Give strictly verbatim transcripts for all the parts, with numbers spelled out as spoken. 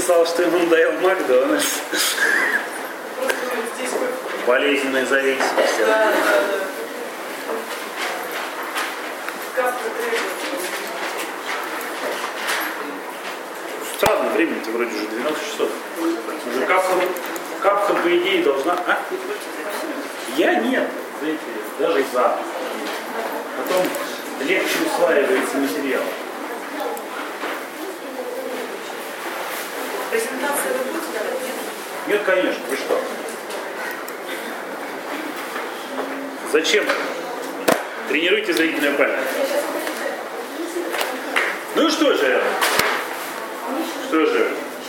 написал, что ему надоел Макдональдс. Болезненная зависимость. Да, да, да. Странно, времени-то вроде уже двенадцать часов. Уже капха, капха по идее должна... А? Я нет, знаете, даже за. Потом легче усваивается материал. Презентация вы будете давать? Нет, конечно, вы что? Зачем? Тренируйте зрительную память. Ну что же? Что же?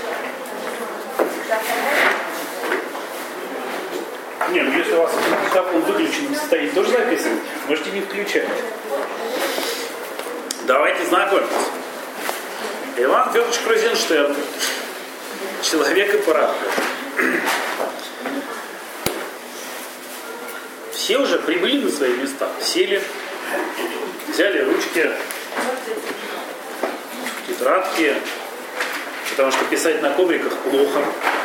Не, ну если у вас микрофон выключен стоит, тоже записывать, можете не включать. Давайте знакомиться. Иван Федорович Крузенштерн. Человек и правда. Все уже прибыли на свои места, сели, взяли ручки, тетрадки, потому что писать на ковриках плохо.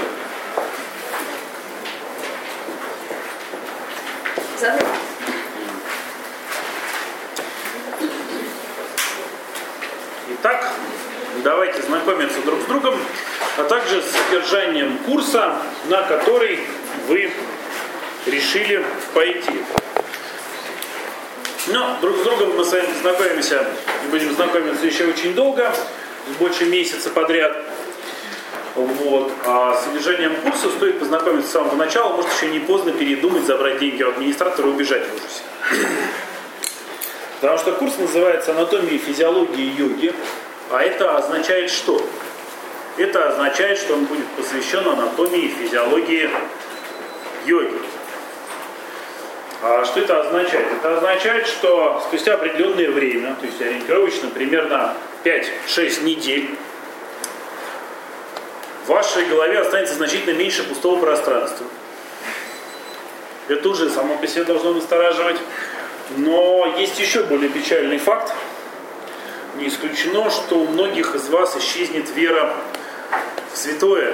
Итак, давайте знакомиться друг с другом, а также с содержанием курса, на который вы решили пойти. Но друг с другом мы с вами знакомимся и будем знакомиться еще очень долго, больше месяца подряд. Вот. А с содержанием курса стоит познакомиться с самого начала, может еще не поздно передумать, забрать деньги у администратора и убежать в ужасе. Потому что курс называется «Анатомия и физиология йоги», а это означает что? Это означает, что он будет посвящен анатомии и физиологии йоги. А что это означает? Это означает, что спустя определенное время, то есть ориентировочно примерно пять-шесть недель, в вашей голове останется значительно меньше пустого пространства. Это уже само по себе должно настораживать. Но есть еще более печальный факт. Не исключено, что у многих из вас исчезнет вера в святое,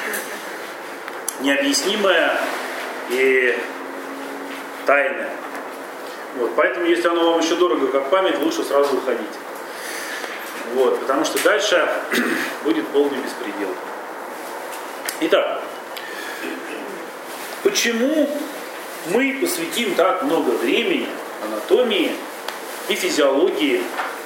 необъяснимое и тайное. Вот, поэтому, если оно вам еще дорого, как память, лучше сразу уходить. Вот, потому что дальше будет полный беспредел. Итак, почему мы посвятим так много времени анатомии и физиологии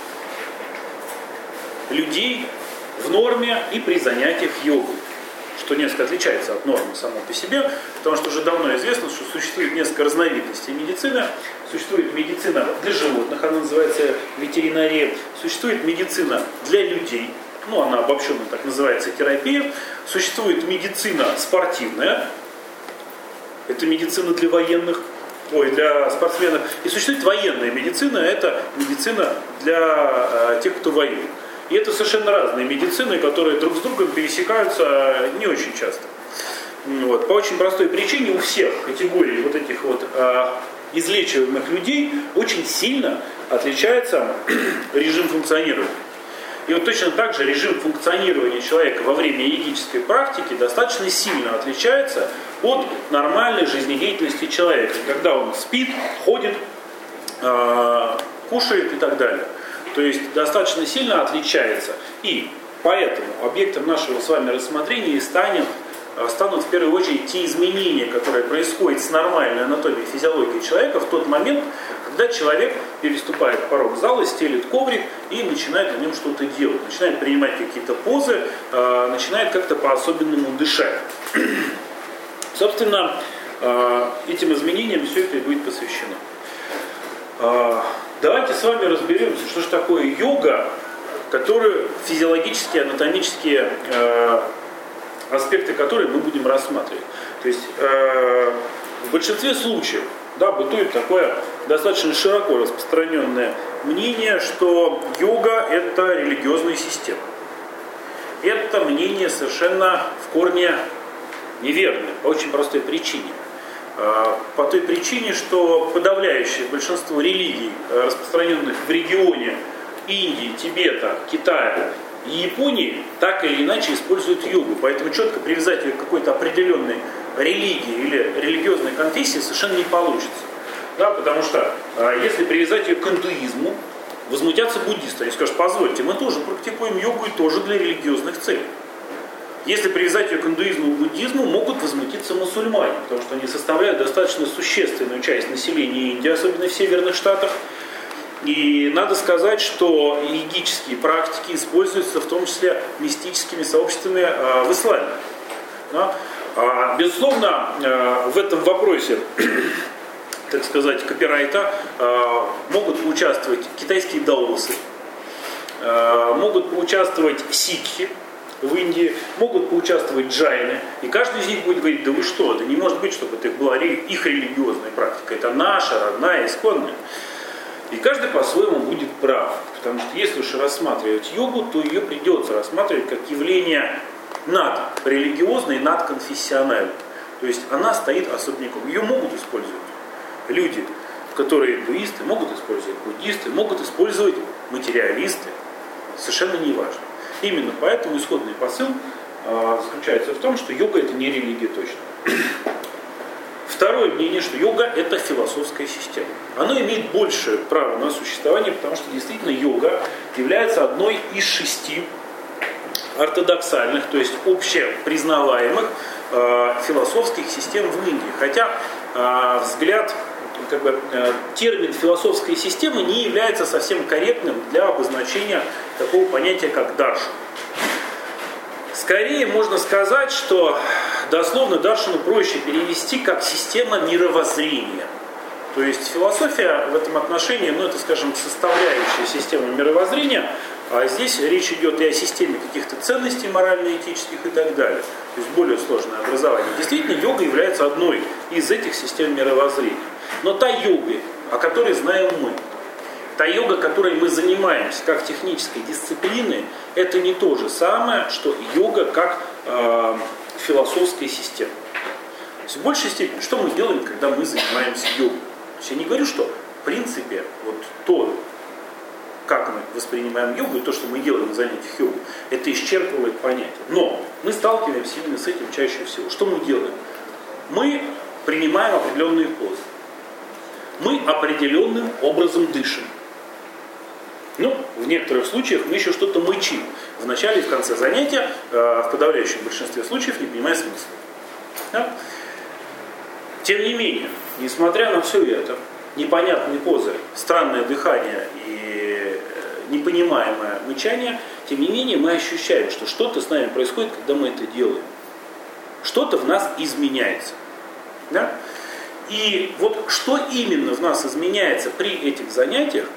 людей в норме и при занятиях йогой? Что несколько отличается от нормы само по себе, потому что уже давно известно, что существует несколько разновидностей медицины. Существует медицина для животных, она называется ветеринария. Существует медицина для людей, ну она обобщенно так называется терапия. Существует медицина спортивная, это медицина для военных, ой, для спортсменов. И существует военная медицина, это медицина для э, тех, кто воюет. И это совершенно разные медицины, которые друг с другом пересекаются не очень часто. Вот. По очень простой причине у всех категорий вот этих вот э, излечиваемых людей очень сильно отличается режим функционирования. И вот точно так же режим функционирования человека во время йогической практики достаточно сильно отличается от нормальной жизнедеятельности человека, когда он спит, ходит, э, кушает и так далее. То есть достаточно сильно отличается. И поэтому объектом нашего с вами рассмотрения станет, станут в первую очередь те изменения, которые происходят с нормальной анатомией и физиологией человека в тот момент, когда человек переступает порог зала, стелит коврик и начинает на нем что-то делать. Начинает принимать какие-то позы, начинает как-то по-особенному дышать. Собственно, этим изменениям все это и будет посвящено. Давайте с вами разберемся, что же такое йога, которую физиологические, анатомические э, аспекты которой мы будем рассматривать. То есть э, в большинстве случаев да, бытует такое достаточно широко распространенное мнение, что йога – это религиозная система. Это мнение совершенно в корне неверное, по очень простой причине. По той причине, что подавляющее большинство религий, распространенных в регионе Индии, Тибета, Китая и Японии так или иначе используют йогу. Поэтому четко привязать ее к какой-то определенной религии или религиозной конфессии совершенно не получится. Да, потому что а, если привязать ее к индуизму, возмутятся буддисты. Они скажут: позвольте, мы тоже практикуем йогу и тоже для религиозных целей. Если привязать ее к индуизму и буддизму, могут возмутиться мусульмане, потому что они составляют достаточно существенную часть населения Индии, особенно в северных штатах. И надо сказать, что йогические практики используются в том числе мистическими сообществами а, в исламе. Да? А, безусловно, а, в этом вопросе, так сказать, копирайта а, могут поучаствовать китайские даосы, а, могут поучаствовать сикхи в Индии, могут поучаствовать джайны. И каждый из них будет говорить: да вы что, да не может быть, чтобы это была их религиозная практика. Это наша, родная, исконная. И каждый по-своему будет прав. Потому что если уж рассматривать йогу, то ее придется рассматривать как явление надрелигиозное и надконфессиональное. То есть она стоит особняком. Ее могут использовать люди, которые индуисты, могут использовать буддисты, могут использовать материалисты. Совершенно не важно. Именно поэтому исходный посыл э, заключается в том, что йога это не религия точно. Второе мнение, что йога это философская система. Оно имеет большее право на существование, потому что действительно йога является одной из шести ортодоксальных, то есть общепризнаваемых э, философских систем в Индии. Хотя э, взгляд, как бы, э, термин философская система не является совсем корректным для обозначения такого понятия, как даршан. Скорее можно сказать, что дословно даршану проще перевести как система мировоззрения. То есть философия в этом отношении, ну это, скажем, составляющая системы мировоззрения, а здесь речь идет и о системе каких-то ценностей морально-этических и так далее. То есть более сложное образование. Действительно, йога является одной из этих систем мировоззрения. Но та йога, о которой знаем мы, та йога, которой мы занимаемся как технической дисциплиной, это не то же самое, что йога как э, философская система. То есть в большей степени, что мы делаем, когда мы занимаемся йогой? То есть я не говорю, что в принципе вот то, как мы воспринимаем йогу, и то, что мы делаем на занятиях йогой, это исчерпывает понятие. Но мы сталкиваемся именно с этим чаще всего. Что мы делаем? Мы принимаем определенные позы. Мы определенным образом дышим. Ну, в некоторых случаях мы еще что-то мычим. В начале и в конце занятия, э, в подавляющем большинстве случаев, не понимая смысла. Да? Тем не менее, несмотря на все это, непонятные позы, странное дыхание и непонимаемое мычание, тем не менее мы ощущаем, что что-то с нами происходит, когда мы это делаем. Что-то в нас изменяется. Да? И вот что именно в нас изменяется при этих занятиях,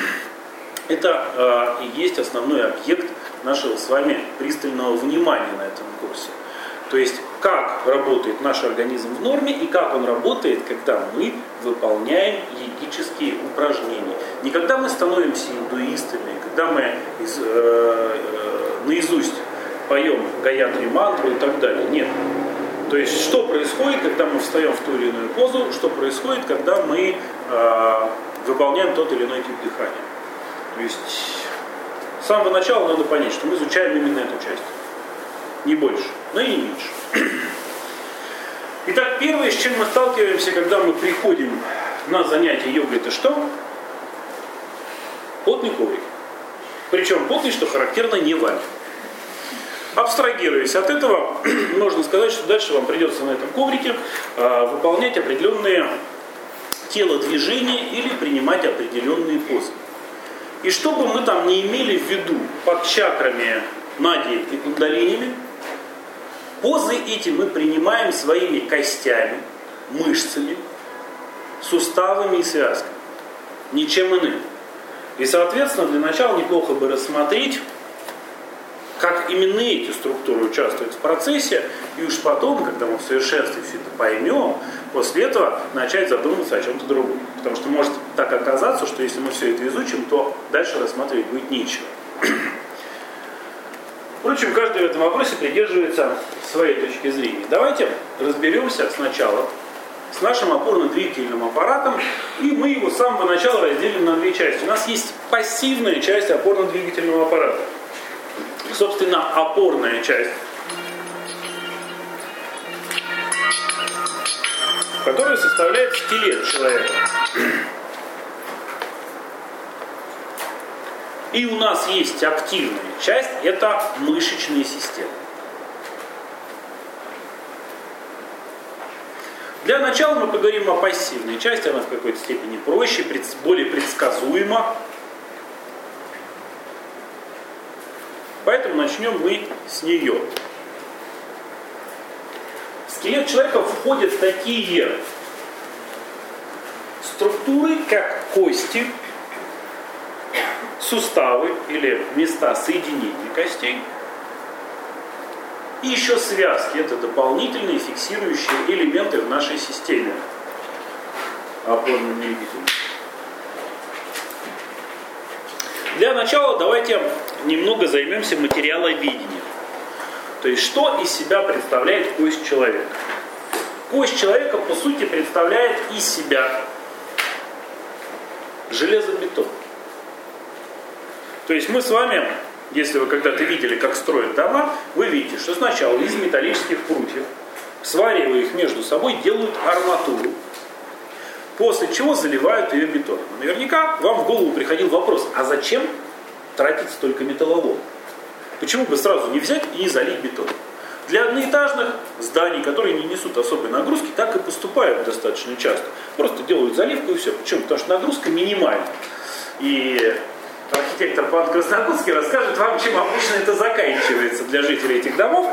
это э, и есть основной объект нашего с вами пристального внимания на этом курсе. То есть, как работает наш организм в норме и как он работает, когда мы выполняем йогические упражнения. Не когда мы становимся индуистами, когда мы из, э, э, наизусть поем гаятри мантру и так далее. Нет. То есть, что происходит, когда мы встаем в ту или иную позу, что происходит, когда мы э, выполняем тот или иной тип дыхания. То есть, с самого начала надо понять, что мы изучаем именно эту часть. Не больше, но и не меньше. Итак, первое, с чем мы сталкиваемся, когда мы приходим на занятие йогой, это что? Потный коврик. Причем потный, что характерно, не вами. Абстрагируясь от этого, можно сказать, что дальше вам придется на этом коврике э, выполнять определенные телодвижения или принимать определенные позы. И что бы мы там не имели в виду под чакрами нади и кундалинями, позы эти мы принимаем своими костями, мышцами, суставами и связками. Ничем иным. И, соответственно, для начала неплохо бы рассмотреть, как именно эти структуры участвуют в процессе, и уж потом, когда мы в совершенстве все это поймем, после этого начать задумываться о чем-то другом. Потому что может так оказаться, что если мы все это изучим, то дальше рассматривать будет нечего. Впрочем, каждый в этом вопросе придерживается своей точки зрения. Давайте разберемся сначала с нашим опорно-двигательным аппаратом, и мы его с самого начала разделим на две части. У нас есть пассивная часть опорно-двигательного аппарата. собственно, опорная часть, которая составляет скелет человека. И у нас есть активная часть, это мышечные системы. Для начала мы поговорим о пассивной части, она в какой-то степени проще, более предсказуема. Поэтому начнем мы с нее. В скелет человека входят такие структуры, как кости, суставы или места соединения костей. И еще связки. Это дополнительные фиксирующие элементы в нашей системе опорно-двигательной. Для начала давайте немного займемся материаловедением. То есть, что из себя представляет кость человека? Кость человека, по сути, представляет из себя железобетон. То есть мы с вами, если вы когда-то видели, как строят дома, вы видите, что сначала из металлических прутьев, сваривая их между собой, делают арматуру, после чего заливают ее бетоном. Наверняка вам в голову приходил вопрос, а зачем тратить столько металлолома? Почему бы сразу не взять и не залить бетон? Для одноэтажных зданий, которые не несут особой нагрузки, так и поступают достаточно часто. Просто делают заливку и все. Почему? Потому что нагрузка минимальна. И архитектор Пан Красногутский расскажет вам, чем обычно это заканчивается для жителей этих домов.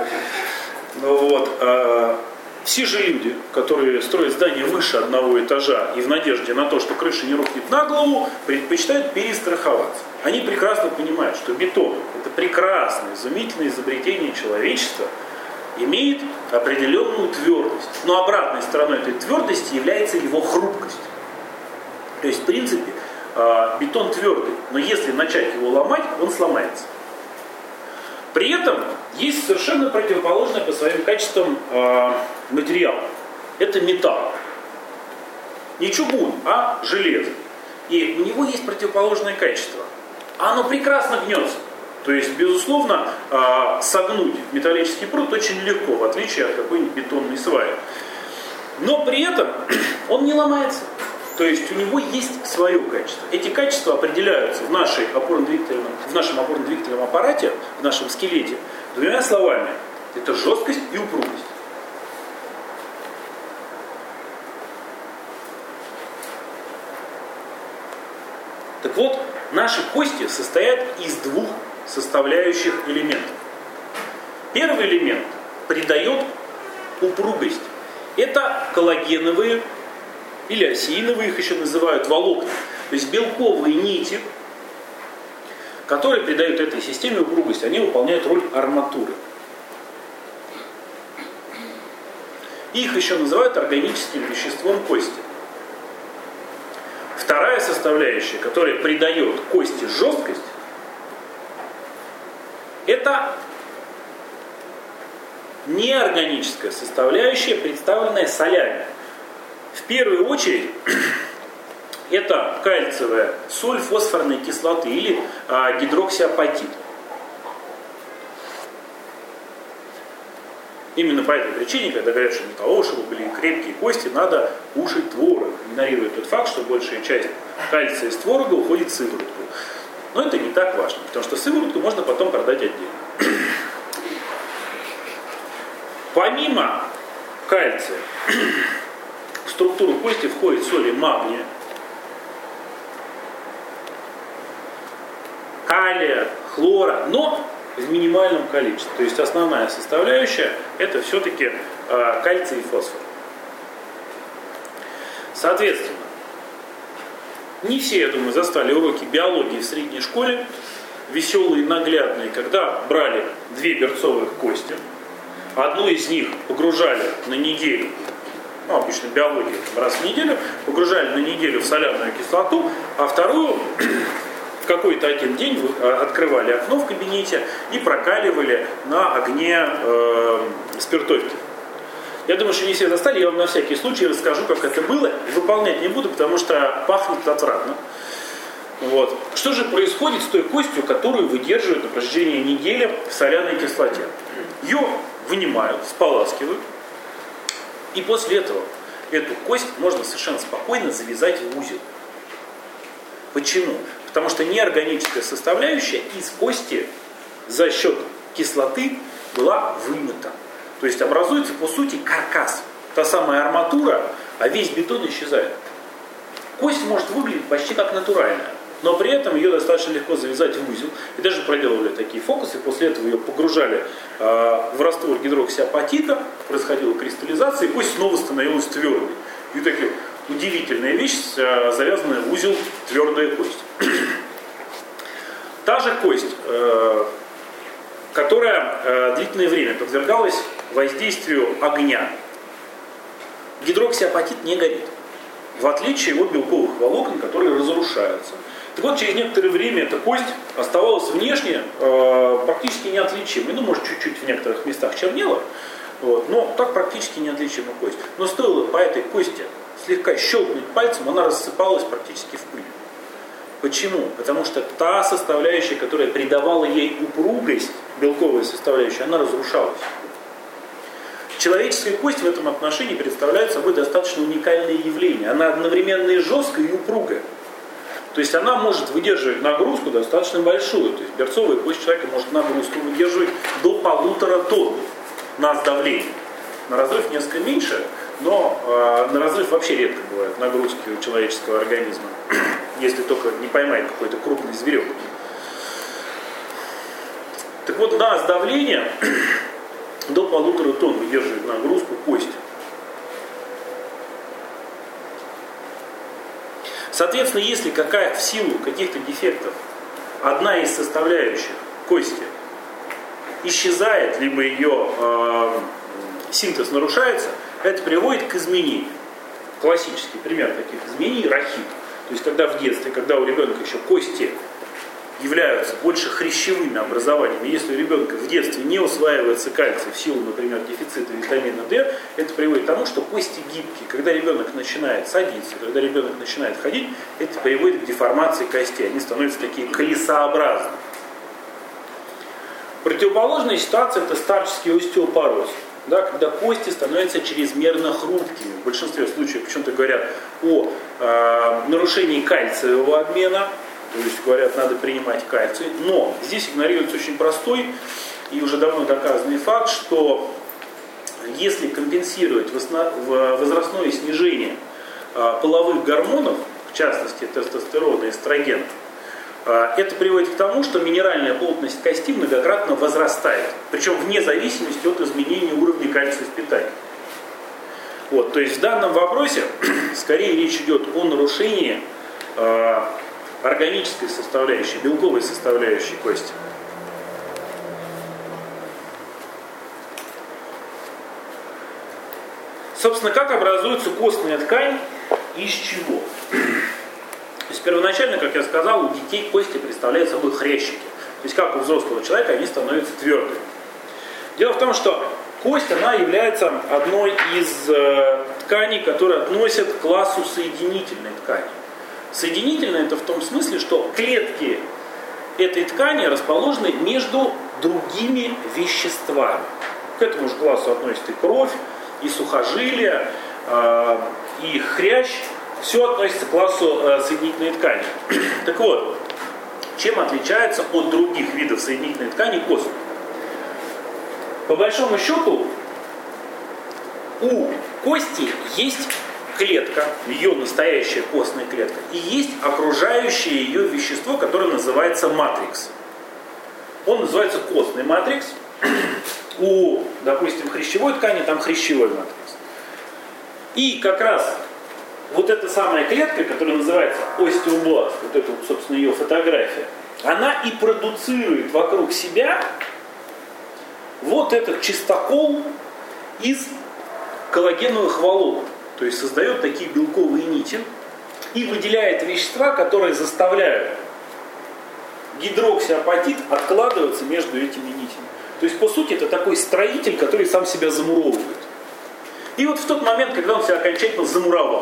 Вот. Все же люди, которые строят здания выше одного этажа и в надежде на то, что крыша не рухнет на голову, предпочитают перестраховаться. Они прекрасно понимают, что бетон – это прекрасное, изумительное изобретение человечества, имеет определенную твердость. Но обратной стороной этой твердости является его хрупкость. То есть, в принципе, бетон твердый, но если начать его ломать, он сломается. При этом есть совершенно противоположный по своим качествам э, материал. Это металл. Не чугун, а железо. И у него есть противоположное качество. Оно прекрасно гнется. То есть, безусловно, э, согнуть металлический прут очень легко, в отличие от какой-нибудь бетонной сваи. Но при этом он не ломается. То есть у него есть свое качество. Эти качества определяются в, нашей опорно-двигательном, в нашем опорно-двигательном аппарате, в нашем скелете, двумя словами. Это жесткость и упругость. Так вот, наши кости состоят из двух составляющих элементов. Первый элемент придает упругость. Это коллагеновые или осеиновые, их еще называют, волокна. То есть белковые нити, которые придают этой системе упругость. Они выполняют роль арматуры. Их еще называют органическим веществом кости. Вторая составляющая, которая придает кости жесткость, это неорганическая составляющая, представленная солями. В первую очередь, это кальциевая соль фосфорной кислоты или а, гидроксиапатит. Именно по этой причине, когда говорят, что для того, чтобы были крепкие кости, надо кушать творог. Игнорирует тот факт, что большая часть кальция из творога уходит в сыворотку. Но это не так важно, потому что сыворотку можно потом продать отдельно. Помимо кальция, в структуру кости входят соли магния, калия, хлора, но в минимальном количестве. То есть основная составляющая это все-таки э, кальций и фосфор. Соответственно, не все, я думаю, застали уроки биологии в средней школе, веселые, наглядные, когда брали две берцовых кости, одну из них погружали на неделю, ну, обычно биология раз в неделю, погружали на неделю в соляную кислоту, а вторую в какой-то один день открывали окно в кабинете и прокаливали на огне э, спиртовки. Я думаю, что не все застали, я вам на всякий случай расскажу, как это было. Выполнять не буду, потому что пахнет отвратно. Вот. Что же происходит с той костью, которую выдерживают на протяжении недели в соляной кислоте? Ее вынимают, споласкивают, и после этого эту кость можно совершенно спокойно завязать в узел. Почему? Потому что неорганическая составляющая из кости за счет кислоты была вымыта. То есть образуется по сути каркас. Та самая арматура, а весь бетон исчезает. Кость может выглядеть почти как натуральная, но при этом ее достаточно легко завязать в узел. И даже проделывали такие фокусы. После этого ее погружали э, в раствор гидроксиапатита, происходила кристаллизация, и кость снова становилась твердой. И такая удивительная вещь, э, завязанная в узел твердая кость. Та же кость, э, которая э, длительное время подвергалась воздействию огня. Гидроксиапатит не горит, в отличие от белковых волокон, которые разрушаются. Так вот, через некоторое время эта кость оставалась внешне э, практически неотличимой. Ну, может, чуть-чуть в некоторых местах чернела, вот, но так практически неотличимая кость. Но стоило по этой кости слегка щелкнуть пальцем, она рассыпалась практически в пыль. Почему? Потому что та составляющая, которая придавала ей упругость, белковая составляющая, она разрушалась. Человеческая кость в этом отношении представляет собой достаточно уникальное явление. Она одновременно и жесткая, и упругая. То есть она может выдерживать нагрузку достаточно большую. То есть берцовая кость человека может нагрузку выдерживать до полутора тонн на давление. На разрыв несколько меньше, но э, на разрыв вообще редко бывают нагрузки у человеческого организма, если только не поймает какой-то крупный зверек. Так вот, на давление до полутора тонн выдерживает нагрузку кость. Соответственно, если какая, в силу каких-то дефектов одна из составляющих кости исчезает, либо ее э, синтез нарушается, это приводит к изменению. Классический пример таких изменений – рахит. То есть, когда в детстве, когда у ребенка еще кости являются больше хрящевыми образованиями, если у ребенка в детстве не усваивается кальций в силу, например, дефицита витамина D, это приводит к тому, что кости гибкие. Когда ребенок начинает садиться, когда ребенок начинает ходить, это приводит к деформации костей. Они становятся такие колесообразные. Противоположная ситуация – это старческий остеопороз. Да, когда кости становятся чрезмерно хрупкими. В большинстве случаев почему-то говорят о э, нарушении кальциевого обмена. То есть говорят, надо принимать кальций. Но здесь игнорируется очень простой и уже давно доказанный факт, что если компенсировать возрастное снижение половых гормонов, в частности тестостерона и эстрогена, это приводит к тому, что минеральная плотность кости многократно возрастает. Причем вне зависимости от изменения уровня кальция в питании. Вот, то есть в данном вопросе скорее речь идет о нарушении органической составляющей, белковой составляющей кости. Собственно, как образуется костная ткань и из чего? То есть первоначально, как я сказал, у детей кости представляют собой хрящики. То есть как у взрослого человека они становятся твердыми. Дело в том, что кость, она является одной из э, тканей, которые относят к классу соединительной ткани. Соединительная это в том смысле, что клетки этой ткани расположены между другими веществами. К этому же классу относится и кровь, и сухожилия, э, и хрящ. Все относится к классу э, соединительной ткани. Так вот, чем отличается от других видов соединительной ткани кость? По большому счету, у кости есть клетка, ее настоящая костная клетка, и есть окружающее ее вещество, которое называется матрикс. Он называется костный матрикс. У, допустим, хрящевой ткани там хрящевой матрикс. И как раз вот эта самая клетка, которая называется остеобласт, вот это, собственно, ее фотография, она и продуцирует вокруг себя вот этот чистокол из коллагеновых волокон. То есть создает такие белковые нити и выделяет вещества, которые заставляют гидроксиапатит откладываться между этими нитями. То есть, по сути, это такой строитель, который сам себя замуровывает. И вот в тот момент, когда он себя окончательно замуровал,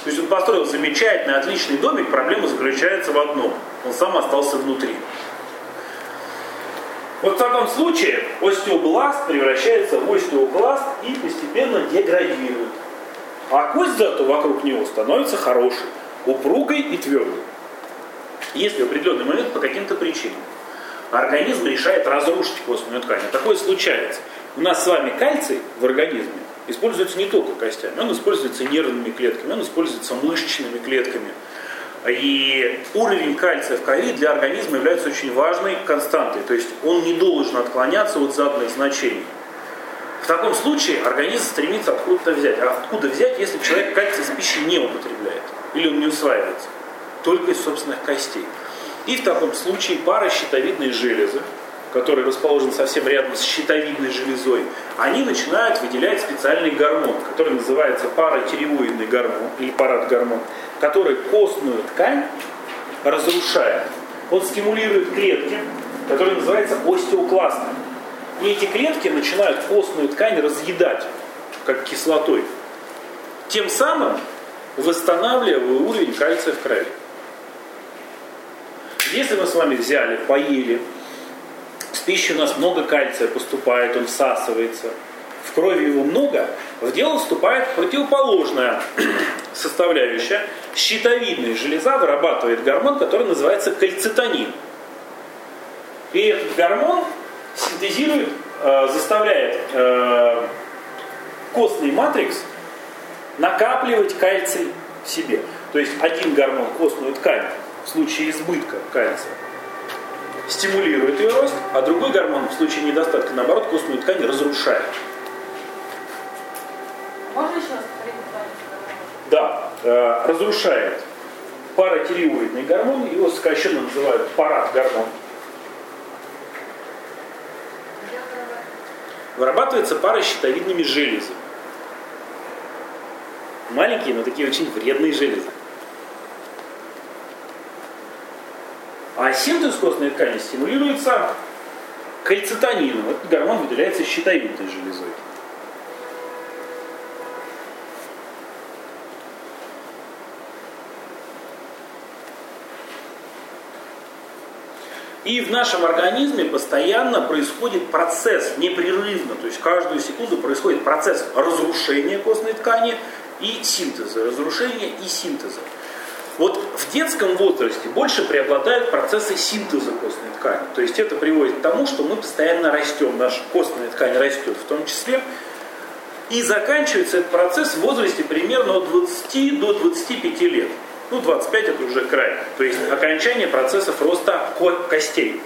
То есть он построил замечательный, отличный домик, проблема заключается в одном. Он сам остался внутри. Вот в таком случае остеобласт превращается в остеокласт и постепенно деградирует. А кость зато вокруг него становится хорошей, упругой и твердой. Если в определенный момент по каким-то причинам организм решает разрушить костную ткань, а такое случается. У нас с вами кальций в организме используется не только костями, он используется нервными клетками, он используется мышечными клетками. И уровень кальция в крови для организма является очень важной константой, то есть он не должен отклоняться от заданных значений. В таком случае организм стремится откуда-то взять. А откуда взять, если человек кальций из пищи не употребляет или он не усваивается? Только из собственных костей. И в таком случае паращитовидные железы, которые расположены совсем рядом с щитовидной железой, они начинают выделять специальный гормон, который называется паратиреоидный гормон или парадгормон, который костную ткань разрушает. Он стимулирует клетки, которые называются остеокластом. И эти клетки начинают костную ткань разъедать, как кислотой. Тем самым восстанавливая уровень кальция в крови. Если мы с вами взяли, поели, с пищей у нас много кальция поступает, он всасывается, в крови его много, в дело вступает противоположная составляющая. Щитовидная железа вырабатывает гормон, который называется кальцитонин. И этот гормон синтезирует, э, заставляет э, костный матрикс накапливать кальций в себе. То есть один гормон костную ткань в случае избытка кальция стимулирует ее рост, а другой гормон в случае недостатка, наоборот, костную ткань разрушает. Можно еще раз повторить? Да, э, разрушает паратиреоидный гормон, его сокращенно называют парадгормон. Вырабатывается паращитовидными железами. Маленькие, но такие очень вредные железы. А синтез костной ткани стимулируется кальцитонином. Этот гормон выделяется щитовидной железой. И в нашем организме постоянно происходит процесс, непрерывно, то есть каждую секунду происходит процесс разрушения костной ткани и синтеза, разрушения и синтеза. Вот в детском возрасте больше преобладают процессы синтеза костной ткани. То есть это приводит к тому, что мы постоянно растем, наша костная ткань растет в том числе. И заканчивается этот процесс в возрасте примерно от двадцати до двадцати пяти лет. Ну, двадцать пять это уже край. То есть окончание процессов роста костей.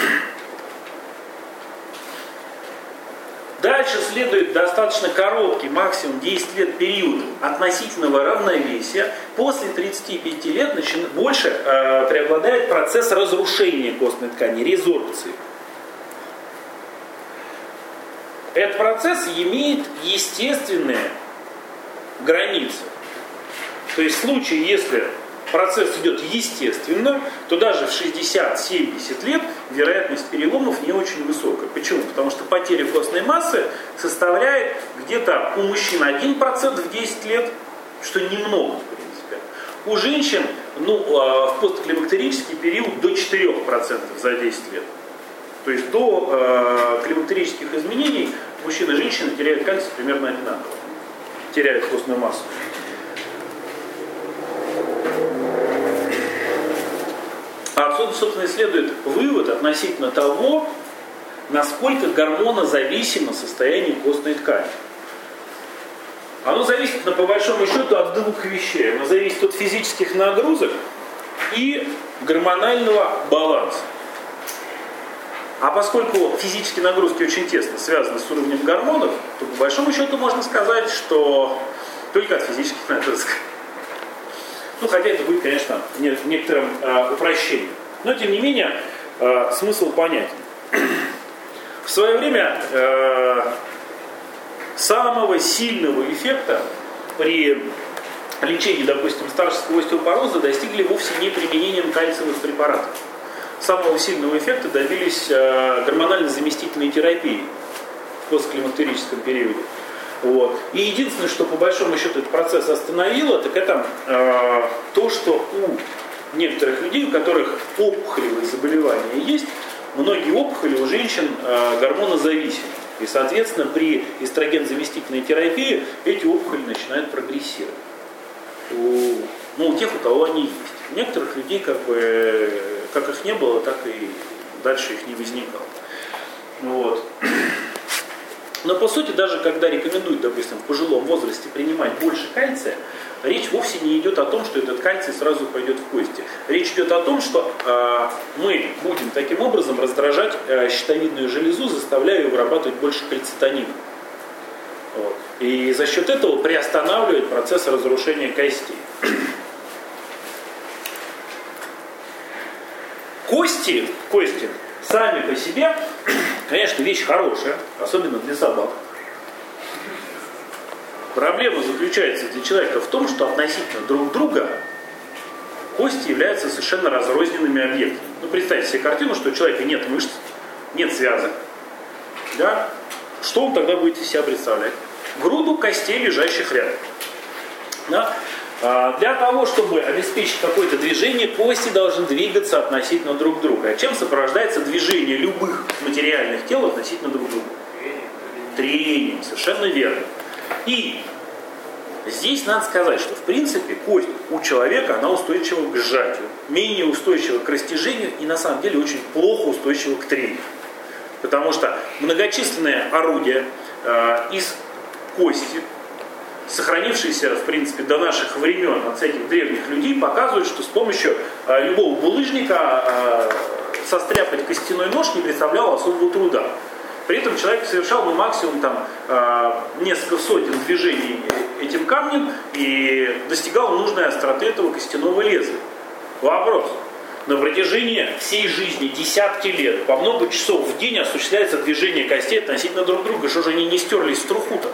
Дальше следует достаточно короткий, максимум десять лет период относительного равновесия. После тридцати пяти лет начи... больше э, преобладает процесс разрушения костной ткани, резорбции. Этот процесс имеет естественные границы. То есть в случае, если процесс идет естественно, то даже в шестьдесят-семьдесят лет вероятность переломов не очень высокая. Почему? Потому что потеря костной массы составляет где-то у мужчин один процент в десять лет, что немного, в принципе. У женщин ну, в постклимактерический период до четырёх процентов за десять лет. То есть до э, климактерических изменений мужчины и женщины теряют кальций примерно одинаково. Теряют костную массу. Отсюда, собственно, и следует вывод относительно того, насколько гормонозависимо состояние костной ткани. Оно зависит, по большому счету, от двух вещей. Оно зависит от физических нагрузок и гормонального баланса. А поскольку физические нагрузки очень тесно связаны с уровнем гормонов, то по большому счету можно сказать, что только от физических нагрузок. Ну, хотя это будет, конечно, некоторым э, упрощением. Но, тем не менее, э, смысл понятен. В свое время э, самого сильного эффекта при лечении, допустим, старческого остеопороза достигли вовсе не применением кальциевых препаратов. Самого сильного эффекта добились э, гормонально-заместительной терапии в постклимактерическом периоде. Вот. И единственное, что по большому счету этот процесс остановило, так это э, то, что у некоторых людей, у которых опухолевые заболевания есть, многие опухоли у женщин э, гормонозависимы. И, соответственно, при эстрогензаместительной терапии эти опухоли начинают прогрессировать. У, ну, у тех, у кого они есть. У некоторых людей, как бы, как их не было, так и дальше их не возникало. Вот. Но по сути, даже когда рекомендуют, допустим, в пожилом возрасте принимать больше кальция, речь вовсе не идет о том, что этот кальций сразу пойдет в кости. Речь идет о том, что э, мы будем таким образом раздражать э, щитовидную железу, заставляя ее вырабатывать больше кальцитонина. Вот. И за счет этого приостанавливает процесс разрушения костей. Кости, кости сами по себе, конечно, вещь хорошая, особенно для собак. Проблема заключается для человека в том, что относительно друг друга кости являются совершенно разрозненными объектами. Ну, представьте себе картину, что у человека нет мышц, нет связок. Да? Что он тогда будет из себя представлять? Груду костей, лежащих рядом. Да? Для того, чтобы обеспечить какое-то движение, кости должны двигаться относительно друг друга. А чем сопровождается движение любых материальных тел относительно друг друга? Трением, совершенно верно. И здесь надо сказать, что в принципе кость у человека, она устойчива к сжатию, менее устойчива к растяжению и на самом деле очень плохо устойчива к трению. Потому что многочисленные орудия э, из кости, сохранившиеся, в принципе, до наших времен от всяких древних людей, показывают, что с помощью э, любого булыжника э, состряпать костяной нож не представляло особого труда. При этом человек совершал ну, максимум там, э, несколько сотен движений этим камнем и достигал нужной остроты этого костяного лезвия. Вопрос. На протяжении всей жизни, десятки лет, по много часов в день осуществляется движение костей относительно друг друга. Что же они не стерлись с труху-то?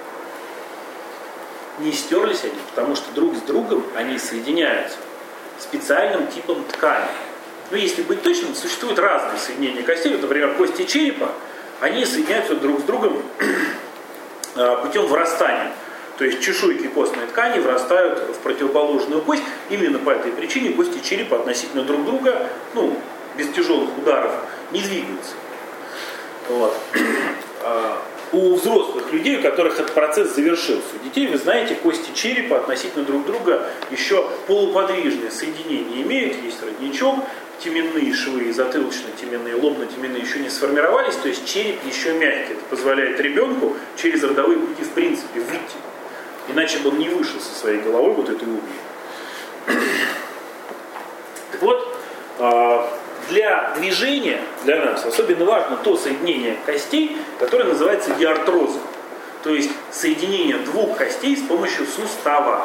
Не стерлись они, потому что друг с другом они соединяются специальным типом ткани. Ну, если быть точным, существуют разные соединения костей. Вот, например, кости черепа, они соединяются друг с другом путем врастания. То есть чешуйки костной ткани врастают в противоположную кость. Именно по этой причине кости черепа относительно друг друга, ну, без тяжелых ударов, не двигаются. Вот. У взрослых людей, у которых этот процесс завершился, у детей, вы знаете, кости черепа относительно друг друга еще полуподвижные соединения имеют. Есть родничок, теменные швы, затылочно-теменные, лобно-теменные еще не сформировались, то есть череп еще мягкий. Это позволяет ребенку через родовые пути в принципе выйти. Иначе бы он не вышел со своей головой вот этой угли. Так вот, для движения, для нас особенно важно то соединение костей, которое называется диартрозом. То есть соединение двух костей с помощью сустава.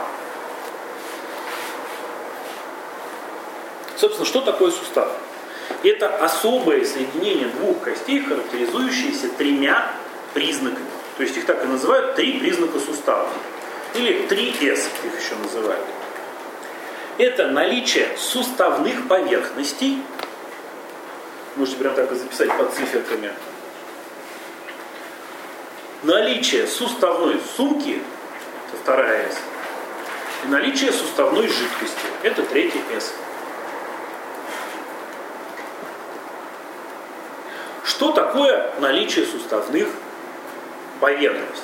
Собственно, что такое сустав? Это особое соединение двух костей, характеризующееся тремя признаками. То есть их так и называют три признака сустава. Или три эс их еще называют. Это наличие суставных поверхностей. Можете прям так и записать под циферками. Наличие суставной сумки, это вторая эс. И наличие суставной жидкости, это третья эс. Что такое наличие суставных поверхностей?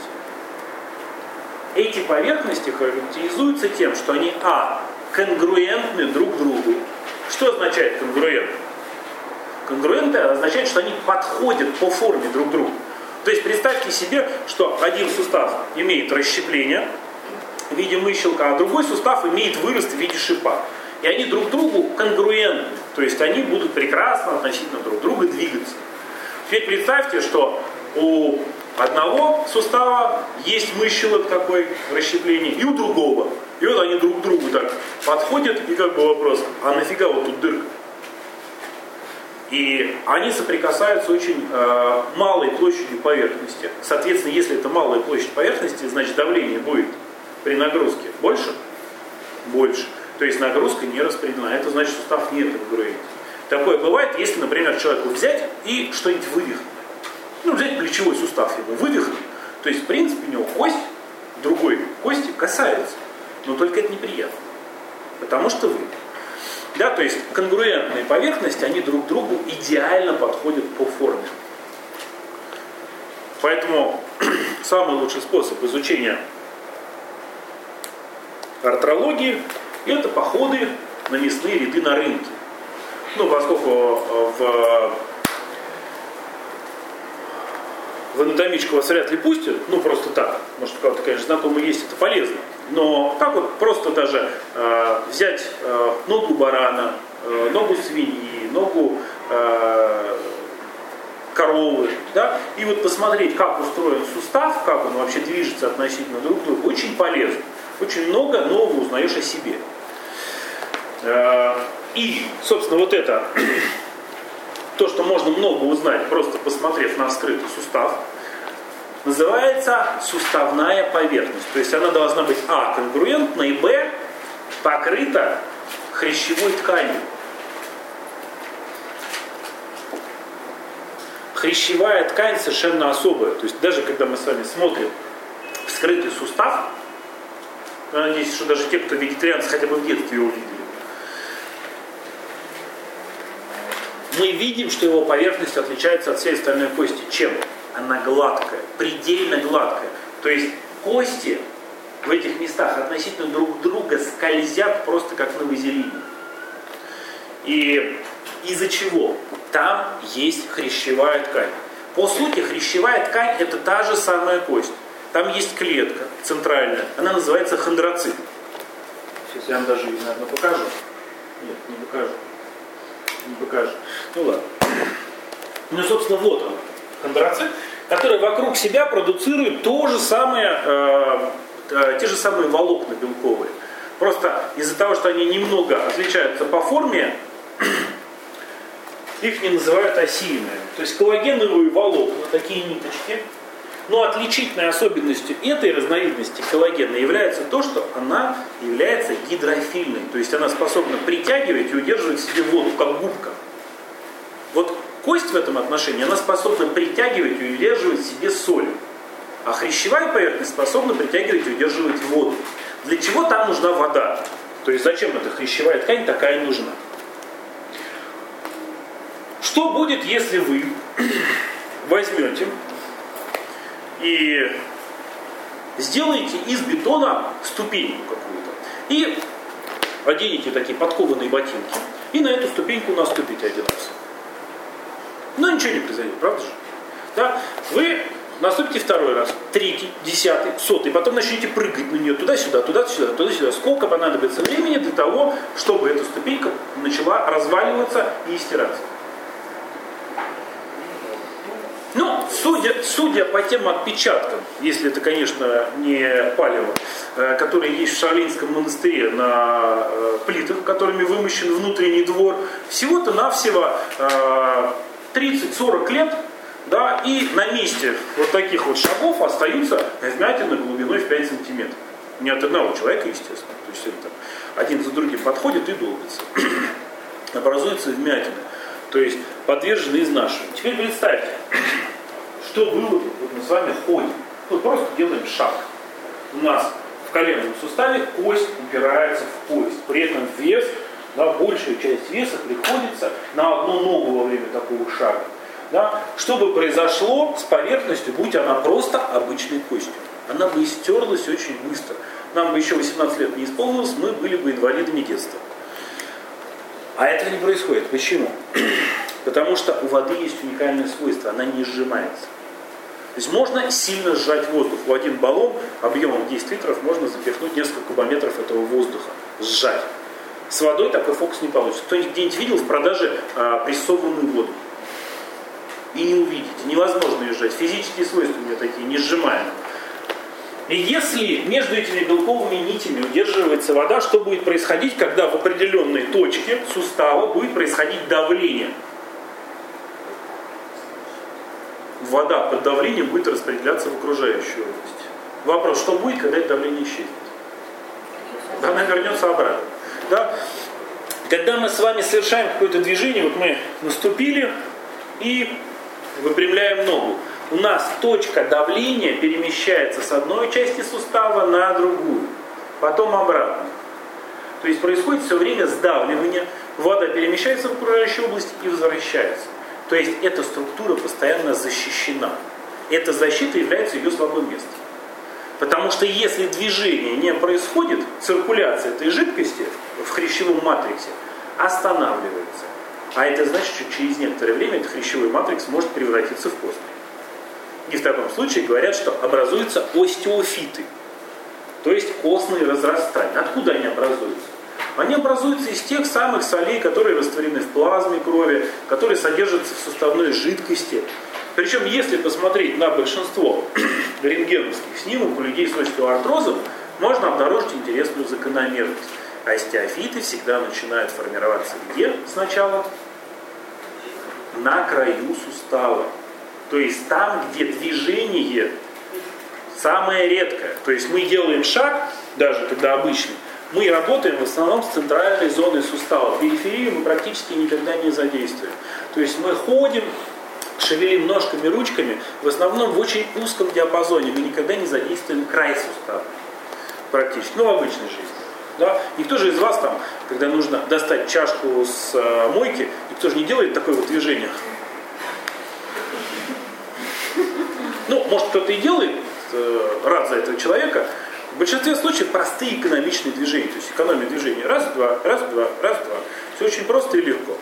Эти поверхности характеризуются тем, что они а. конгруентны друг другу. Что означает конгруентны? Конгруенты означает, что они подходят по форме друг к другу. То есть представьте себе, что один сустав имеет расщепление в виде мыщелка, а другой сустав имеет вырост в виде шипа. И они друг другу конгруентны. То есть они будут прекрасно относительно друг друга двигаться. Теперь представьте, что у одного сустава есть мыщелок такой, расщепление, и у другого. И вот они друг к другу так подходят, и как бы вопрос, а нафига вот тут дырка? И они соприкасаются очень э, малой площадью поверхности. Соответственно, если это малая площадь поверхности, значит давление будет при нагрузке больше? Больше. То есть нагрузка не распределена. Это значит, сустав не конгруентен. Такое бывает, если, например, человеку взять и что-нибудь вывихнуть. Ну, взять плечевой сустав ему, вывихнуть, То есть, в принципе, у него кость другой кости касается. Но только это неприятно. Потому что вы. Да, то есть конгруентные поверхности, они друг другу идеально подходят по форме. Поэтому самый лучший способ изучения артрологии – это походы на мясные ряды на рынке. Ну, поскольку в, в анатомичку вас вряд ли пустят, ну, просто так. Может, у кого-то, конечно, знакомый есть, это полезно. Но так вот просто даже э, взять э, ногу барана, э, ногу свиньи, ногу э, коровы, да, и вот посмотреть, как устроен сустав, как он вообще движется относительно друг друга, очень полезно. Очень много нового узнаешь о себе. Э, и, собственно, вот это, то, что можно много узнать, просто посмотрев на вскрытый сустав, называется суставная поверхность. То есть она должна быть а. конгруентна и б. покрыта хрящевой тканью. Хрящевая ткань совершенно особая. То есть даже когда мы с вами смотрим вскрытый сустав, я надеюсь, что даже те, кто вегетарианцы, хотя бы в детстве его видели, мы видим, что его поверхность отличается от всей остальной кости. Чем? Она гладкая, предельно гладкая. То есть кости в этих местах относительно друг друга скользят просто как на вазелине. И из-за чего? Там есть хрящевая ткань. По сути, хрящевая ткань это та же самая кость. Там есть клетка центральная, она называется хондроцит. Сейчас я вам даже, наверное, покажу. Нет, не покажу. Не покажу. Ну ладно. Ну, собственно, вот он. Хондроцит, который вокруг себя продуцирует то же самое, э, э, те же самые волокна белковые. Просто из-за того, что они немного отличаются по форме, их не называют осиными. То есть коллагеновые волокна, такие ниточки. Но отличительной особенностью этой разновидности коллагена является то, что она является гидрофильной. То есть она способна притягивать и удерживать в себе воду, как губка. Вот кость в этом отношении, она способна притягивать и удерживать в себе соль. А хрящевая поверхность способна притягивать и удерживать воду. Для чего там нужна вода? То есть зачем эта хрящевая ткань такая нужна? Что будет, если вы возьмете и сделаете из бетона ступеньку какую-то и оденете такие подкованные ботинки и на эту ступеньку наступите один раз. Но ничего не произойдет, правда же? Да? Вы наступите второй раз, третий, десятый, сотый, потом начнете прыгать на нее туда-сюда, туда-сюда, туда-сюда. Сколько понадобится времени для того, чтобы эта ступенька начала разваливаться и стираться? Ну, судя, судя по тем отпечаткам, если это, конечно, не палево, которые есть в Шаолиньском монастыре на плитах, которыми вымощен внутренний двор, всего-то навсего тридцать-сорок лет, да, и на месте вот таких вот шагов остаются вмятины глубиной в пять сантиметров. Не от одного человека, естественно. То есть это один за другим подходит и долбится. Образуются вмятины. То есть подвержены изнашиванию. Теперь представьте, что было бы, вот мы с вами ходим. Вот просто делаем шаг. У нас в коленном суставе кость упирается в кость. При этом вес, да, большая часть веса приходится на одну ногу во время такого шага. Да? Что бы произошло с поверхностью, будь она просто обычной костью? Она бы истерлась очень быстро. Нам бы еще восемнадцать лет не исполнилось, мы были бы инвалидами детства. А этого не происходит. Почему? Потому что у воды есть уникальное свойство, она не сжимается. То есть можно сильно сжать воздух. В один баллон объемом десять литров можно запихнуть несколько кубометров этого воздуха. Сжать. С водой такой фокус не получится. Кто-нибудь где-нибудь видел в продаже а, прессованную воду? И не увидите. Невозможно ее сжать. Физические свойства у нее такие, не сжимаемые. И если между этими белковыми нитями удерживается вода, что будет происходить, когда в определенной точке сустава будет происходить давление? Вода под давлением будет распределяться в окружающую область. Вопрос, что будет, когда это давление исчезнет? Да, она вернется обратно. Да? Когда мы с вами совершаем какое-то движение, вот мы наступили и выпрямляем ногу. у нас точка давления перемещается с одной части сустава на другую, потом обратно. То есть происходит все время сдавливание, вода перемещается в окружающую область и возвращается. То есть эта структура постоянно защищена. Эта защита является ее слабым местом. Потому что если движение не происходит, циркуляция этой жидкости в хрящевом матриксе останавливается. А это значит, что через некоторое время этот хрящевой матрикс может превратиться в костный. И в таком случае говорят, что образуются остеофиты. То есть костные разрастания. Откуда они образуются? Они образуются из тех самых солей, которые растворены в плазме крови, которые содержатся в суставной жидкости. Причем, если посмотреть на большинство рентгеновских снимков у людей с остеоартрозом, можно обнаружить интересную закономерность. Остеофиты всегда начинают формироваться где сначала? На краю сустава. То есть там, где движение самое редкое. То есть мы делаем шаг, даже когда обычный, мы работаем в основном с центральной зоной сустава. Периферию мы практически никогда не задействуем. То есть мы ходим, шевелим ножками, ручками, в основном в очень узком диапазоне. Мы никогда не задействуем край сустава. Практически. Ну, в обычной жизни. Да? Никто же из вас там, когда нужно достать чашку с э, мойки, никто же не делает такое вот движение. Ну, может, кто-то и делает, э, рад за этого человека. В большинстве случаев простые экономичные движения. То есть экономия движения. Раз, два, раз, два, раз, два. Все очень просто и легко.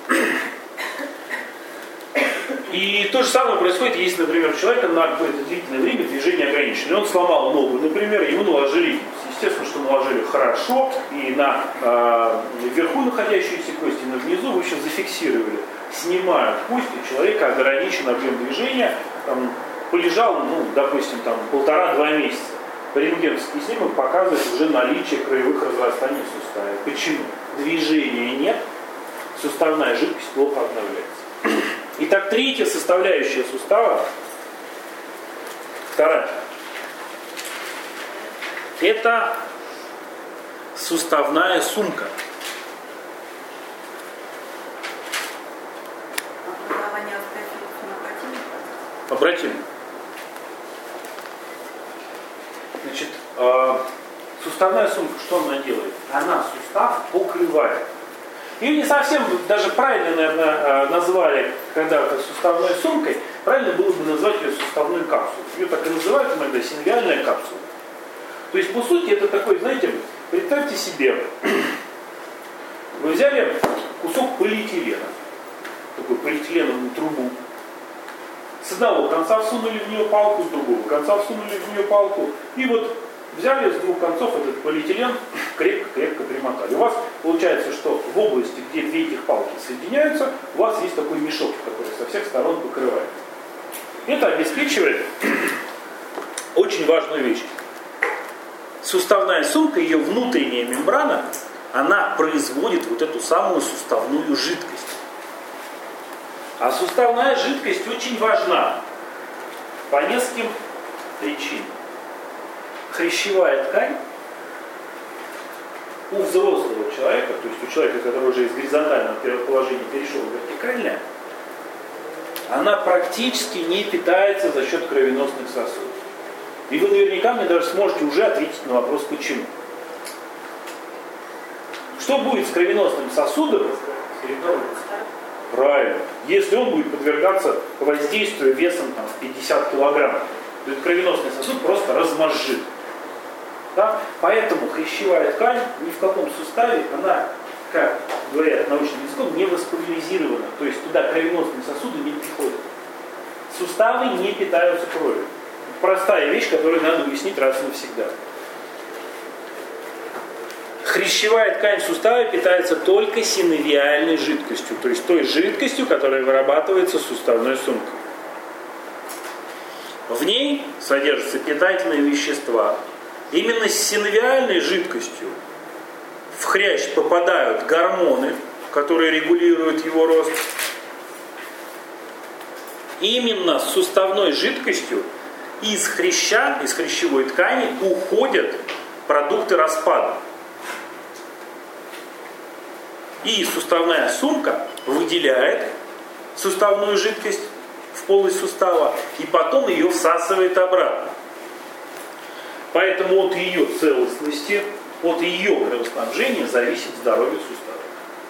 И то же самое происходит, если, например, у человека на какое-то длительное время движение ограничено. И он сломал ногу, например, ему наложили гипс. Естественно, что наложили хорошо, и на э, вверху находящиеся кости, и на внизу, в общем, зафиксировали. Снимают кость, у человека ограничен объем движения, там, полежал, ну, допустим, там, полтора-два месяца. Рентгеновский снимок показывает уже наличие краевых разрастаний в суставе. Почему? Движения нет, суставная жидкость плохо обновляется. Итак, третья составляющая сустава, вторая, это суставная сумка. Образование остеофитов Обратим. Значит, э, суставная сумка, что она делает? Она сустав покрывает. Ее не совсем даже правильно, наверное, назвали когда-то суставной сумкой. Правильно было бы назвать ее суставной капсулой. Ее так и называют иногда синовиальная капсула. То есть, по сути, это такой, знаете, представьте себе, вы взяли кусок полиэтилена, такую полиэтиленовую трубу, с одного конца всунули в нее палку, с другого конца всунули в нее палку, и вот взяли с двух концов этот полиэтилен, крепко-крепко примотали. У вас получается, что в области, где две этих палки соединяются, у вас есть такой мешок, который со всех сторон покрывает. Это обеспечивает очень важную вещь. Суставная сумка, ее внутренняя мембрана, она производит вот эту самую суставную жидкость. А суставная жидкость очень важна по нескольким причинам. Хрящевая ткань у взрослого человека, то есть у человека, который уже из горизонтального положения перешел в вертикальное, она практически не питается за счет кровеносных сосудов. И вы наверняка мне даже сможете уже ответить на вопрос, почему. Что будет с кровеносным сосудом? Правильно. Если он будет подвергаться воздействию весом там, в пятьдесят килограмм, то этот кровеносный сосуд просто размозжит. Да? Поэтому хрящевая ткань ни в каком суставе, она, как говорят научным языком, не васкуляризирована. То есть туда кровеносные сосуды не приходят. Суставы не питаются кровью. Простая вещь, которую надо уяснить раз и навсегда. Хрящевая ткань в суставе питается только синовиальной жидкостью, то есть той жидкостью, которая вырабатывается суставной сумкой. В ней содержатся питательные вещества. Именно с синовиальной жидкостью в хрящ попадают гормоны, которые регулируют его рост. Именно с суставной жидкостью из хряща, из хрящевой ткани уходят продукты распада. И суставная сумка выделяет суставную жидкость в полость сустава, и потом ее всасывает обратно. Поэтому от ее целостности, от ее кровоснабжения зависит здоровье сустава.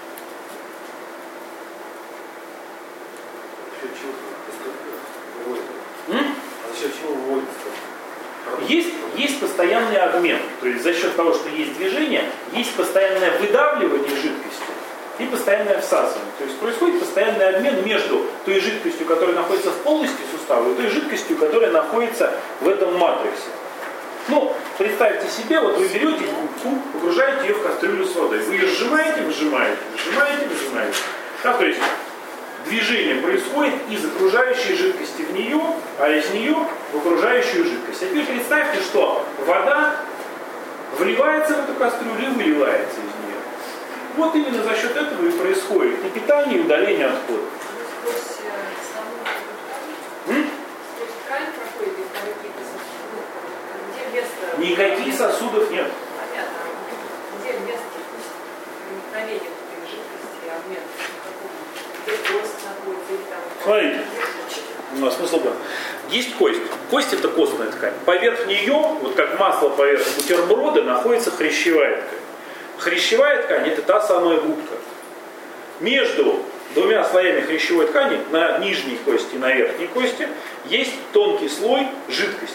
М? А за счет чего выводится? Есть, есть постоянный обмен, то есть за счет того, что есть движение, есть постоянное выдавливание жидкости и постоянное всасывание. То есть происходит постоянный обмен между той жидкостью, которая находится в полости сустава, и той жидкостью, которая находится в этом матриксе. Ну, представьте себе, вот вы берете губку, погружаете ее в кастрюлю с водой. Вы ее сжимаете, выжимаете, выжимаете, выжимаете. Да, то есть движение происходит из окружающей жидкости в нее, а из нее в окружающую жидкость. А теперь представьте, что вода вливается в эту кастрюлю и выливается из нее. Вот именно за счет этого и происходит и питание, и удаление отходов. Никаких сосудов нет. Понятно. Где место проникновения этой жидкости, обмен? Где кость находится или там? Смотрите, ну, смысл был. Есть кость. Кость — это костная ткань. Поверх нее, вот как масло поверх бутерброда, находится хрящевая ткань. Хрящевая ткань — это та самая губка. Между двумя слоями хрящевой ткани, на нижней кости и на верхней кости, есть тонкий слой жидкости.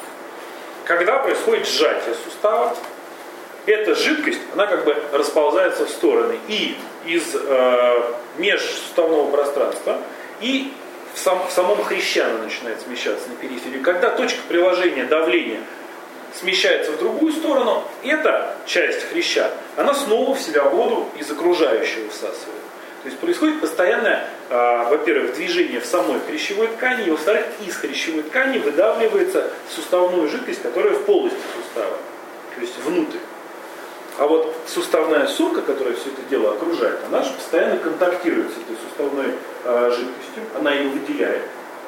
Когда происходит сжатие сустава, эта жидкость, она как бы расползается в стороны и из э, межсуставного пространства, и в, сам, в самом хряще она начинает смещаться на периферию. Когда точка приложения давления смещается в другую сторону, эта часть хряща, она снова в себя воду из окружающего всасывает. То есть происходит постоянное, э, во-первых, движение в самой хрящевой ткани, и, во-вторых, из хрящевой ткани выдавливается суставную жидкость, которая в полости сустава, то есть внутрь. А вот суставная сумка, которая все это дело окружает, она же постоянно контактирует с этой суставной э, жидкостью, она ее выделяет.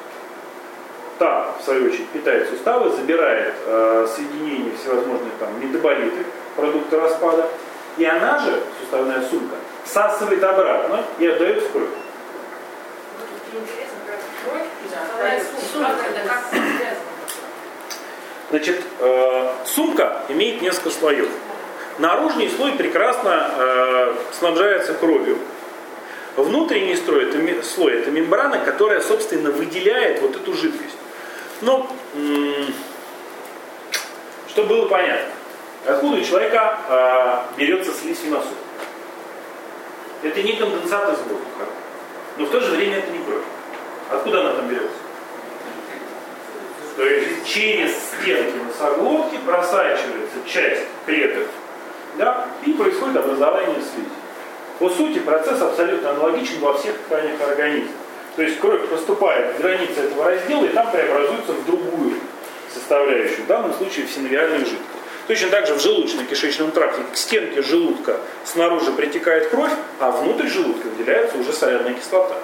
Та, в свою очередь, питает суставы, забирает э, соединения всевозможные там метаболиты, продукты распада, и она же, суставная сумка, всасывает обратно и отдает в кровь. Интересно, как кровь, да, сумка, это как связано? Значит, э, сумка имеет несколько слоев. Наружный слой прекрасно э, снабжается кровью. Внутренний слой это, слой это мембрана, которая, собственно, выделяет вот эту жидкость. Ну, м- чтобы было понятно, откуда у человека э, берется слизь в носу. Это не конденсат из воздуха, но в то же время это не кровь. Откуда она там берется? То есть через стенки носоглотки просачивается часть клеток, да, и происходит образование слизи. По сути, процесс абсолютно аналогичен во всех тканях организма. То есть кровь поступает в границы этого раздела и там преобразуется в другую составляющую, в данном случае в синовиальную жидкость. Точно так же в желудочно-кишечном тракте к стенке желудка снаружи притекает кровь, а внутрь желудка выделяется уже соляная кислота.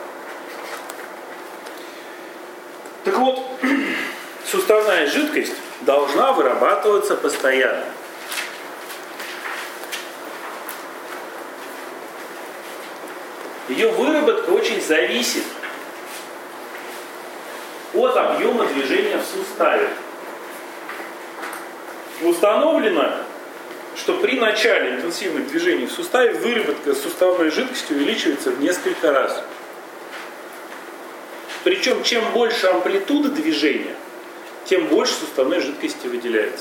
Так вот, суставная жидкость должна вырабатываться постоянно. Ее выработка очень зависит от объема движения в суставе. Установлено, что при начале интенсивных движений в суставе выработка суставной жидкости увеличивается в несколько раз. Причем, чем больше амплитуда движения, тем больше суставной жидкости выделяется.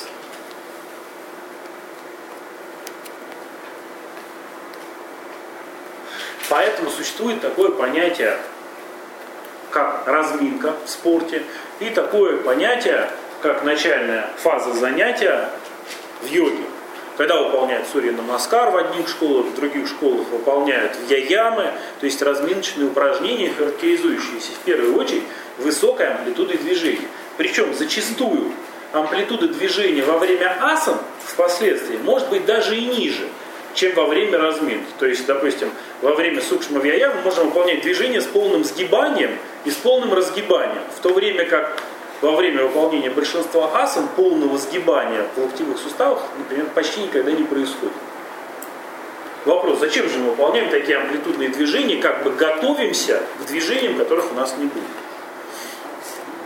Поэтому существует такое понятие, как разминка в спорте, и такое понятие, как начальная фаза занятия в йоге. Когда выполняют Сурья Намаскар в одних школах, в других школах выполняют вьяямы, то есть разминочные упражнения, характеризующиеся в первую очередь высокой амплитудой движения. Причем зачастую амплитуда движения во время асан впоследствии может быть даже и ниже, чем во время разминки. То есть, допустим, во время сукшма вьяямы мы можем выполнять движение с полным сгибанием и с полным разгибанием, в то время как во время выполнения большинства асан полного сгибания в локтевых суставах, например, почти никогда не происходит. Вопрос, зачем же мы выполняем такие амплитудные движения, как бы готовимся к движениям, которых у нас не будет?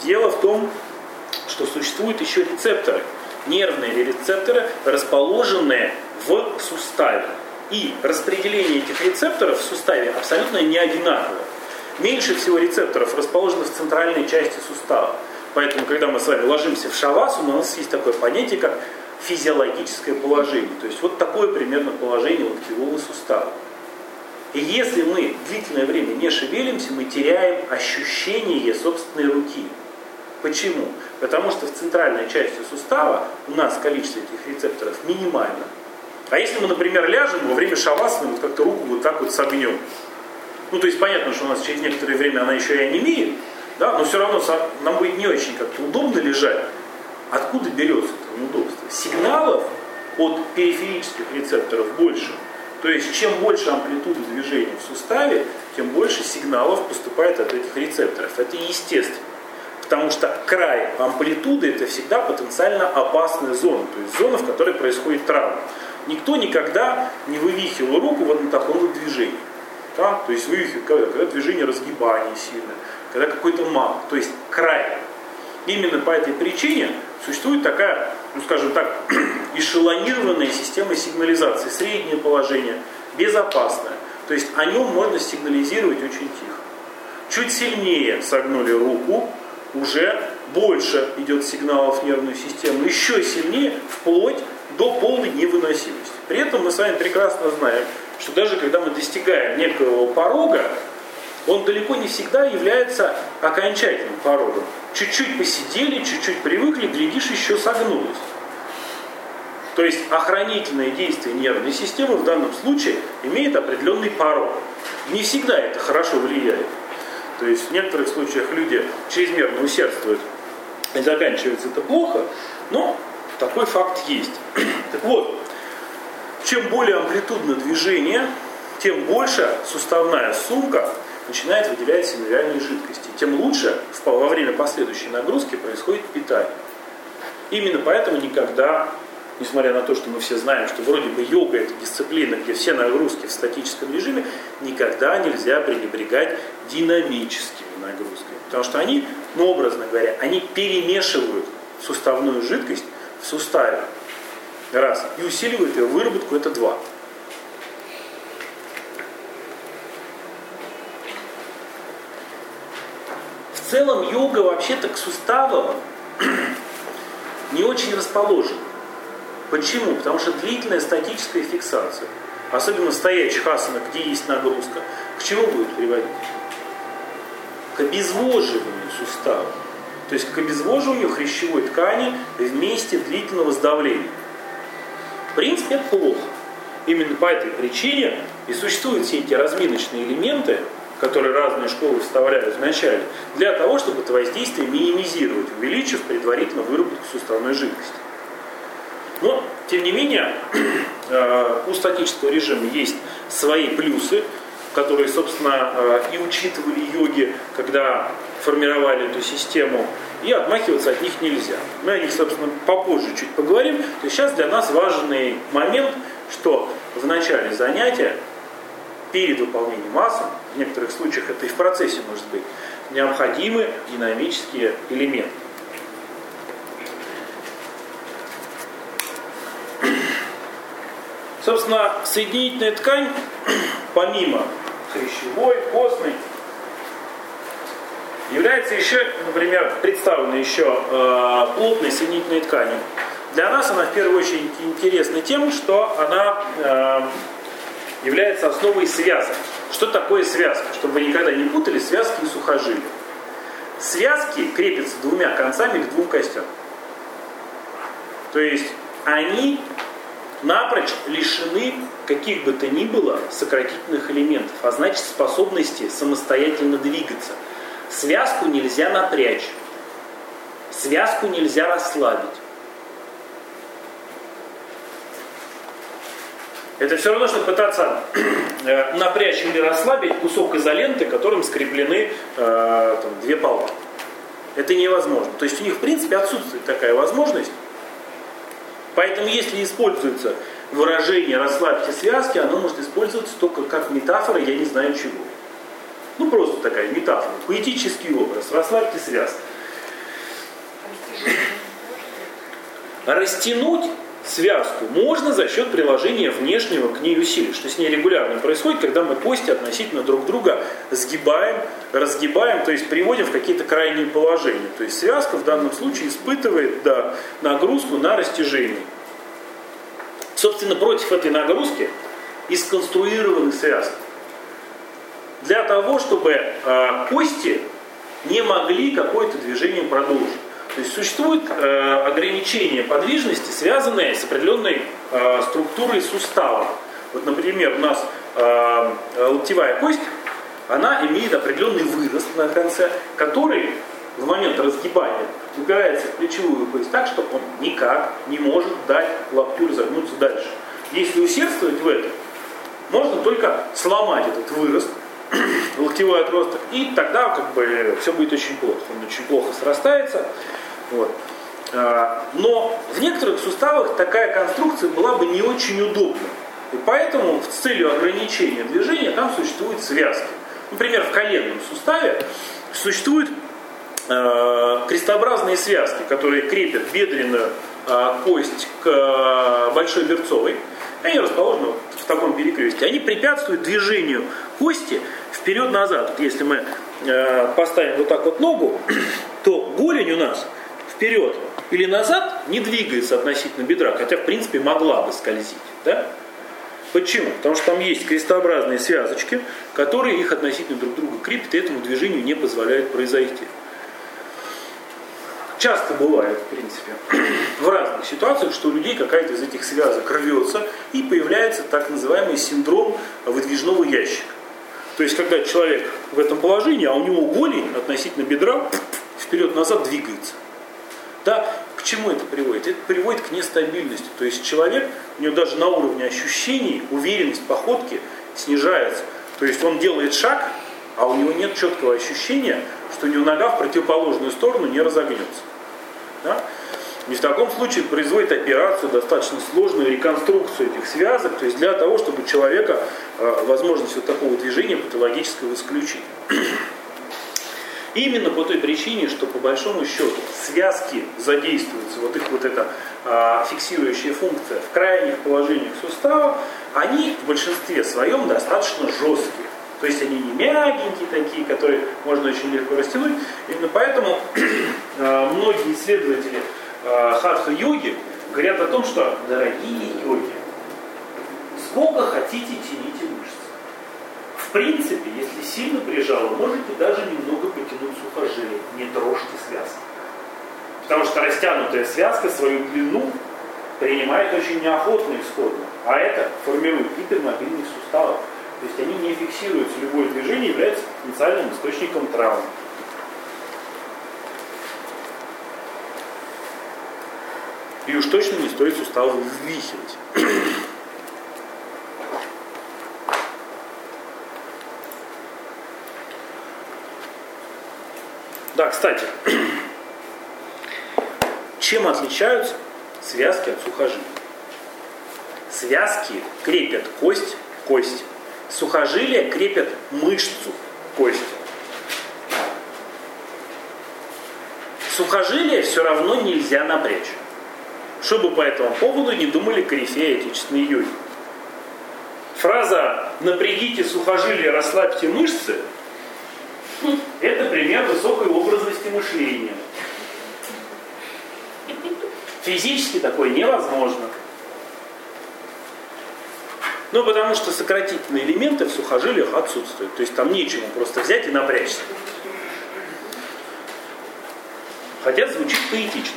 Дело в том, что существуют еще рецепторы, нервные рецепторы, расположенные в суставе. И распределение этих рецепторов в суставе абсолютно не одинаковое. Меньше всего рецепторов расположено в центральной части сустава. Поэтому, когда мы с вами ложимся в шавасану, у нас есть такое понятие, как физиологическое положение. То есть вот такое примерно положение локтевого сустава. И если мы длительное время не шевелимся, мы теряем ощущение собственной руки. Почему? Потому что в центральной части сустава у нас количество этих рецепторов минимально. А если мы, например, ляжем во время шавасаны, вот как-то руку вот так вот согнем. Ну, то есть понятно, что у нас через некоторое время она еще и онемеет, да, но все равно нам будет не очень как-то удобно лежать. Откуда берется это неудобство? Сигналов от периферических рецепторов больше. То есть чем больше амплитуда движения в суставе, тем больше сигналов поступает от этих рецепторов. Это естественно. Потому что край амплитуды это всегда потенциально опасная зона. То есть зона, в которой происходит травма. Никто никогда не вывихивал руку вот на таком вот движении. Да? То есть вывихивает, когда, когда движение разгибания сильное, когда какой-то мат. То есть край. Именно по этой причине существует такая, ну скажем так, эшелонированная система сигнализации. Среднее положение, безопасное. То есть о нем можно сигнализировать очень тихо. Чуть сильнее согнули руку, уже больше идет сигналов в нервную систему. Еще сильнее, вплоть до полной невыносимости. При этом мы с вами прекрасно знаем, что даже когда мы достигаем некоего порога, он далеко не всегда является окончательным порогом. Чуть-чуть посидели, чуть-чуть привыкли, глядишь, еще согнулось. То есть охранительное действие нервной системы в данном случае имеет определенный порог. Не всегда это хорошо влияет. То есть в некоторых случаях люди чрезмерно усердствуют, и заканчивается это плохо, но такой факт есть. Так вот, чем более амплитудно движение, тем больше суставная сумка начинает выделять синовиальные жидкости, тем лучше во время последующей нагрузки происходит питание. Именно поэтому никогда, несмотря на то, что мы все знаем, что вроде бы йога это дисциплина, где все нагрузки в статическом режиме, никогда нельзя пренебрегать динамическими нагрузками. Потому что они, ну образно говоря, они перемешивают суставную жидкость в суставе. Раз. И усиливают ее выработку, это два. В целом йога вообще-то к суставам не очень расположена. Почему? Потому что длительная статическая фиксация, особенно в стоячих асанах, где есть нагрузка, к чему будет приводить? К обезвоживанию сустава. То есть к обезвоживанию хрящевой ткани в месте длительного сдавления. В принципе, это плохо. Именно по этой причине и существуют все эти разминочные элементы, которые разные школы вставляют вначале, для того, чтобы это воздействие минимизировать, увеличив предварительно выработку суставной жидкости. Но, тем не менее, у статического режима есть свои плюсы, которые, собственно, и учитывали йоги, когда формировали эту систему, и отмахиваться от них нельзя. Мы о них, собственно, попозже чуть поговорим. То есть сейчас для нас важный момент, что в начале занятия, перед выполнением асан, в некоторых случаях это и в процессе может быть, необходимы динамические элементы. Собственно, соединительная ткань, помимо хрящевой, костной, является еще, например, представлена еще э, плотной соединительной тканью. Для нас она в первую очередь интересна тем, что она э, является основой связок. Что такое связка? Чтобы вы никогда не путали связки и сухожилия. Связки крепятся двумя концами к двум костям. То есть они напрочь лишены каких бы то ни было сократительных элементов, а значит способности самостоятельно двигаться. Связку нельзя напрячь. Связку нельзя расслабить. Это все равно, что пытаться э, напрячь или расслабить кусок изоленты, которым скреплены э, там, две полы. Это невозможно. То есть у них в принципе отсутствует такая возможность. Поэтому если используется выражение «расслабьте связки», оно может использоваться только как метафора «я не знаю чего». Ну просто такая метафора, поэтический образ, расслабьте связки. Растянуть связку можно за счет приложения внешнего к ней усилия, что с ней регулярно происходит, когда мы кости относительно друг друга сгибаем, разгибаем, то есть приводим в какие-то крайние положения. То есть связка в данном случае испытывает, да, нагрузку на растяжение. Собственно, против этой нагрузки и сконструированы связки. Для того, чтобы э, кости не могли какое-то движение продолжить. То есть существует э, ограничение подвижности, связанное с определенной э, структурой сустава. Вот, например, у нас э, локтевая кость, она имеет определенный вырост на конце, который в момент разгибания упирается в плечевую кость так, что он никак не может дать локтю разогнуться дальше. Если усердствовать в этом, можно только сломать этот вырост, локтевой отросток, и тогда как бы все будет очень плохо. Он очень плохо срастается. Вот. Но в некоторых суставах такая конструкция была бы не очень удобна. И поэтому с целью ограничения движения там существуют связки. Например, в коленном суставе существуют э, крестообразные связки, которые крепят бедренную э, кость к э, большой берцовой. Они расположены в таком перекрестке. Они препятствуют движению кости вперед-назад. Вот если мы э, поставим вот так вот ногу, то голень у нас вперед или назад не двигается относительно бедра, хотя в принципе могла бы скользить. Да? Почему? Потому что там есть крестообразные связочки, которые их относительно друг друга крепят, и этому движению не позволяют произойти. Часто бывает, в принципе, в разных ситуациях, что у людей какая-то из этих связок рвется, и появляется так называемый синдром выдвижного ящика. То есть, когда человек в этом положении, а у него голень относительно бедра вперед-назад двигается. Да, к чему это приводит? Это приводит к нестабильности. То есть человек, у него даже на уровне ощущений уверенность походки снижается. То есть он делает шаг, а у него нет четкого ощущения, что у него нога в противоположную сторону не разогнется. Да? И в таком случае производит операцию, достаточно сложную реконструкцию этих связок, то есть для того, чтобы у человека э, возможность вот такого движения патологического исключить. Именно по той причине, что по большому счету связки задействуются, вот их вот эта э, фиксирующая функция в крайних положениях сустава, они в большинстве своем достаточно жесткие. То есть они не мягенькие такие, которые можно очень легко растянуть. Именно поэтому э, многие исследователи э, хатха-йоги говорят о том, что, дорогие йоги, сколько хотите тяните мышцы. В принципе, если сильно прижало, можете даже немного потянуть сухожилие. Не трожьте связки. Потому что растянутая связка свою длину принимает очень неохотно исходно. А это формирует гипермобильных суставов. То есть они не фиксируются, любое движение является потенциальным источником травм. И уж точно не стоит суставы ввихивать. Да, кстати, чем отличаются связки от сухожилий? Связки крепят кость к кости. Сухожилия крепят мышцу кости. Сухожилия все равно нельзя напрячь. Чтобы по этому поводу не думали корифеи отечественной йоги. Фраза «напрягите сухожилия, расслабьте мышцы» — это пример высокой образности мышления. Физически такое невозможно. Ну, потому что сократительные элементы в сухожилиях отсутствуют. То есть там нечему просто взять и напрячься. Хотя звучит поэтично.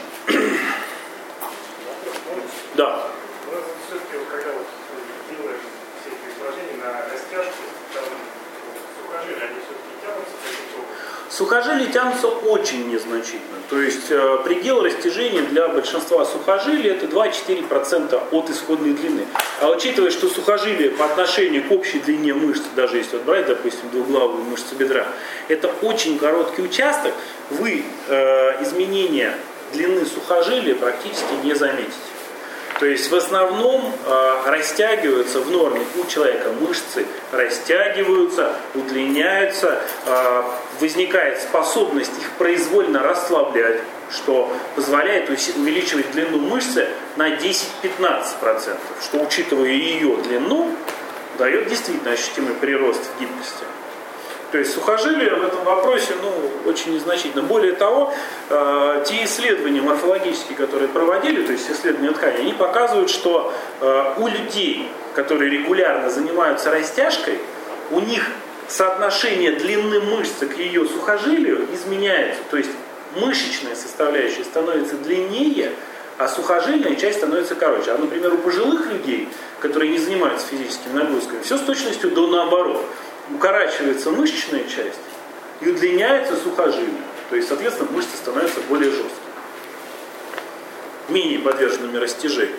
Да. Но все-таки, когда вот делаешь все эти упражнения на растяжку, там сухожилия, они все-таки тянутся к этому? Сухожилия тянутся очень незначительно. То есть э, предел растяжения для большинства сухожилий это два-четыре процента от исходной длины. А учитывая, что сухожилия по отношению к общей длине мышц, даже если вот брать, допустим, двуглавую мышцу бедра, это очень короткий участок, вы э, изменения длины сухожилия практически не заметите. То есть в основном э, растягиваются в норме у человека мышцы, растягиваются, удлиняются, э, возникает способность их произвольно расслаблять, что позволяет увеличивать длину мышцы на десять-пятнадцать процентов, что, учитывая ее длину, дает действительно ощутимый прирост в гибкости. То есть сухожилие в этом вопросе ну, очень незначительно. Более того, э, те исследования морфологические, которые проводили, то есть исследования ткани, они показывают, что э, у людей, которые регулярно занимаются растяжкой, у них соотношение длины мышцы к ее сухожилию изменяется. То есть мышечная составляющая становится длиннее, а сухожильная часть становится короче. А, например, у пожилых людей, которые не занимаются физическими нагрузками, все с точностью до наоборот. Укорачивается мышечная часть и удлиняется сухожилие. То есть, соответственно, мышцы становятся более жесткими, менее подверженными растяжению.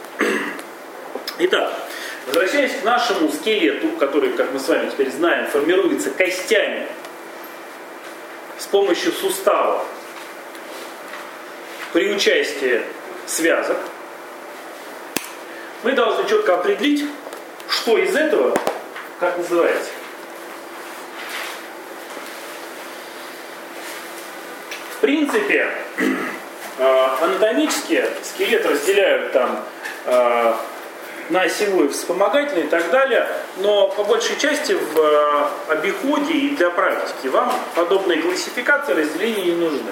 Итак, возвращаясь к нашему скелету, который, как мы с вами теперь знаем, формируется костями с помощью суставов при участии связок, мы должны четко определить, что из этого, как называется. В принципе, анатомически скелет разделяют там на осевой, вспомогательный и так далее, но по большей части в обиходе и для практики вам подобные классификации разделения не нужны.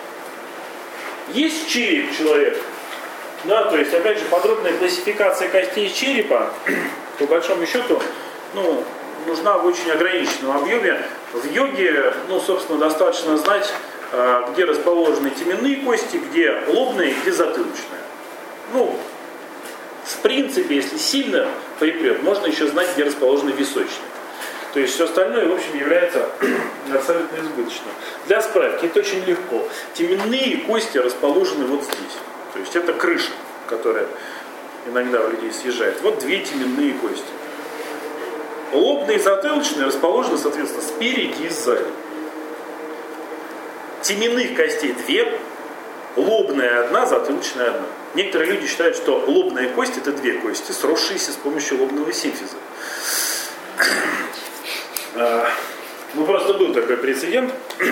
Есть череп человека, да, то есть опять же подробная классификация костей черепа, по большому счету, ну, нужна в очень ограниченном объеме. В йоге, ну, собственно, достаточно знать, где расположены теменные кости, где лобные, где затылочные. Ну, в принципе, если сильно припрет, можно еще знать, где расположены височные. То есть все остальное, в общем, является абсолютно избыточным. Для справки это очень легко. Теменные кости расположены вот здесь. То есть это крыша, которая иногда у людей съезжает. Вот две теменные кости. Лобные и затылочные расположены, соответственно, спереди и сзади. Теменных костей две, лобная одна, затылочная одна. Некоторые люди считают, что лобная кость это две кости, сросшиеся с помощью лобного симфиза. Ну, просто был такой прецедент.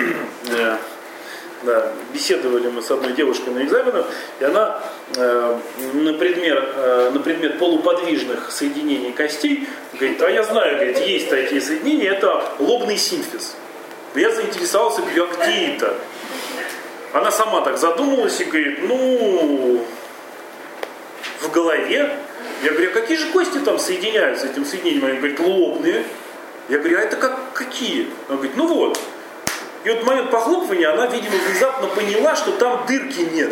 Да, беседовали мы с одной девушкой на экзаменах, и она э, на, предмет, э, на предмет полуподвижных соединений костей говорит, а я знаю, говорит, есть такие соединения, это лобный симфиз. Я заинтересовался, говорю, а где это? Она сама так задумалась и говорит, ну, в голове. Я говорю, а какие же кости там соединяются этим соединением? Она говорит, лобные. Я говорю, а это как, какие? Она говорит, ну вот. И вот в момент похлопывания она, видимо, внезапно поняла, что там дырки нет.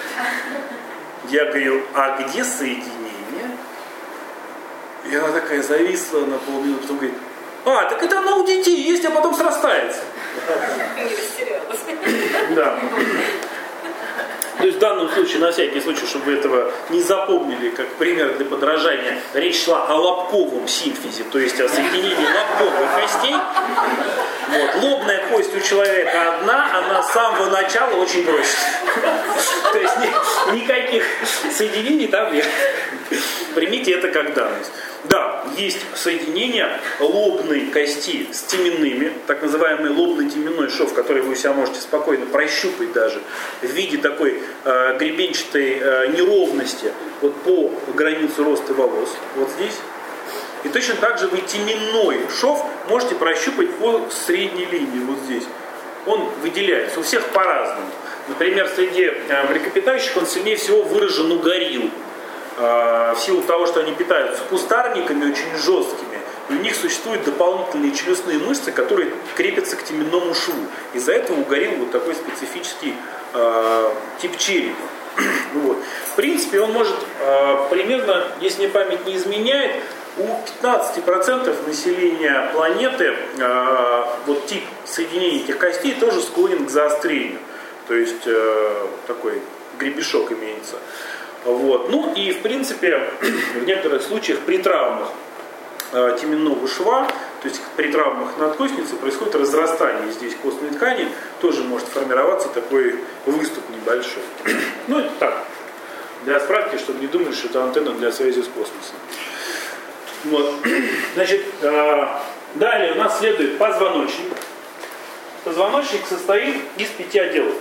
Я говорю, а где соединение? И она такая зависла на полминуты, потом говорит, а, так это оно у детей есть, а потом срастается. Не растерялась. Да. То есть в данном случае, на всякий случай, чтобы вы этого не запомнили как пример для подражания, речь шла о лобковом симфизе, то есть о соединении лобковых костей. Вот. Лобная кость у человека одна, она с самого начала очень бросит. То есть ни, никаких соединений там нет. Примите это как данность. Да, есть соединение лобной кости с теменными, так называемый лобно-теменной шов, который вы у себя можете спокойно прощупать даже в виде такой э, гребенчатой э, неровности вот по границе роста волос, вот здесь. И точно так же вы теменной шов можете прощупать по средней линии вот здесь. Он выделяется, у всех по-разному. Например, среди э, млекопитающих он сильнее всего выражен у горилл. В силу того, что они питаются кустарниками очень жесткими, и у них существуют дополнительные челюстные мышцы, которые крепятся к теменному шву. Из-за этого у горилл вот такой специфический э, тип черепа. Вот. В принципе, он может э, примерно, если мне память не изменяет, у пятнадцати процентов населения планеты э, вот тип соединения этих костей тоже склонен к заострению. То есть э, такой гребешок имеется. Вот. Ну и в принципе в некоторых случаях при травмах э, теменного шва, то есть при травмах надкостницы происходит разрастание здесь костной ткани, тоже может формироваться такой выступ небольшой. Ну это так, Для справки, чтобы не думали, что это антенна для связи с космосом. Вот. Значит, э, далее у нас следует позвоночник. Позвоночник состоит из пяти отделов.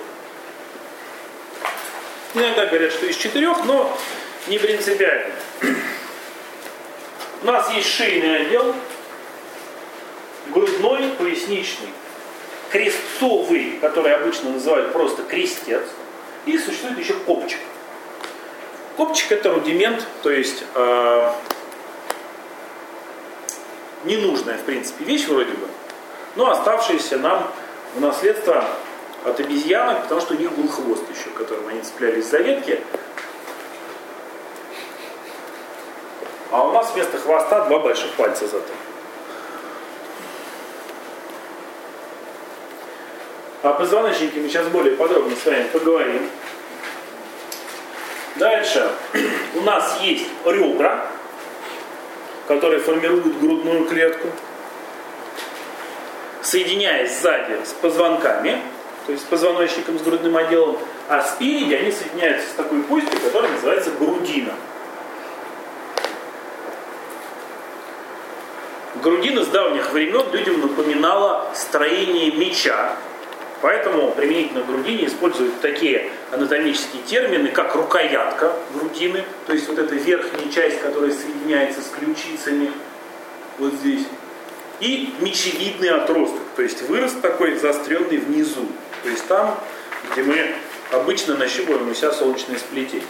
Иногда говорят, что из четырех, но не принципиально. У нас есть шейный отдел, грудной, поясничный, крестцовый, который обычно называют просто крестец, и существует еще копчик. Копчик — это рудимент, то есть э, ненужная, в принципе, вещь вроде бы, но оставшаяся нам в наследство от обезьянок, потому что у них был хвост еще, которым они цеплялись за ветки. А у нас вместо хвоста два больших пальца зато. О позвоночнике мы сейчас более подробно с вами поговорим. Дальше у нас есть ребра, которые формируют грудную клетку, соединяясь сзади с позвонками, то есть с позвоночником, с грудным отделом, а спереди они соединяются с такой костью, которая называется грудина. Грудина с давних времен людям напоминала строение меча, поэтому применительно к грудине используют такие анатомические термины, как рукоятка грудины, то есть вот эта верхняя часть, которая соединяется с ключицами, вот здесь, и мечевидный отросток, то есть вырост такой заостренный внизу, то есть там, где мы обычно нащупываем у себя солнечное сплетение.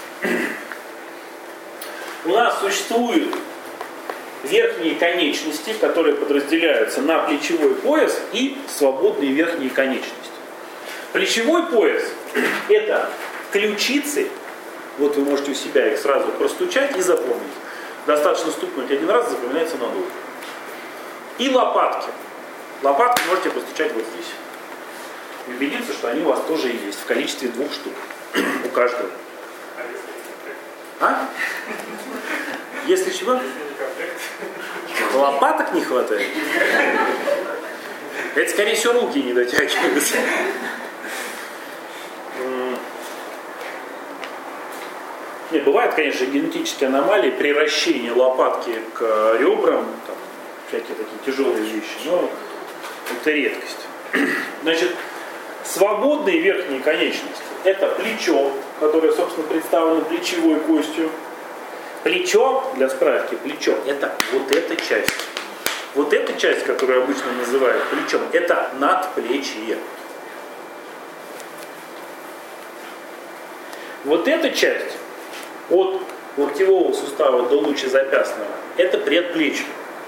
У нас существуют верхние конечности, которые подразделяются на плечевой пояс и свободные верхние конечности. Плечевой пояс – это ключицы, вот вы можете у себя их сразу простучать и запомнить. Достаточно стукнуть один раз, запоминается надолго. И лопатки. Лопатки можете постучать вот здесь. И убедиться, что они у вас тоже есть в количестве двух штук. У каждого. А? Если чего? Лопаток не хватает. Это, скорее всего, руки не дотягиваются. Не, бывают, конечно, генетические аномалии, превращение лопатки к ребрам, там, всякие такие тяжелые вещи, но это редкость. Значит, свободные верхние конечности – это плечо, которое, собственно, представлено плечевой костью. Плечо, для справки, плечо – это вот эта часть. Вот эта часть, которую обычно называют плечом, это надплечье. Вот эта часть от локтевого сустава до лучезапястного – это предплечье.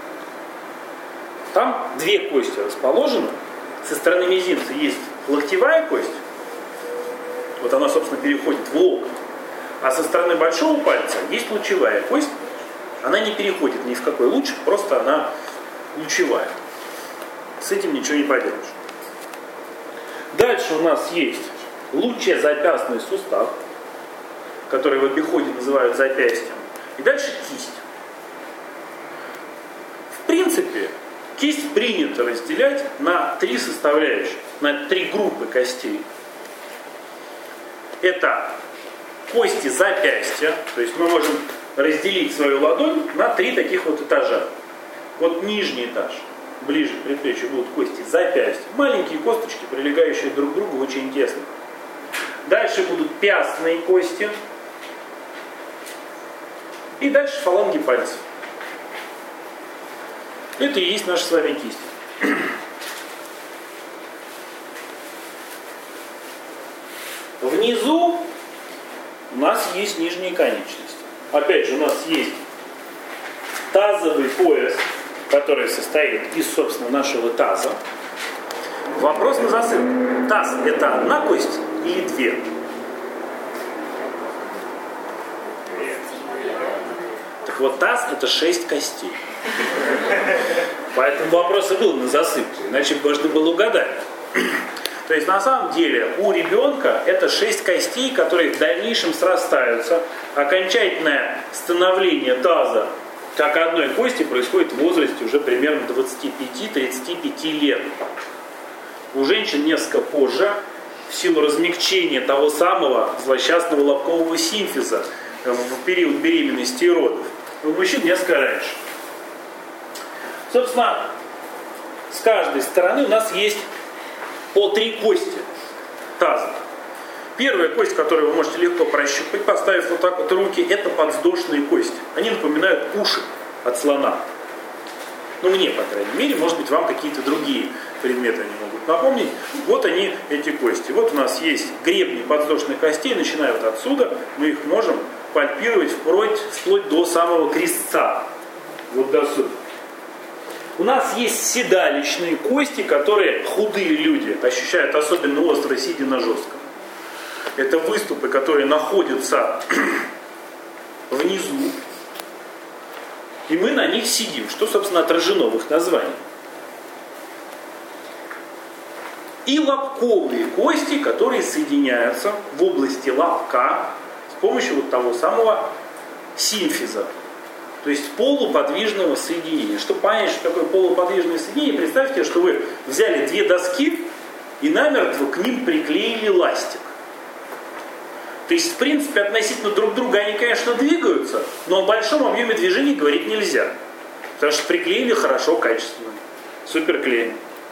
Там две кости расположены. Со стороны мизинца есть локтевая кость. Вот она, собственно, переходит в локоть. А со стороны большого пальца есть лучевая кость. Она не переходит ни в какой луч, просто она лучевая. С этим ничего не поделаешь. Дальше у нас есть лучезапястный сустав, который в обиходе называют запястьем. И дальше кисть. В принципе, кисть принято разделять на три составляющих, на три группы костей. Это кости запястья, то есть мы можем разделить свою ладонь на три таких вот этажа. Вот нижний этаж, ближе к предплечью, будут кости запястья. Маленькие косточки, прилегающие друг к другу очень тесно. Дальше будут пястные кости. И дальше фаланги пальцев. Это и есть наша с вами кисть. Внизу у нас есть нижние конечности. Опять же, у нас есть тазовый пояс, который состоит из, собственно, нашего таза. Вопрос на засыпку. Таз – это одна кость или две? Так вот, таз – это шесть костей. Поэтому вопрос и был на засыпку, иначе можно было угадать. То есть на самом деле у ребенка это шесть костей, которые в дальнейшем срастаются. Окончательное становление таза как одной кости происходит в возрасте уже примерно двадцати пяти — тридцати пяти лет. У женщин несколько позже, в силу размягчения того самого злосчастного лобкового симфиза в период беременности и родов. У мужчин несколько раньше. Собственно, с каждой стороны у нас есть по три кости таза. Первая кость, которую вы можете легко прощупать, поставив вот так вот руки, это подвздошные кости. Они напоминают уши от слона. Ну, мне, по крайней мере, может быть, вам какие-то другие предметы они могут напомнить. Вот они, эти кости. Вот у нас есть гребни подвздошных костей, начиная вот отсюда, мы их можем пальпировать вплоть, вплоть до самого крестца. Вот до сюда. У нас есть седалищные кости, которые худые люди ощущают особенно остро, сидя на жестком. Это выступы, которые находятся внизу. И мы на них сидим, что, собственно, отражено в их названии. И лобковые кости, которые соединяются в области лобка с помощью вот того самого симфиза. То есть полуподвижного соединения. Чтобы понять, что такое полуподвижное соединение, представьте, что вы взяли две доски и намертво к ним приклеили ластик. То есть, в принципе, относительно друг друга они, конечно, двигаются, но о большом объеме движений говорить нельзя. Потому что приклеили хорошо, качественно. Суперклеем.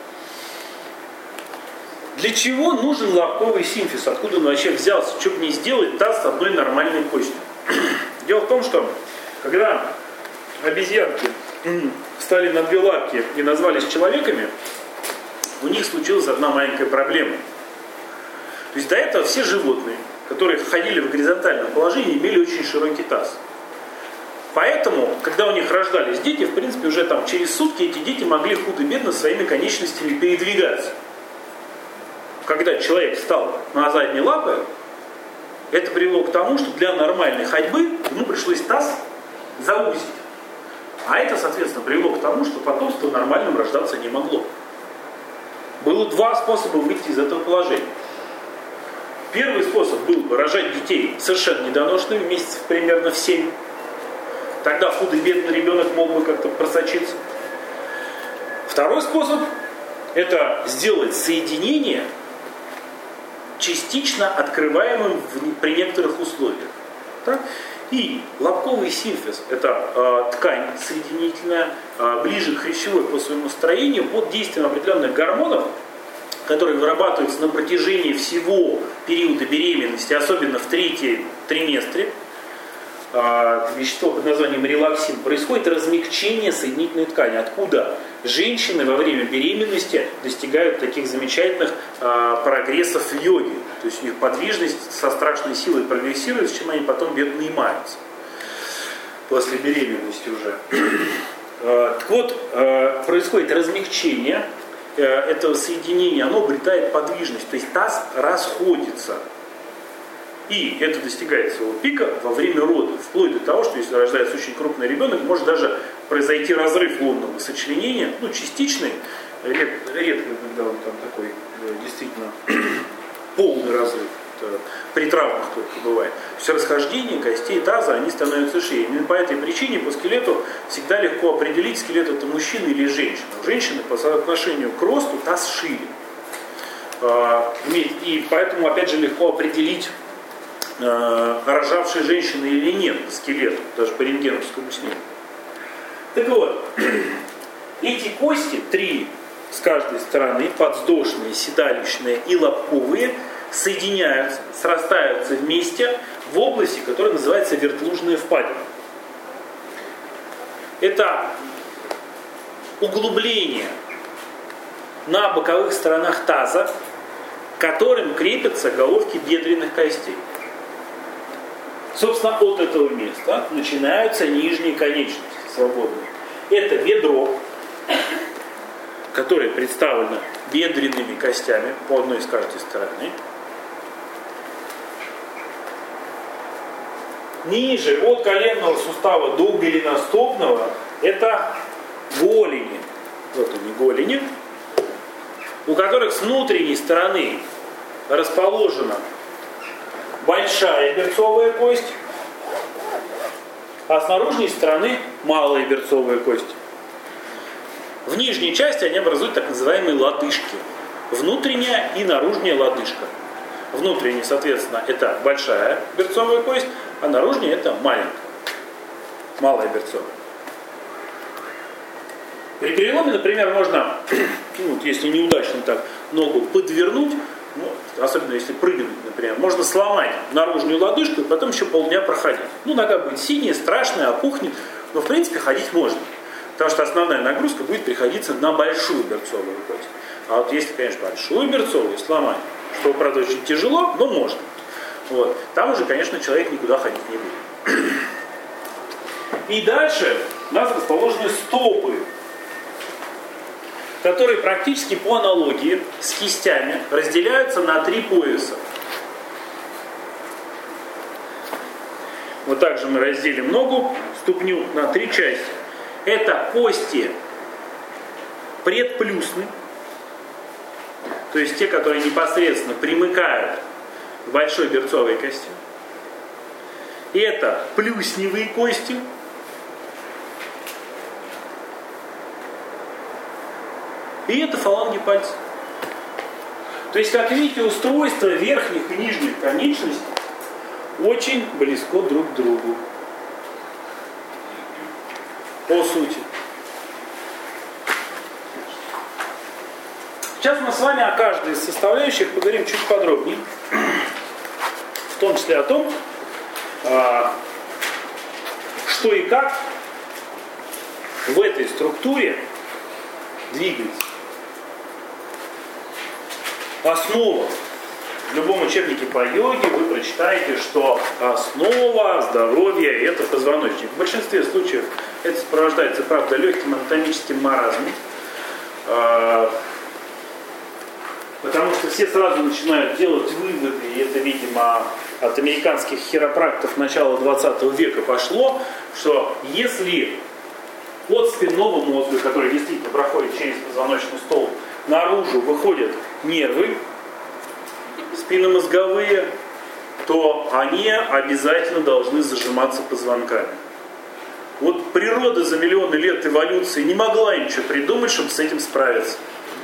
Для чего нужен лобковый симфиз? Откуда он вообще взялся? Что бы не сделать таз с одной нормальной костью? Дело в том, что когда обезьянки встали на две лапки и назвались человеками, у них случилась одна маленькая проблема. То есть до этого все животные, которые ходили в горизонтальном положении, имели очень широкий таз. Поэтому, когда у них рождались дети, в принципе, уже там через сутки эти дети могли худо-бедно своими конечностями передвигаться. Когда человек встал на задние лапы, это привело к тому, что для нормальной ходьбы ему пришлось таз заузить. А это, соответственно, привело к тому, что потомство нормальным рождаться не могло. Было два способа выйти из этого положения. Первый способ был бы рожать детей совершенно недоношенными, месяцев примерно в семь. Тогда худо-бедный ребенок мог бы как-то просочиться. Второй способ – это сделать соединение частично открываемым в, при некоторых условиях. Так? И лобковый симфиз – это э, ткань соединительная, э, ближе к хрящевой по своему строению, под действием определенных гормонов, которые вырабатываются на протяжении всего периода беременности, особенно в третьем триместре. Э, вещество под названием релаксин. Происходит размягчение соединительной ткани, откуда женщины во время беременности достигают таких замечательных э, прогрессов в йоге. То есть у них подвижность со страшной силой прогрессирует, с чем они потом бедно имаются. После беременности уже. э, так вот, э, происходит размягчение э, этого соединения, оно обретает подвижность. То есть таз расходится. И это достигает своего пика во время родов. Вплоть до того, что если рождается очень крупный ребенок, может даже произойти разрыв лунного сочленения, ну, частичный, редко, редко когда он там такой действительно полный разрыв. Это при травмах только бывает. То есть расхождение костей таза, они становятся шире. Именно по этой причине по скелету всегда легко определить, скелет это мужчина или женщина. У женщины по соотношению к росту таз шире. И поэтому, опять же, легко определить, рожавшей женщины или нет скелет, даже по рентгеновскому снимку. Так вот, эти кости, три с каждой стороны, подвздошные, седалищные и лобковые, соединяются, срастаются вместе в области, которая называется вертлужная впадина. Это углубление на боковых сторонах таза, к которым крепятся головки бедренных костей. Собственно, от этого места начинаются нижние конечности свободные. Это бедро, которое представлено бедренными костями по одной с каждой стороны. Ниже, от коленного сустава до голеностопного, это голени. Вот они, голени, у которых с внутренней стороны расположена большая берцовая кость, а с наружной стороны малая берцовая кость. В нижней части они образуют так называемые лодыжки. Внутренняя и наружная лодыжка. Внутренняя, соответственно, это большая берцовая кость, а наружная это маленькая, малая берцовая. При переломе, например, можно, ну, вот, если неудачно так, ногу подвернуть, ну, особенно если прыгнуть, например, можно сломать наружную лодыжку и потом еще полдня проходить. Ну, нога будет синяя, страшная, опухнет, но в принципе ходить можно. Потому что основная нагрузка будет приходиться на большую берцовую кость. А вот если, конечно, большую берцовую сломать, что, правда, очень тяжело, но можно. Вот. Там уже, конечно, человек никуда ходить не будет. И дальше у нас расположены стопы, которые практически по аналогии с кистями разделяются на три пояса. Вот так же мы разделим ногу, ступню на три части. Это кости предплюсны, то есть те, которые непосредственно примыкают к большой берцовой кости. И это плюсневые кости. И это фаланги пальцев. То есть, как видите, устройство верхних и нижних конечностей очень близко друг к другу. По сути. Сейчас мы с вами о каждой из составляющих поговорим чуть подробнее. В том числе о том, что и как в этой структуре двигается. Основа. В любом учебнике по йоге вы прочитаете, что основа здоровья – это позвоночник. В большинстве случаев это сопровождается, правда, легким анатомическим маразмом. Потому что все сразу начинают делать выводы, и это, видимо, от американских хиропрактов начала двадцатого века пошло, что если от спинного мозга, который действительно проходит через позвоночный столб, наружу выходят нервы спинномозговые, то они обязательно должны зажиматься позвонками. Вот природа за миллионы лет эволюции не могла ничего придумать, чтобы с этим справиться.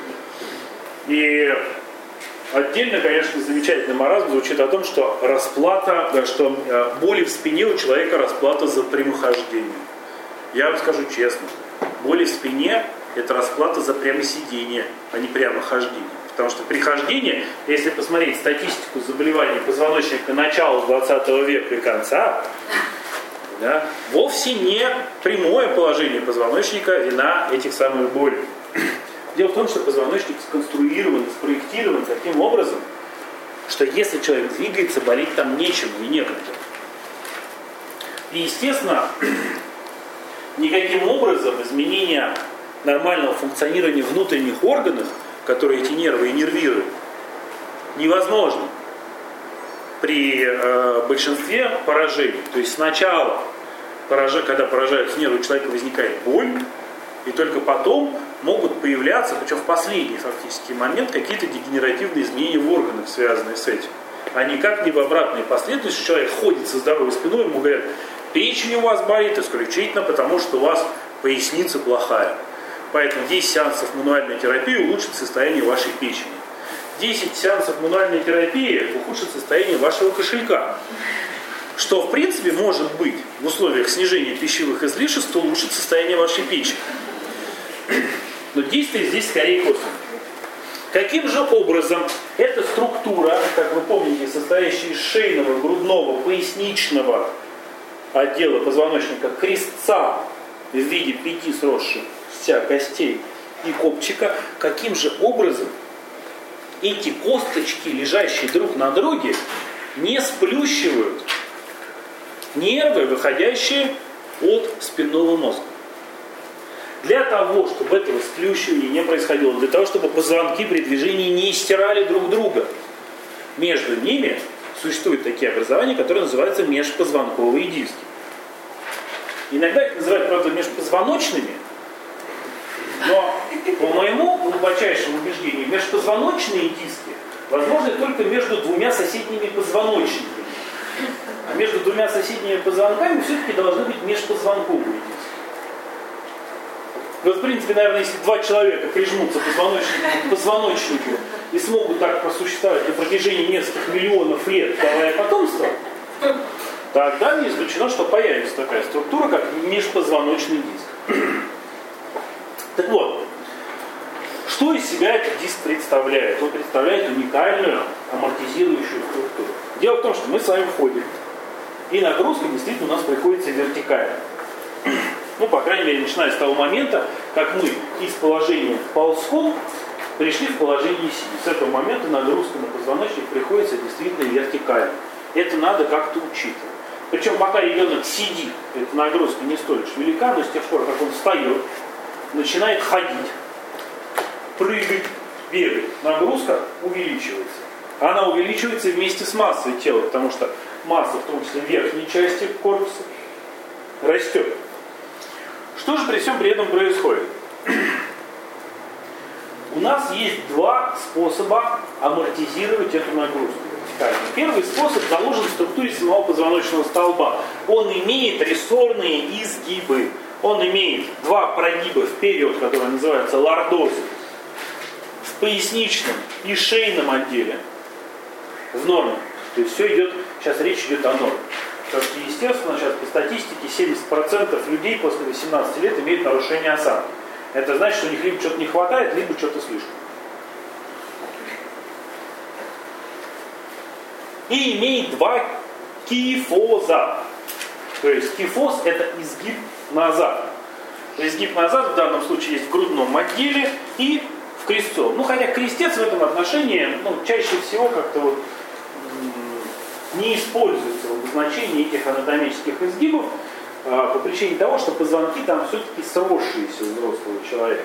И отдельно, конечно, замечательный маразм звучит о том, что расплата, что боли в спине у человека расплата за прямохождение. Я вам скажу честно, боли в спине – это расплата за прямосидение, а не прямохождение. Потому что при хождении, если посмотреть статистику заболеваний позвоночника начала двадцатого века и конца, да, вовсе не прямое положение позвоночника вина этих самых болей. Дело в том, что позвоночник сконструирован, спроектирован таким образом, что если человек двигается, болеть там нечему и некогда. И, естественно, никаким образом изменения нормального функционирования внутренних органов, которые эти нервы иннервируют, невозможно при э, большинстве поражений. То есть сначала, поража, когда поражаются нервы, у человека возникает боль, и только потом могут появляться, причем в последний фактически момент, какие-то дегенеративные изменения в органах, связанные с этим. А никак не в обратной последовательности. Человек ходит со здоровой спиной, ему говорят, печень у вас болит исключительно потому, что у вас поясница плохая. Поэтому десять сеансов мануальной терапии улучшит состояние вашей печени. десять сеансов мануальной терапии ухудшит состояние вашего кошелька. Что, в принципе, может быть в условиях снижения пищевых излишеств улучшит состояние вашей печени. Но действие здесь скорее косвенное. Каким же образом эта структура, как вы помните, состоящая из шейного, грудного, поясничного отдела позвоночника, крестца в виде пяти сросшихся костей и копчика, каким же образом эти косточки, лежащие друг на друге, не сплющивают нервы, выходящие от спинного мозга. Для того, чтобы этого сплющивания не происходило, для того, чтобы позвонки при движении не стирали друг друга, между ними существуют такие образования, которые называются межпозвонковые диски. Иногда их называют, правда, межпозвоночными, но по моему глубочайшему убеждению, межпозвоночные диски возможны только между двумя соседними позвоночниками. А между двумя соседними позвонками все-таки должны быть межпозвонковые диски. Вот, в принципе, наверное, если два человека прижмутся позвоночнику к позвоночнику и смогут так просуществовать на протяжении нескольких миллионов лет, давая потомство, тогда не исключено, что появится такая структура, как межпозвоночный диск. Так вот, что из себя этот диск представляет? Он представляет уникальную амортизирующую структуру. Дело в том, что мы с вами ходим, и нагрузка действительно у нас приходится вертикально. Ну, по крайней мере, начиная с того момента, как мы из положения ползком пришли в положение сидя. С этого момента нагрузка на позвоночник приходится действительно вертикально. Это надо как-то учитывать. Причем пока ребенок сидит, эта нагрузка не столь же велика, но с тех пор, как он встает, начинает ходить, прыгать, бегать, нагрузка увеличивается. Она увеличивается вместе с массой тела, потому что масса, в том числе верхней части корпуса, растет. Что же при всем при этом происходит? У нас есть два способа амортизировать эту нагрузку. Первый способ заложен в структуре самого позвоночного столба. Он имеет рессорные изгибы. Он имеет два прогиба вперед, которые называются лордозы, в поясничном и шейном отделе в норме. То есть все идет, сейчас речь идет о норме. Потому что, естественно, сейчас по статистике семьдесят процентов людей после восемнадцати лет имеют нарушение осанки. Это значит, что у них либо что-то не хватает, либо что-то слишком. И имеет два кифоза. То есть кифоз — это изгиб назад. Изгиб назад в данном случае есть в грудном отделе и в крестцовом. Ну, хотя крестец в этом отношении ну, чаще всего как-то вот не используется в обозначении этих анатомических изгибов а, по причине того, что позвонки там все-таки сросшиеся у взрослого человека.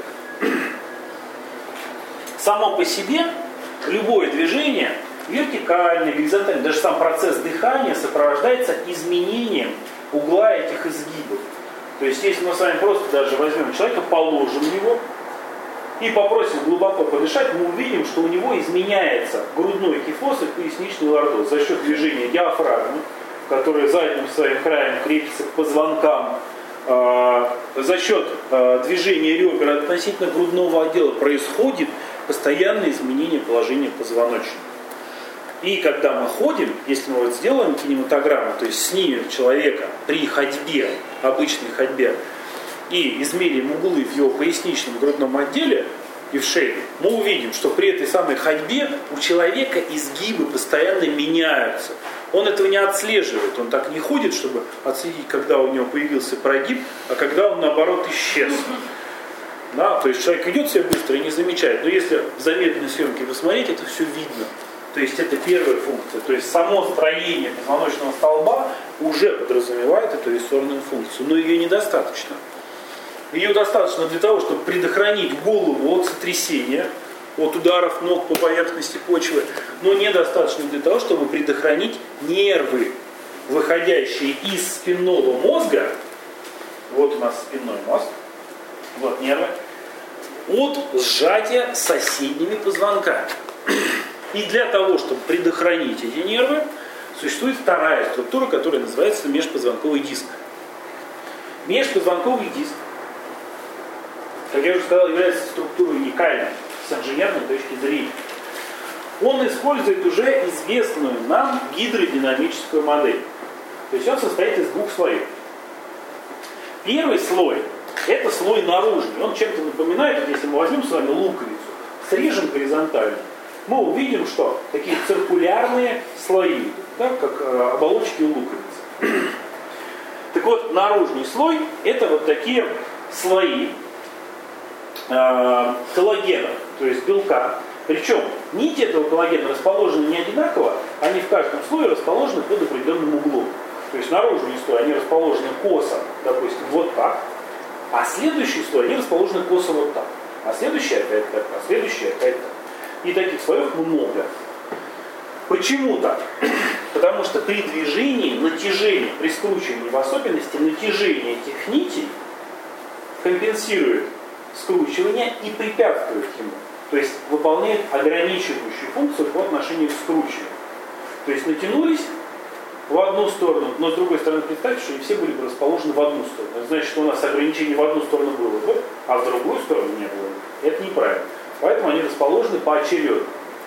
Само по себе любое движение, вертикальное, горизонтальное, даже сам процесс дыхания сопровождается изменением угла этих изгибов. То есть если мы с вами просто даже возьмем человека, положим его и попросим глубоко подышать, мы увидим, что у него изменяется грудной кифоз и поясничный лордоз за счет движения диафрагмы, которая задним своим краем крепится к позвонкам, э, за счет э, движения ребер относительно грудного отдела происходит постоянное изменение положения позвоночника. И когда мы ходим, если мы вот сделаем кинематограмму, то есть снимем человека при ходьбе, обычной ходьбе, и измерим углы в его поясничном грудном отделе и в шее, мы увидим, что при этой самой ходьбе у человека изгибы постоянно меняются. Он этого не отслеживает, он так не ходит, чтобы отследить, когда у него появился прогиб, а когда он наоборот исчез. Да? То есть человек идет себе быстро и не замечает, но если в замедленной съемке посмотреть, это все видно. То есть это первая функция. То есть само строение позвоночного столба уже подразумевает эту рессорную функцию, но ее недостаточно. Ее достаточно для того, чтобы предохранить голову от сотрясения, от ударов ног по поверхности почвы, но недостаточно для того, чтобы предохранить нервы, выходящие из спинного мозга, вот у нас спинной мозг, вот нервы, от сжатия соседними позвонками. И для того, чтобы предохранить эти нервы, существует вторая структура, которая называется межпозвонковый диск. Межпозвонковый диск, как я уже сказал, является структурой уникальной с инженерной точки зрения. Он использует уже известную нам гидродинамическую модель. То есть он состоит из двух слоев. Первый слой – это слой наружный. Он чем-то напоминает, вот если мы возьмем с вами луковицу, срежем горизонтально, мы увидим, что такие циркулярные слои, да, как э, оболочки у луковицы. Так вот, наружный слой – это вот такие слои э, коллагена, то есть белка. Причем нити этого коллагена расположены не одинаково, они в каждом слое расположены под определенным углом. То есть наружный слой, они расположены косо, допустим, вот так, а следующий слой, они расположены косо вот так, а следующий опять так, а следующий опять так. И таких слоев много. Почему так? Потому что при движении, натяжении, при скручивании, в особенности натяжение этих нитей компенсирует скручивание и препятствует ему. То есть выполняет ограничивающую функцию по отношению к скручиванию. То есть натянулись, в одну сторону, но с другой стороны представьте, что они все были бы расположены в одну сторону. Это значит, что у нас ограничение в одну сторону было бы, а в другую сторону не было бы. Это неправильно. Поэтому они расположены поочередно.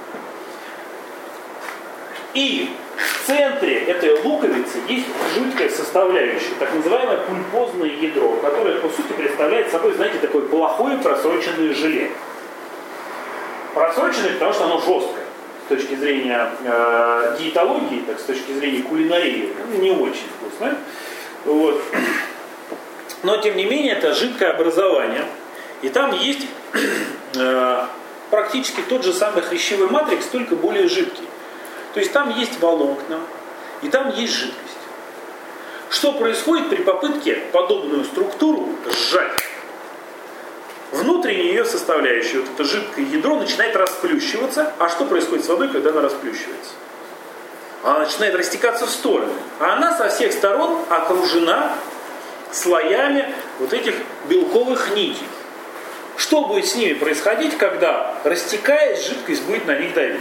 И в центре этой луковицы есть жидкая составляющая, так называемое пульпозное ядро, которое по сути представляет собой, знаете, такое плохое просроченное желе. Просроченное, потому что оно жесткое. С точки зрения э, диетологии, так с точки зрения кулинарии, ну, не очень вкусное. Вот. Но тем не менее это жидкое образование. И там есть э, практически тот же самый хрящевой матрикс, только более жидкий. То есть там есть волокна, и там есть жидкость. Что происходит при попытке подобную структуру сжать? Внутренняя ее составляющая, вот это жидкое ядро, начинает расплющиваться. А что происходит с водой, когда она расплющивается? Она начинает растекаться в стороны. А она со всех сторон окружена слоями вот этих белковых нитей. Что будет с ними происходить, когда, растекаясь, жидкость будет на них давить?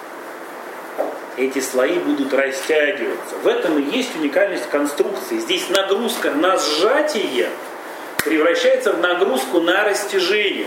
Эти слои будут растягиваться. В этом и есть уникальность конструкции. Здесь нагрузка на сжатие превращается в нагрузку на растяжение.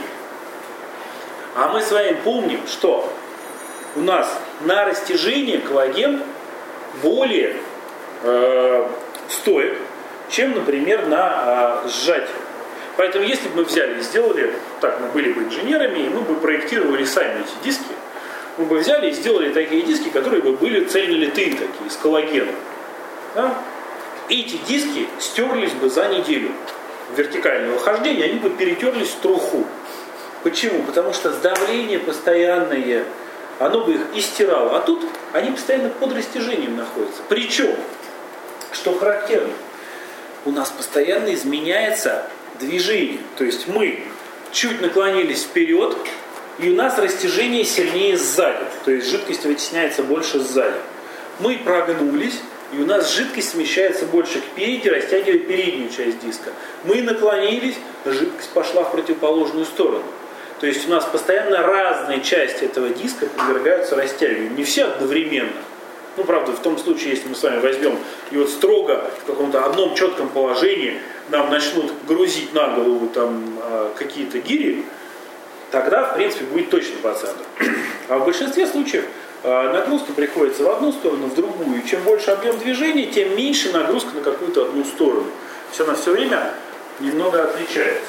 А мы с вами помним, что у нас на растяжение коллаген более э, стоек, чем, например, на э, сжатие. Поэтому если бы мы взяли и сделали, так мы были бы инженерами, и мы бы проектировали сами эти диски, мы бы взяли и сделали такие диски, которые бы были цельнолитые такие, из коллагена. Да? Эти диски стерлись бы за неделю вертикального хождения, они бы перетерлись в труху. Почему? Потому что давление постоянное, оно бы их и стирало. А тут они постоянно под растяжением находятся. Причем, что характерно, у нас постоянно изменяется движение. То есть мы чуть наклонились вперед, и у нас растяжение сильнее сзади. То есть жидкость вытесняется больше сзади. Мы прогнулись, и у нас жидкость смещается больше кпереди, растягивая переднюю часть диска. Мы наклонились, жидкость пошла в противоположную сторону. То есть у нас постоянно разные части этого диска подвергаются растягиванию. Не все одновременно. Ну, правда, в том случае, если мы с вами возьмем и вот строго в каком-то одном четком положении нам начнут грузить на голову там какие-то гири, тогда, в принципе, будет точно по центру. А в большинстве случаев нагрузка приходится в одну сторону, в другую. И чем больше объем движения, тем меньше нагрузка на какую-то одну сторону. Все она все время немного отличается.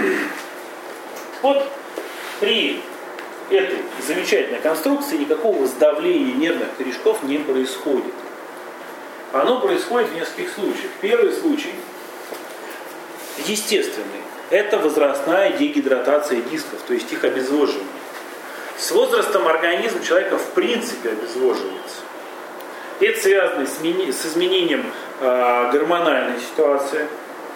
Вот при этой замечательной конструкции никакого сдавления нервных корешков не происходит. Оно происходит в нескольких случаях. Первый случай естественный. Это возрастная дегидратация дисков, то есть их обезвоживание. С возрастом организм человека в принципе обезвоживается. Это связано с, мини- с изменением э, гормональной ситуации.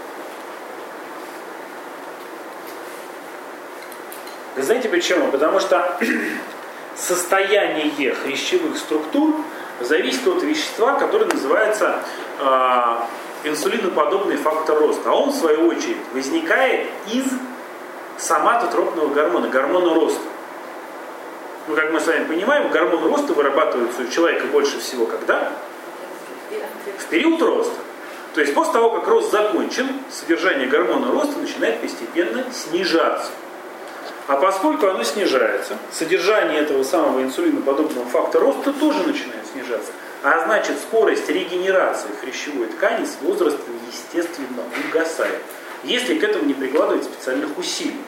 Вы знаете почему? Потому что состояние хрящевых структур зависит от вещества, которое называется э, инсулиноподобный фактор роста. А он, в свою очередь, возникает из соматотропного гормона, гормона роста. Ну, как мы с вами понимаем, гормон роста вырабатывается у человека больше всего когда? В период роста. То есть после того, как рост закончен, содержание гормона роста начинает постепенно снижаться. А поскольку оно снижается, содержание этого самого инсулиноподобного фактора роста тоже начинает снижаться. А значит, скорость регенерации хрящевой ткани с возрастом естественно угасает, если к этому не прикладывать специальных усилий.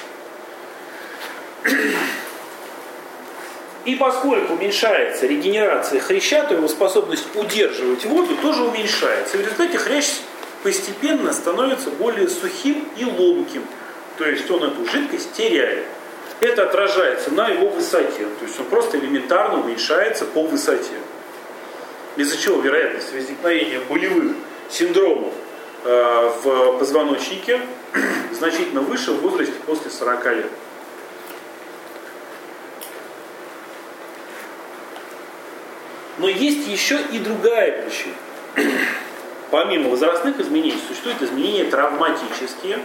И поскольку уменьшается регенерация хряща, то его способность удерживать воду тоже уменьшается. И в результате хрящ постепенно становится более сухим и ломким. То есть он эту жидкость теряет. Это отражается на его высоте. То есть он просто элементарно уменьшается по высоте. Из-за чего вероятность возникновения болевых синдромов э, в позвоночнике значительно выше в возрасте после сорока лет. Но есть еще и другая причина. Помимо возрастных изменений существуют изменения травматические.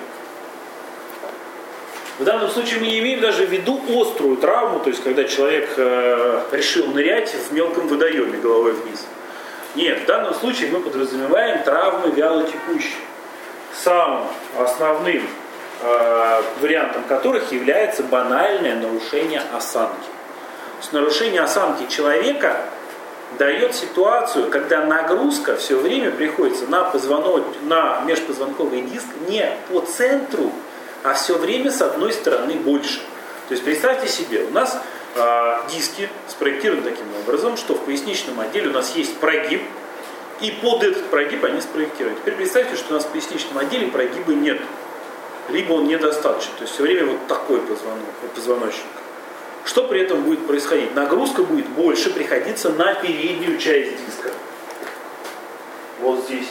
В данном случае мы не имеем даже в виду острую травму, то есть когда человек э, решил нырять в мелком водоеме головой вниз. Нет, в данном случае мы подразумеваем травмы вялотекущие. Самым основным э, вариантом которых является банальное нарушение осанки. То есть нарушение осанки человека дает ситуацию, когда нагрузка все время приходится на, позвонок, на межпозвонковый диск не по центру, а все время с одной стороны больше. То есть представьте себе, у нас э, диски спроектированы таким образом, что в поясничном отделе у нас есть прогиб, и под этот прогиб они спроектированы. Теперь представьте, что у нас в поясничном отделе прогиба нет, либо он недостаточен. То есть все время вот такой позвонок, позвоночник. Что при этом будет происходить? Нагрузка будет больше приходиться на переднюю часть диска. Вот здесь.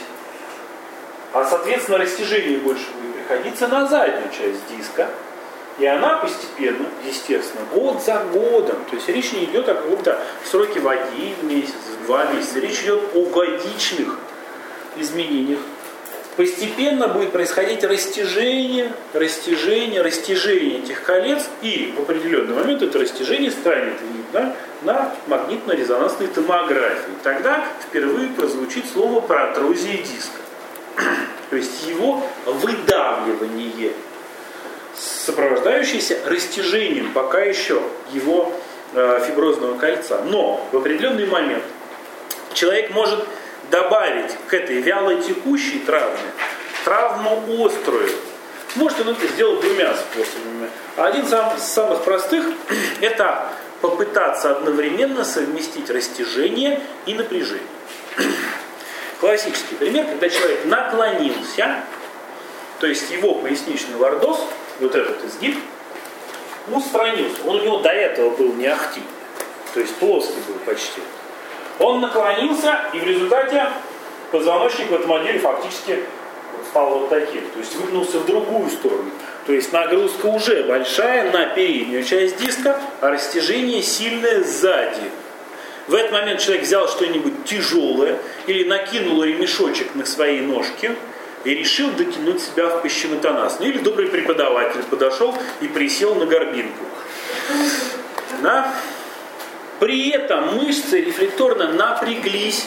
А соответственно растяжение больше будет приходиться на заднюю часть диска. И она постепенно, естественно, год за годом, то есть речь не идет о каком-то сроке в один месяц, в два месяца, речь идет о годичных изменениях. Постепенно будет происходить растяжение, растяжение, растяжение этих колец, и в определенный момент это растяжение станет видно на магнитно-резонансной томографии. Тогда впервые прозвучит слово протрузия диска, то есть его выдавливание, сопровождающийся растяжением пока еще его э, фиброзного кольца. Но в определенный момент человек может добавить к этой вялотекущей травме травму острую. Может он это сделать двумя способами. Один из самых простых – это попытаться одновременно совместить растяжение и напряжение. Классический пример, когда человек наклонился, то есть его поясничный лордоз, вот этот изгиб, устранился. Он у него до этого был не ахти, то есть плоский был почти. Он наклонился, и в результате позвоночник в этом отделе фактически стал вот таким, то есть выгнулся в другую сторону. То есть нагрузка уже большая на переднюю часть диска, а растяжение сильное сзади. В этот момент человек взял что-нибудь тяжелое или накинул ремешочек на свои ножки и решил дотянуть себя в пащемотонасную. Или добрый преподаватель подошел и присел на горбинку. Да? При этом мышцы рефлекторно напряглись.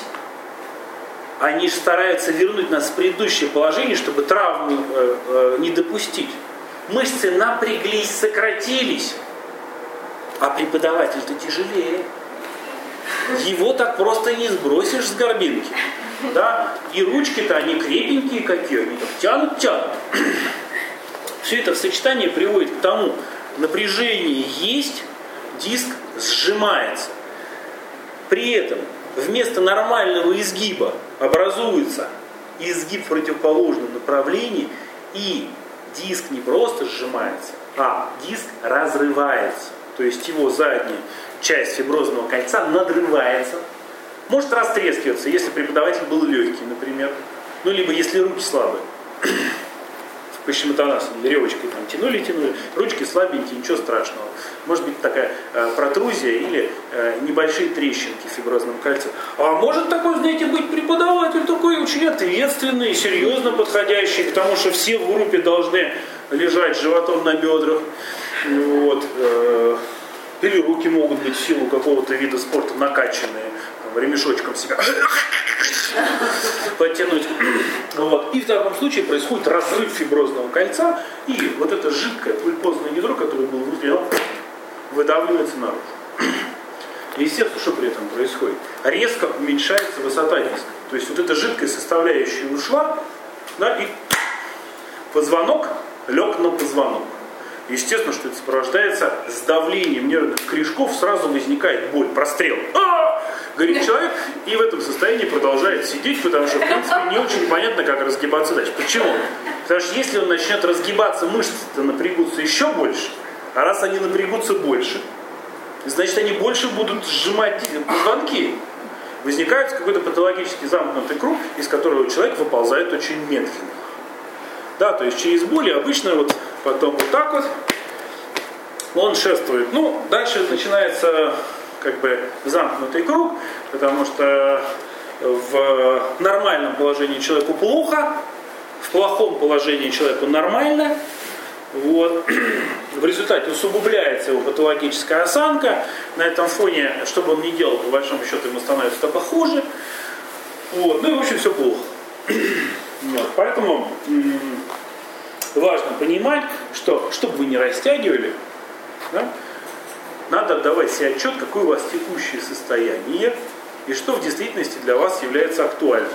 Они же стараются вернуть нас в предыдущее положение, чтобы травму э, э, не допустить. Мышцы напряглись, сократились. А преподаватель-то тяжелее. Его так просто не сбросишь с горбинки. Да? И ручки-то они крепенькие какие, они так тянут, тянут. Все это в сочетании приводит к тому, напряжение есть, диск сжимается. При этом вместо нормального изгиба образуется изгиб в противоположном направлении, и диск не просто сжимается, а диск разрывается. То есть его задняя часть фиброзного кольца надрывается. Может растрескиваться, если преподаватель был легкий, например. Ну, либо если руки слабые. В пащемотонасной веревочкой там тянули, тянули. Ручки слабенькие, ничего страшного. Может быть такая э, протрузия или э, небольшие трещинки в фиброзном кольце. А может такой, знаете, быть преподаватель такой очень ответственный, серьезно подходящий, потому что все в группе должны лежать животом на бедрах. Вот. Э, или руки могут быть в силу какого-то вида спорта накачанные, там, ремешочком себя подтянуть. Вот. И в таком случае происходит разрыв фиброзного кольца, и вот это жидкое пульпозное ядро, которое было внутри, выдавливается наружу. Естественно, что при этом происходит? Резко уменьшается высота диска. То есть вот эта жидкая составляющая ушла, да, и позвонок лег на позвонок. Естественно, что это сопровождается сдавлением нервных корешков, сразу возникает боль, прострел. А-а-а! Говорит человек, и в этом состоянии продолжает сидеть, потому что, в принципе, не очень понятно, как разгибаться дальше. Почему? Потому что если он начнет разгибаться, мышцы-то напрягутся еще больше, а раз они напрягутся больше, значит, они больше будут сжимать позвонки. Возникает какой-то патологический замкнутый круг, из которого человек выползает очень медленно. Да, то есть через боли обычно вот потом вот так вот он шествует. Ну, дальше начинается как бы замкнутый круг, потому что в нормальном положении человеку плохо, в плохом положении человеку нормально. Вот. В результате усугубляется его патологическая осанка. На этом фоне, что бы он ни делал, по большому счету ему становится только хуже. Вот. Ну и в общем все плохо. Вот. Поэтому м- важно понимать, что чтобы вы не растягивали, да, надо отдавать себе отчет, какое у вас текущее состояние и что в действительности для вас является актуальным.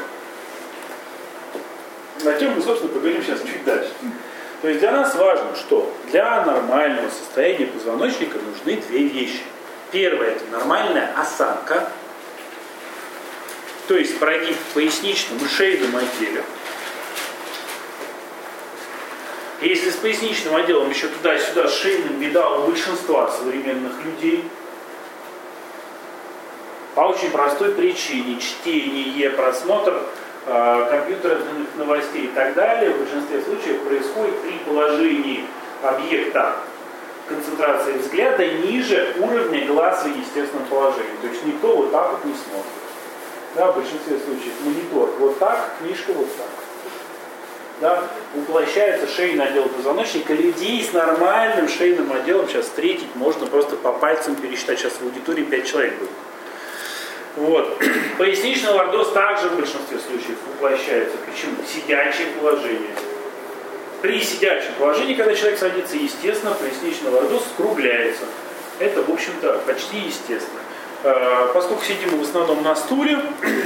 На тему мы, собственно, поговорим сейчас чуть дальше. То есть для нас важно, что для нормального состояния позвоночника нужны две вещи. Первое – это нормальная осанка, то есть прогиб в поясничном и шейном отделе. Если с поясничным отделом еще туда-сюда с шейным беда у большинства современных людей, по очень простой причине: чтение, просмотр э, компьютерных новостей и так далее в большинстве случаев происходит при положении объекта концентрации взгляда ниже уровня глаз в естественном положении. То есть никто вот так вот не смотрит. Да, в большинстве случаев монитор вот так, книжка вот так. Да, уплощается шейный отдел позвоночника. Людей с нормальным шейным отделом сейчас встретить можно просто по пальцам пересчитать. Сейчас в аудитории пять человек будет. Вот. Поясничный лордоз также в большинстве случаев уплощается. Почему? Сидячее положение. При сидячем положении, когда человек садится, естественно, поясничный лордоз скругляется. Это, в общем-то, почти естественно. Поскольку сидим мы в основном на стуле,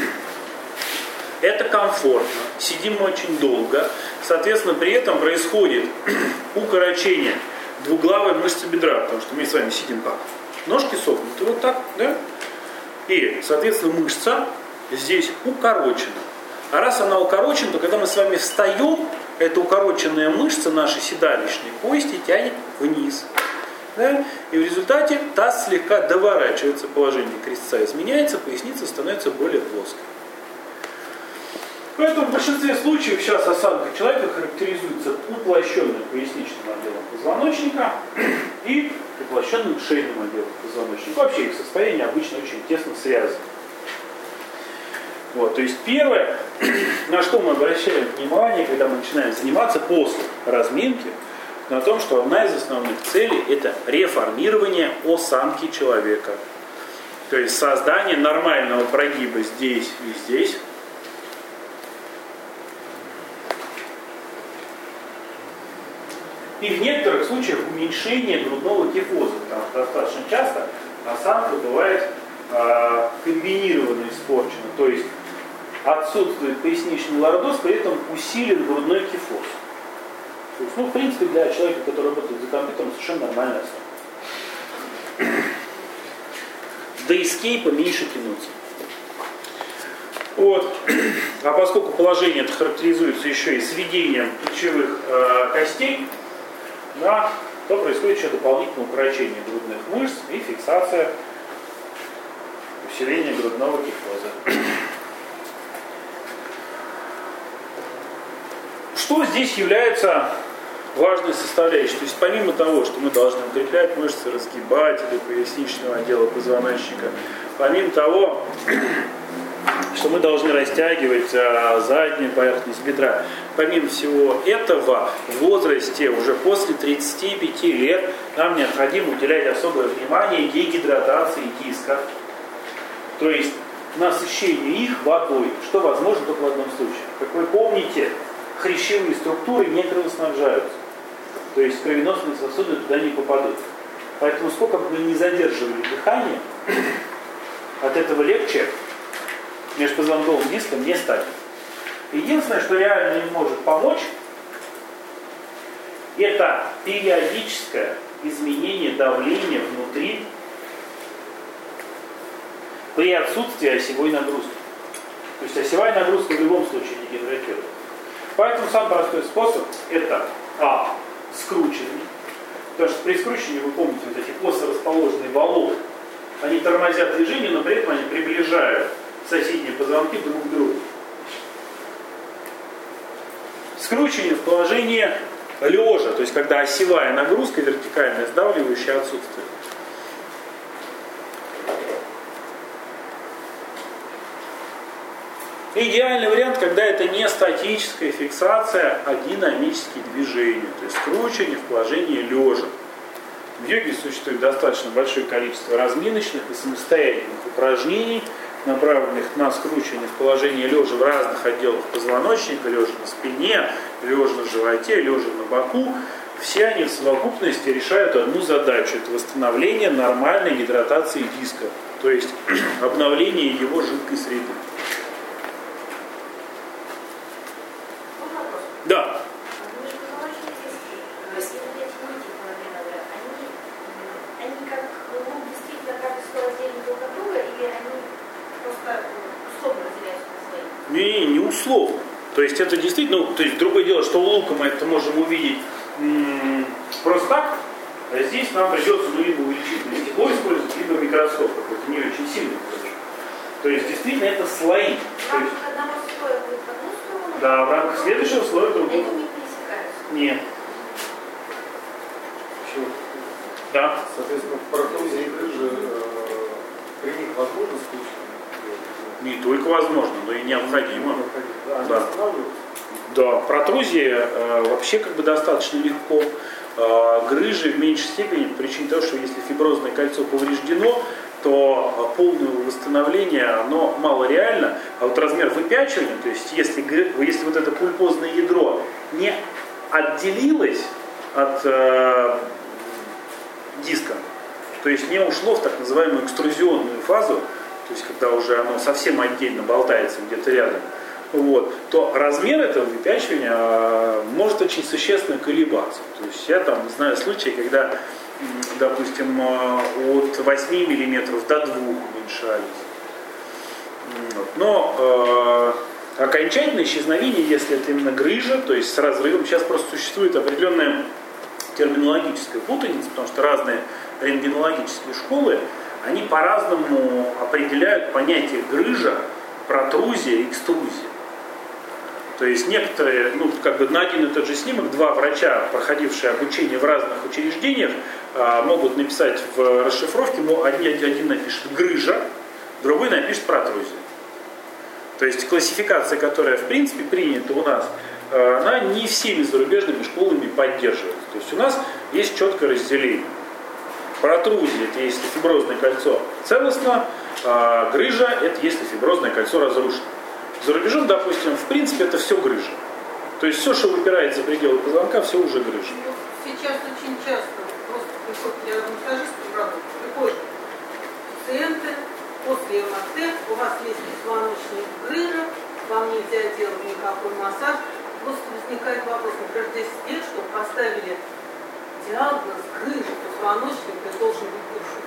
это комфортно. Сидим мы очень долго. Соответственно, при этом происходит укорочение двуглавой мышцы бедра, потому что мы с вами сидим как? Ножки согнуты вот так, да? И, соответственно, мышца здесь укорочена. А раз она укорочена, то когда мы с вами встаем, эта укороченная мышца нашей седалищной кости тянет вниз. Да? И в результате таз слегка доворачивается, положение крестца изменяется, поясница становится более плоской. Поэтому в большинстве случаев сейчас осанка человека характеризуется уплощенным поясничным отделом позвоночника и уплощенным шейным отделом позвоночника. Вообще их состояние обычно очень тесно связано. Вот, то есть первое, на что мы обращаем внимание, когда мы начинаем заниматься после разминки, на том, что одна из основных целей – это реформирование осанки человека. То есть создание нормального прогиба здесь и здесь. И в некоторых случаях уменьшение грудного кифоза, потому что достаточно часто осанка бывает э, комбинированно испорчена. То есть отсутствует поясничный лордоз, при этом усилен грудной кифоз. То есть, ну, в принципе, для человека, который работает за компьютером, совершенно нормальная осанка. До эскейпа меньше тянуться. Вот. А поскольку положение это характеризуется еще и сведением плечевых э, костей, да, то происходит еще дополнительное укорочение грудных мышц и фиксация, усиление грудного кифоза. Что здесь является важной составляющей? То есть помимо того, что мы должны укреплять мышцы разгибателя поясничного отдела позвоночника, помимо того, что мы должны растягивать а, заднюю поверхность бедра. Помимо всего этого, в возрасте уже после тридцати пяти лет нам необходимо уделять особое внимание дегидратации дисков. То есть насыщение их водой, что возможно только в одном случае. Как вы помните, хрящевые структуры не кровоснабжаются. То есть кровеносные сосуды туда не попадут. Поэтому сколько бы мы ни задерживали дыхание, от этого легче межпозвонковым диском не станет. Единственное, что реально им может помочь, это периодическое изменение давления внутри при отсутствии осевой нагрузки. То есть осевая нагрузка в любом случае не гидратирует. Поэтому самый простой способ это а. скручивание. Потому что при скручивании, вы помните, вот эти косо расположенные волокна, они тормозят движение, но при этом они приближают соседние позвонки друг к другу. Скручивание в положении лежа, то есть когда осевая нагрузка, вертикальная, сдавливающая отсутствует. Идеальный вариант, когда это не статическая фиксация, а динамические движения, то есть скручивание в положении лежа. В йоге существует достаточно большое количество разминочных и самостоятельных упражнений, направленных на скручивание в положении лежа в разных отделах позвоночника, лежа на спине, лежа на животе, лежа на боку, все они в совокупности решают одну задачу. Это восстановление нормальной гидратации диска, то есть обновление его жидкой среды. Да. Не, не условно. То есть это действительно, ну, то есть другое дело, что луком мы это можем увидеть м- просто так, а здесь нам придется ну, либо увеличительное стекло использовать, либо микроскоп какой-то не очень сильный. То есть действительно это слои. В рамках одного слоя будет в одну сторону? Да, в рамках следующего слоя другого. Они не пересекаются? Нет. Почему? Да. Соответственно, в протрузии и грыже э, при них возможно скручивание? Не только возможно, но и необходимо. Да, они Да. останавливаются? Да, протрузии э, вообще как бы достаточно легко. Э, грыжи в меньшей степени по причине того, что если фиброзное кольцо повреждено, то э, полное восстановление оно мало реально. А вот размер выпячивания, то есть если, если вот это пульпозное ядро не отделилось от э, диска, то есть не ушло в так называемую экструзионную фазу, то есть когда уже оно совсем отдельно болтается где-то рядом, вот, то размер этого выпячивания а, может очень существенно колебаться. То есть я там знаю случаи, когда, допустим, от восьми миллиметров до двух уменьшались. Вот. Но э, окончательное исчезновение, если это именно грыжа, то есть с разрывом, сейчас просто существует определенная терминологическая путаница, потому что разные рентгенологические школы, они по-разному определяют понятие грыжа, протрузия и экструзия. То есть некоторые, ну, как бы на один и тот же снимок два врача, проходившие обучение в разных учреждениях, могут написать в расшифровке, один, один напишет грыжа, другой напишет протрузия. То есть классификация, которая в принципе принята у нас, она не всеми зарубежными школами поддерживается. То есть у нас есть четкое разделение. Протрузия – это если фиброзное кольцо целостно, а грыжа – это если фиброзное кольцо разрушено. За рубежом, допустим, в принципе, это все грыжа. То есть все, что выпирает за пределы позвонка, все уже грыжа. Сейчас очень часто просто приходят диагностические работы, приходят пациенты после эм эр тэ, у вас есть позвоночник грыжа, вам нельзя делать никакой массаж. Просто возникает вопрос, например, десять лет, что поставили диагноз грыжа позвоночника должен быть грыжить.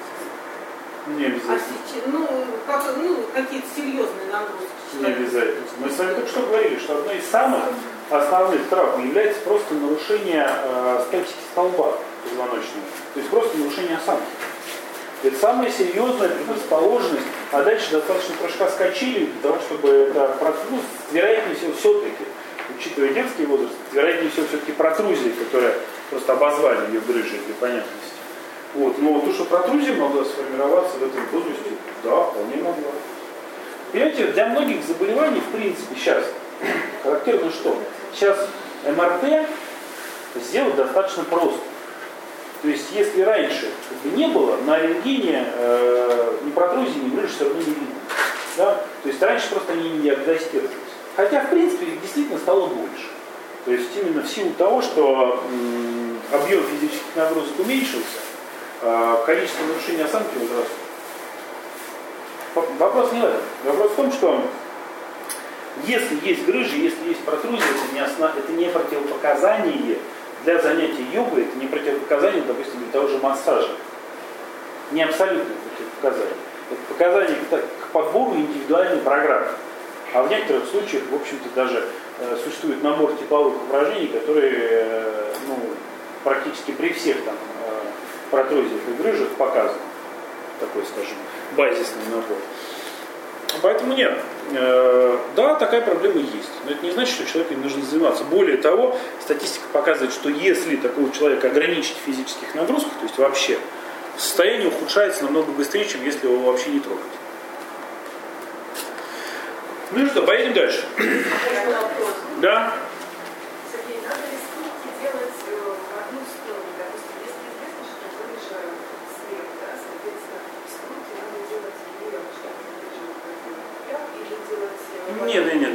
Не обязательно. А сейчас, ну, как, ну, какие-то серьезные нагрузки. Не обязательно. Мы с вами только что говорили, что одной из самых основных травм является просто нарушение э, статики столба позвоночного. То есть просто нарушение осанки. Это самая серьезная предрасположенность, а дальше достаточно прыжка с качелей для того, чтобы это протрузия, вероятнее всего, все-таки, учитывая детский возраст, вероятнее всего, все-таки протрузия, которая просто обозвали ее грыжей для понятности. Вот. Но то, что протрузия могла сформироваться в этом возрасте, да, вполне могла. Понимаете, для многих заболеваний, в принципе, сейчас характерно что? Сейчас эм эр тэ сделать достаточно просто. То есть, если раньше как бы не было, на рентгене э, ни протрузии, ни грыжи все равно не видно. Да? То есть, раньше просто они не диагностировались. Хотя, в принципе, их действительно стало больше. То есть, именно в силу того, что м, объем физических нагрузок уменьшился, э, количество нарушений осанки возросло. Вопрос не в этом. Вопрос в том, что если есть грыжи, если есть протрузия, это не, основ... это не противопоказание для занятия йогой, это не противопоказание, допустим, для того же массажа. Не абсолютное противопоказание. Это показание к подбору индивидуальной программы. А в некоторых случаях, в общем-то, даже э, существует набор типовых упражнений, которые э, ну, практически при всех там, э, протрузиях и грыжах показаны. Такой, скажем, базисный набор. Поэтому нет. Э, да, такая проблема есть. Но это не значит, что человеку не нужно заниматься. Более того, статистика показывает, что если такого человека ограничить в физических нагрузках, то есть вообще, состояние ухудшается намного быстрее, чем если его вообще не трогать. Ну и что, поедем дальше. Да? Сергей, надо ли скидки делать в одну сторону? Допустим, если известно, что грыжа слева, да, соответственно, скидки надо делать влево, чтобы грыжа выходила.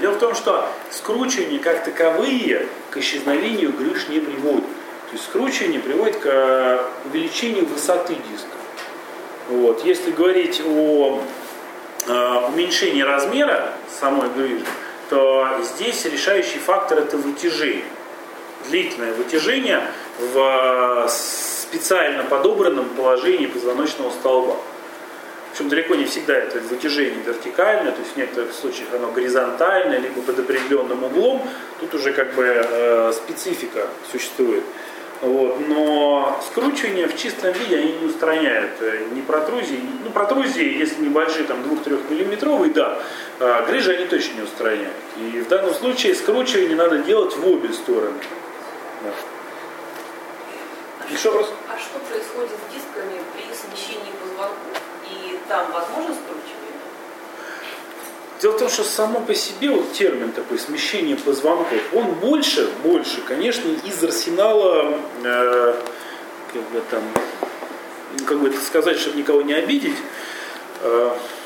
Дело в том, что скручивания как таковые к исчезновению грыж не приводят. То есть скручивание приводит к увеличению высоты диска. Вот. Если говорить о э, уменьшении размера самой грыжи, то здесь решающий фактор это вытяжение. Длительное вытяжение в специально подобранном положении позвоночного столба. Причем далеко не всегда это вытяжение вертикальное, то есть в некоторых случаях оно горизонтальное, либо под определенным углом. Тут уже как бы э, специфика существует. Вот. Но скручивания в чистом виде они не устраняют ни протрузии. Ну, протрузии, если небольшие, там двух-трёх миллиметровые, да, а грыжи они точно не устраняют. И в данном случае скручивание надо делать в обе стороны. Да. Еще раз. А что происходит с дисками при смещении позвонков? И там возможно скручивание? Дело в том, что само по себе вот термин такой смещение позвонков, он больше, больше, конечно, из арсенала, э, как бы там, как бы это сказать, чтобы никого не обидеть, э,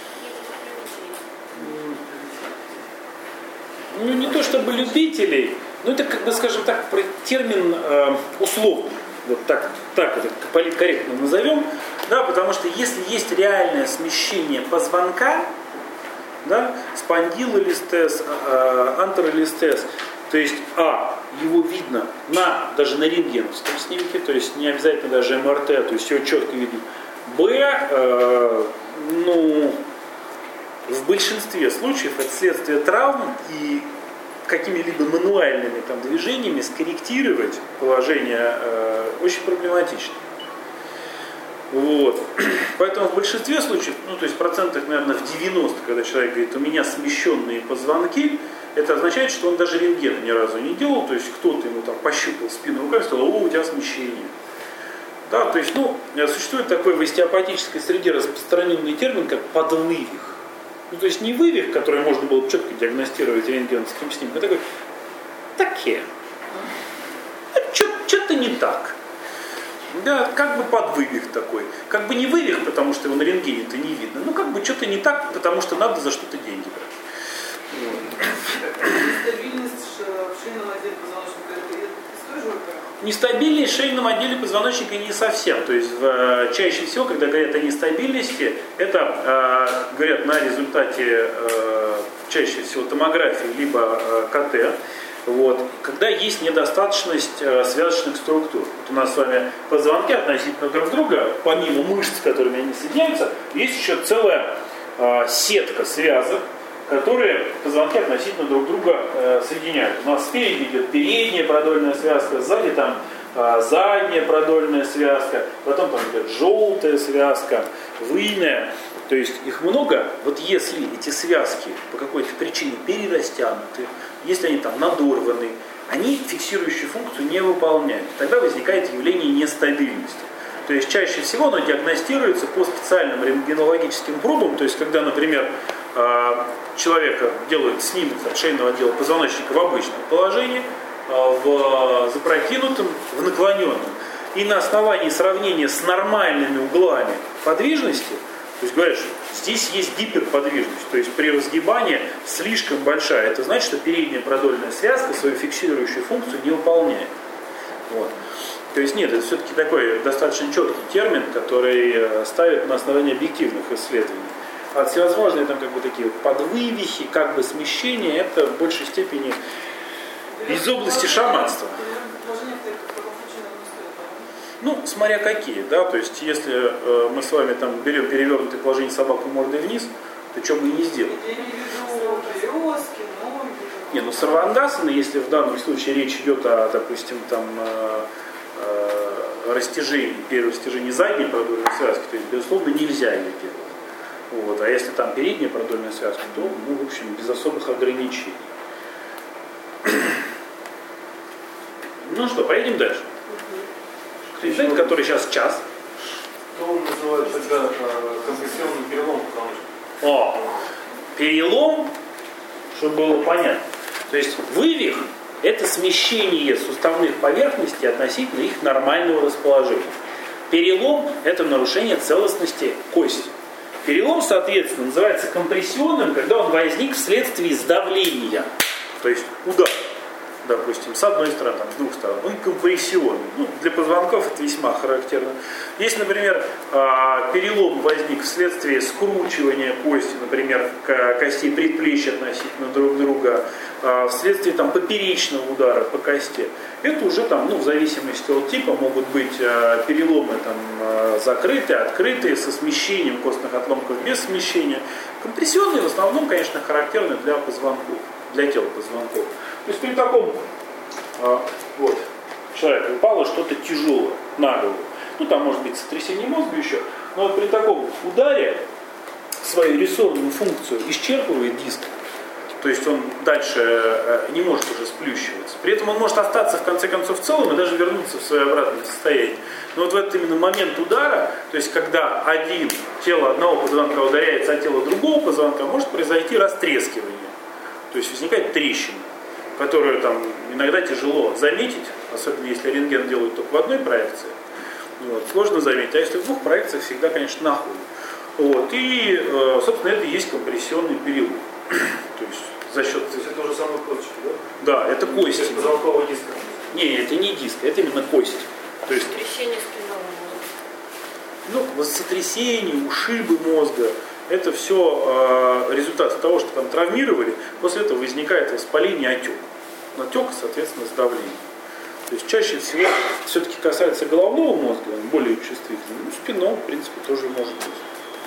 ну не то чтобы любителей, но это, как бы, скажем так, термин э, условный. Вот так, так это политкорректно назовем, да, потому что если есть реальное смещение позвонка, да, спондилолистез, антеролистез, то есть а, его видно на, даже на рентгеновском снимке, то есть не обязательно даже эм эр тэ, то есть его четко видно, б, э, ну, в большинстве случаев это следствие травм и какими-либо мануальными там движениями скорректировать положение э, очень проблематично. Вот. Поэтому в большинстве случаев, ну то есть в процентах, наверное, в девяноста, когда человек говорит, у меня смещенные позвонки, это означает, что он даже рентгена ни разу не делал, то есть кто-то ему там пощупал спину руками и сказал, о, у тебя смещение. Да, то есть, ну, существует такой в остеопатической среде распространенный термин, как подвывих. Ну, то есть не вывих, который можно было четко диагностировать рентгеновским снимком, а такой, таке. Что-то не так. Да, как бы подвывих такой. Как бы не вывих, потому что его на рентгене-то не видно, но как бы что-то не так, потому что надо за что-то деньги брать. Вот. Нестабильность в шейном отделе позвоночника это из той же оперы? Нестабильность в шейном отделе позвоночника не совсем. То есть в, чаще всего, когда говорят о нестабильности, это э, говорят на результате э, чаще всего томографии либо э, ка тэ. Вот, когда есть недостаточность э, связочных структур. Вот у нас с вами позвонки относительно друг друга, помимо мышц, с которыми они соединяются, есть еще целая э, сетка связок, которые позвонки относительно друг друга э, соединяют. У нас спереди идет передняя продольная связка, сзади там э, задняя продольная связка, потом там идет желтая связка, выйная. То есть их много. Вот если эти связки по какой-то причине перерастянуты, если они там надорваны, они фиксирующую функцию не выполняют. Тогда возникает явление нестабильности. То есть чаще всего оно диагностируется по специальным рентгенологическим пробам. То есть когда, например, человека делают снимок шейного отдела позвоночника в обычном положении, в запрокинутом, в наклоненном. И на основании сравнения с нормальными углами подвижности, то есть говорят, что здесь есть гиперподвижность, то есть при разгибании слишком большая. Это значит, что передняя продольная связка свою фиксирующую функцию не выполняет. Вот. То есть нет, это все-таки такой достаточно четкий термин, который ставит на основании объективных исследований. А всевозможные там как бы такие вот подвывихи, как бы смещения, это в большей степени из области шаманства. Ну, смотря какие, да, то есть если э, мы с вами там берем перевернутое положение собаку мордой вниз, то что бы и не сделать. Не, ну сарвандасана, если в данном случае речь идет о, допустим, там э, э, растяжении, первое растяжение задней продольной связки, то есть, безусловно, нельзя ее делать. Вот. А если там передняя продольная связка, то, ну, в общем, без особых ограничений. Ну что, поедем дальше. Клиент, который сейчас час. Что он называет тогда э, компрессионным переломом позвоночника? О, перелом, чтобы было понятно. То есть вывих – это смещение суставных поверхностей относительно их нормального расположения. Перелом – это нарушение целостности кости. Перелом, соответственно, называется компрессионным, когда он возник вследствие сдавления. То есть удар, допустим, с одной стороны, там, с двух сторон. Он компрессионный. Ну, для позвонков это весьма характерно. Если, например, перелом возник вследствие скручивания кости, например, костей предплечья относительно друг друга, вследствие там, поперечного удара по кости, это уже там, ну, в зависимости от типа могут быть переломы там, закрытые, открытые, со смещением костных отломков, без смещения. Компрессионные в основном, конечно, характерны для позвонков, для тела позвонков. То есть при таком вот, человеку упало что-то тяжелое на голову, ну там может быть сотрясение мозга еще, но вот при таком ударе свою рессорную функцию исчерпывает диск, то есть он дальше не может уже сплющиваться. При этом он может остаться в конце концов целым и даже вернуться в свое обратное состояние. Но вот в этот именно момент удара, то есть когда один, тело одного позвонка ударяется о тело другого позвонка, может произойти растрескивание. То есть возникает трещина, которую там иногда тяжело заметить, особенно если рентген делают только в одной проекции. Вот, сложно заметить, а если в двух проекциях, всегда, конечно, находит. Вот, и, собственно, это и есть компрессионный перелом. То есть за счет... То есть это уже самые косточки, да? Да, это кости. Это позвонковый диск. Не, это не диск, это именно кость. То есть, Сотрясение спинного мозга. ну, сотрясение, ушибы мозга, это все э, результат того, что там травмировали, после этого возникает воспаление, отек. Отек, соответственно, сдавление. То есть чаще всего все-таки касается головного мозга, он более чувствительный. Ну, спинного, в принципе, тоже может быть.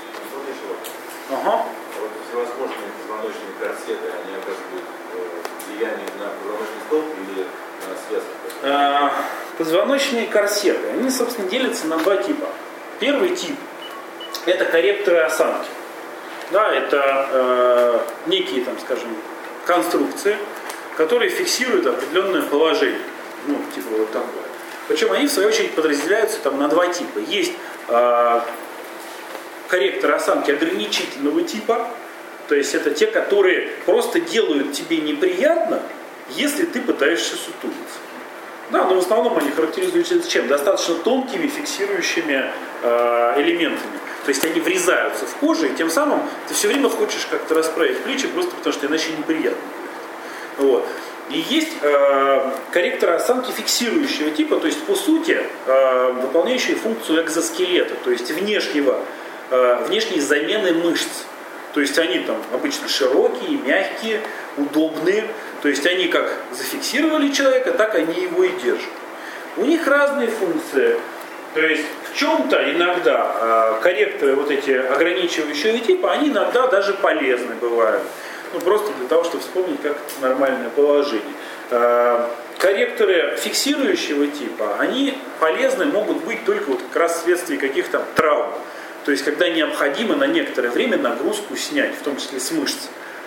Ага. Вот всевозможные позвоночные корсеты, они оказывают влияние на позвоночный столб или на связки? А, позвоночные корсеты, они, собственно, делятся на два типа. Первый тип – это корректоры осанки. Да, это э, некие, там, скажем, конструкции, которые фиксируют определенное положение. Ну, типа вот такое. Причем они, в свою очередь, подразделяются там, на два типа. Есть э, корректоры осанки ограничительного типа, то есть это те, которые просто делают тебе неприятно, если ты пытаешься сутулиться. Да, но в основном они характеризуются чем? Достаточно тонкими фиксирующими э, элементами. То есть они врезаются в кожу, и тем самым ты все время хочешь как-то расправить плечи, просто потому что иначе неприятно будет. Вот. И есть э, корректоры осанки фиксирующего типа, то есть по сути э, выполняющие функцию экзоскелета, то есть внешнего, э, внешней замены мышц. То есть они там обычно широкие, мягкие, удобные. То есть они как зафиксировали человека, так они его и держат. У них разные функции. То есть в чем-то иногда э, корректоры вот эти ограничивающего типа, они иногда даже полезны бывают. Ну просто для того, чтобы вспомнить, как это нормальное положение. Э, корректоры фиксирующего типа, они полезны могут быть только вот как раз вследствие каких-то травм. То есть когда необходимо на некоторое время нагрузку снять, в том числе с мышц.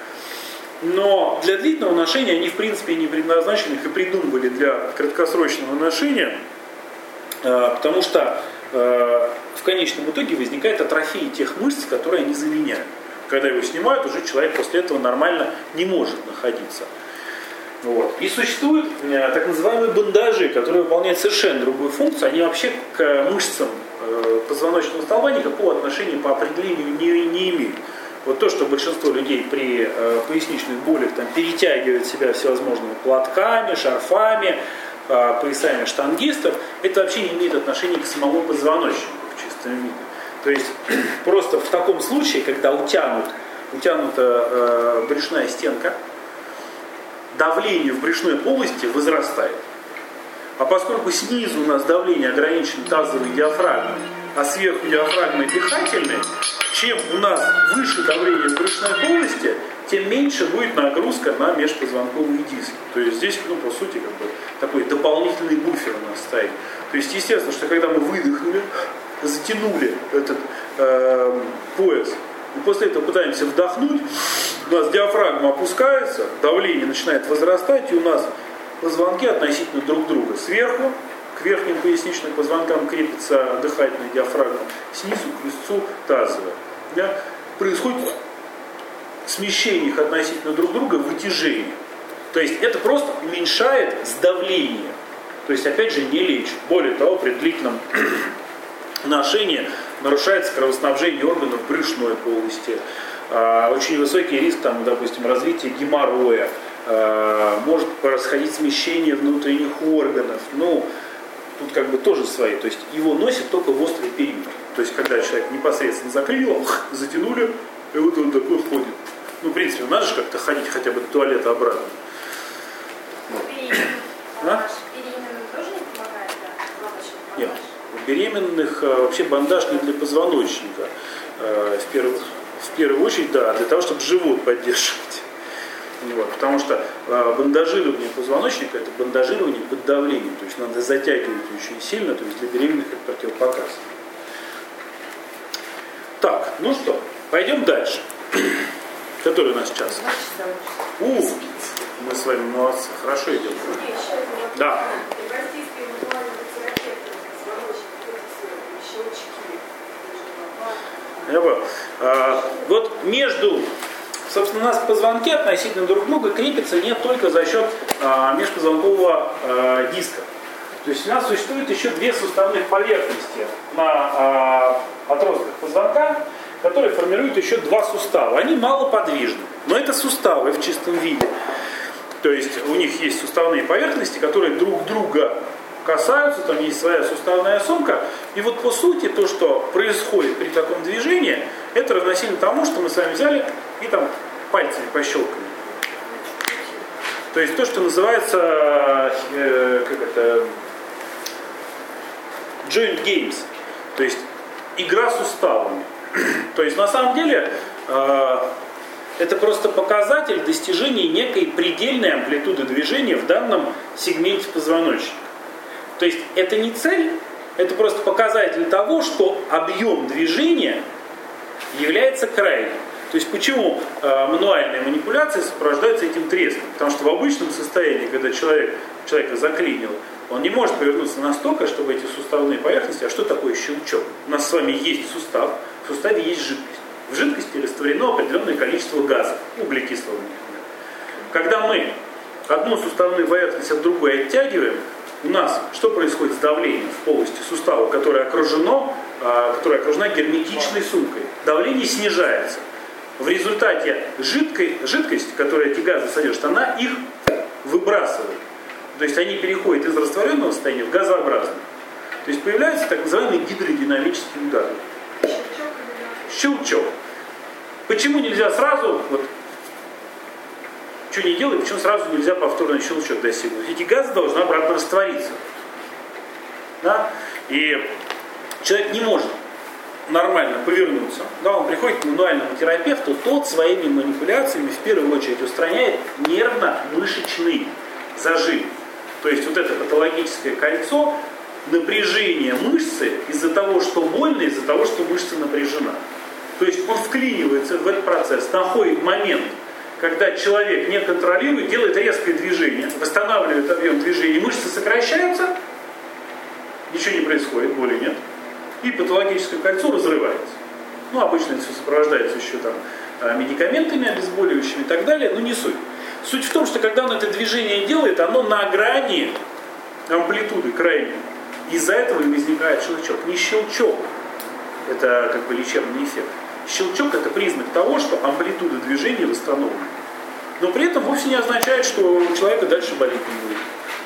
Но для длительного ношения они в принципе не предназначены, их и придумывали для краткосрочного ношения, потому что в конечном итоге возникает атрофия тех мышц, которые они заменяют. Когда его снимают, уже человек после этого нормально не может находиться. Вот. И существуют так называемые бандажи, которые выполняют совершенно другую функцию. Они вообще к мышцам позвоночного столба никакого отношения по определению не, не имеют. Вот то, что большинство людей при э, поясничных болях там, перетягивают себя всевозможными платками, шарфами, э, поясами штангистов, это вообще не имеет отношения к самому позвоночнику в чистом виде. То есть просто в таком случае, когда утянут, утянута э, брюшная стенка, давление в брюшной полости возрастает. А поскольку снизу у нас давление ограничено тазовой диафрагмой, а сверху диафрагмой дыхательной, чем у нас выше давление в брюшной полости, тем меньше будет нагрузка на межпозвонковые диски. То есть здесь, ну, по сути, как бы такой дополнительный буфер у нас стоит. То есть, естественно, что когда мы выдохнули, затянули этот э, пояс, и после этого пытаемся вдохнуть, у нас диафрагма опускается, давление начинает возрастать, и у нас позвонки относительно друг друга. Сверху к верхним поясничным позвонкам крепится дыхательная диафрагма, снизу к висцу тазовая. Да? Происходит смещение их относительно друг друга, вытяжение. То есть это просто уменьшает сдавление. То есть опять же не лечит. Более того, при длительном ношении нарушается кровоснабжение органов брюшной полости, очень высокий риск, там, допустим, развития геморроя, может происходить смещение внутренних органов. Ну, тут как бы тоже свои. То есть его носит только в острый период. То есть когда человек непосредственно закрыл, затянули, и вот он такой ходит. Ну, в принципе, надо же как-то ходить хотя бы до туалета обратно. А? Беременным тоже не помогает, да? Нет. У беременных вообще бандаж не для позвоночника. В первую, в первую очередь, да, для того, чтобы живот поддерживать. Вот, потому что бандажирование позвоночника — это бандажирование под давлением. То есть надо затягивать очень сильно, то есть для беременных это противопоказано. Так, ну что, пойдем дальше. Который у нас час? У, мы с вами молодцы, хорошо идем. Да. Я понял. А, вот между, собственно, у нас позвонки относительно друг друга крепятся не только за счет а, межпозвонкового а, диска. То есть у нас существует еще две суставных поверхности на а, отростках позвонка, которые формируют еще два сустава. Они малоподвижны, но это суставы в чистом виде. То есть у них есть суставные поверхности, которые друг друга касаются, там есть своя суставная сумка. И вот по сути то, что происходит при таком движении, это равносильно тому, что мы с вами взяли и там пальцами пощелкали. То есть то, что называется э, как это, joint games, то есть игра суставами. То есть на самом деле э, это просто показатель достижения некой предельной амплитуды движения в данном сегменте позвоночника. То есть это не цель, это просто показатель того, что объем движения является крайним. То есть почему э, мануальные манипуляции сопровождаются этим треском? Потому что в обычном состоянии, когда человек, человека заклинил, он не может повернуться настолько, чтобы эти суставные поверхности, а что такое щелчок? У нас с вами есть сустав, в суставе есть жидкость. В жидкости растворено определенное количество газов, углекислого, например. Когда мы одну суставную поверхность от другой оттягиваем, у нас что происходит с давлением в полости сустава, которое окружено, которое окружена герметичной сумкой? Давление снижается. В результате жидкой, жидкость, которая эти газы содержит, она их выбрасывает. То есть они переходят из растворенного состояния в газообразное. То есть появляется так называемый гидродинамический удар. Щелчок. Почему нельзя сразу, вот, что не делать, почему сразу нельзя повторный щелчок достигнуть? Эти газы должны обратно раствориться. Да? И человек не может нормально повернуться. Да, он приходит к мануальному терапевту, тот своими манипуляциями в первую очередь устраняет нервно-мышечный зажим. То есть вот это патологическое кольцо, напряжение мышцы из-за того, что больно, из-за того, что мышца напряжена. То есть он вклинивается в этот процесс, находит момент, когда человек не контролирует, делает резкое движение, восстанавливает объем движения, мышцы сокращаются, ничего не происходит, боли нет, и патологическое кольцо разрывается. Ну, обычно это все сопровождается еще там медикаментами обезболивающими и так далее, но не суть. Суть в том, что когда он это движение делает, оно на грани амплитуды крайней. Из-за этого и возникает щелчок. Не щелчок, это как бы лечебный эффект. Щелчок — это признак того, что амплитуда движения восстановлена. Но при этом вовсе не означает, что у человека дальше болеть не будет.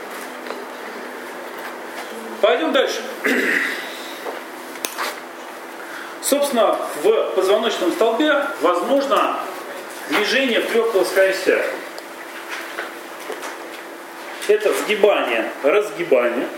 Пойдем дальше. Собственно, в позвоночном столбе возможно движение в трех плоскостях. Это сгибание, разгибание.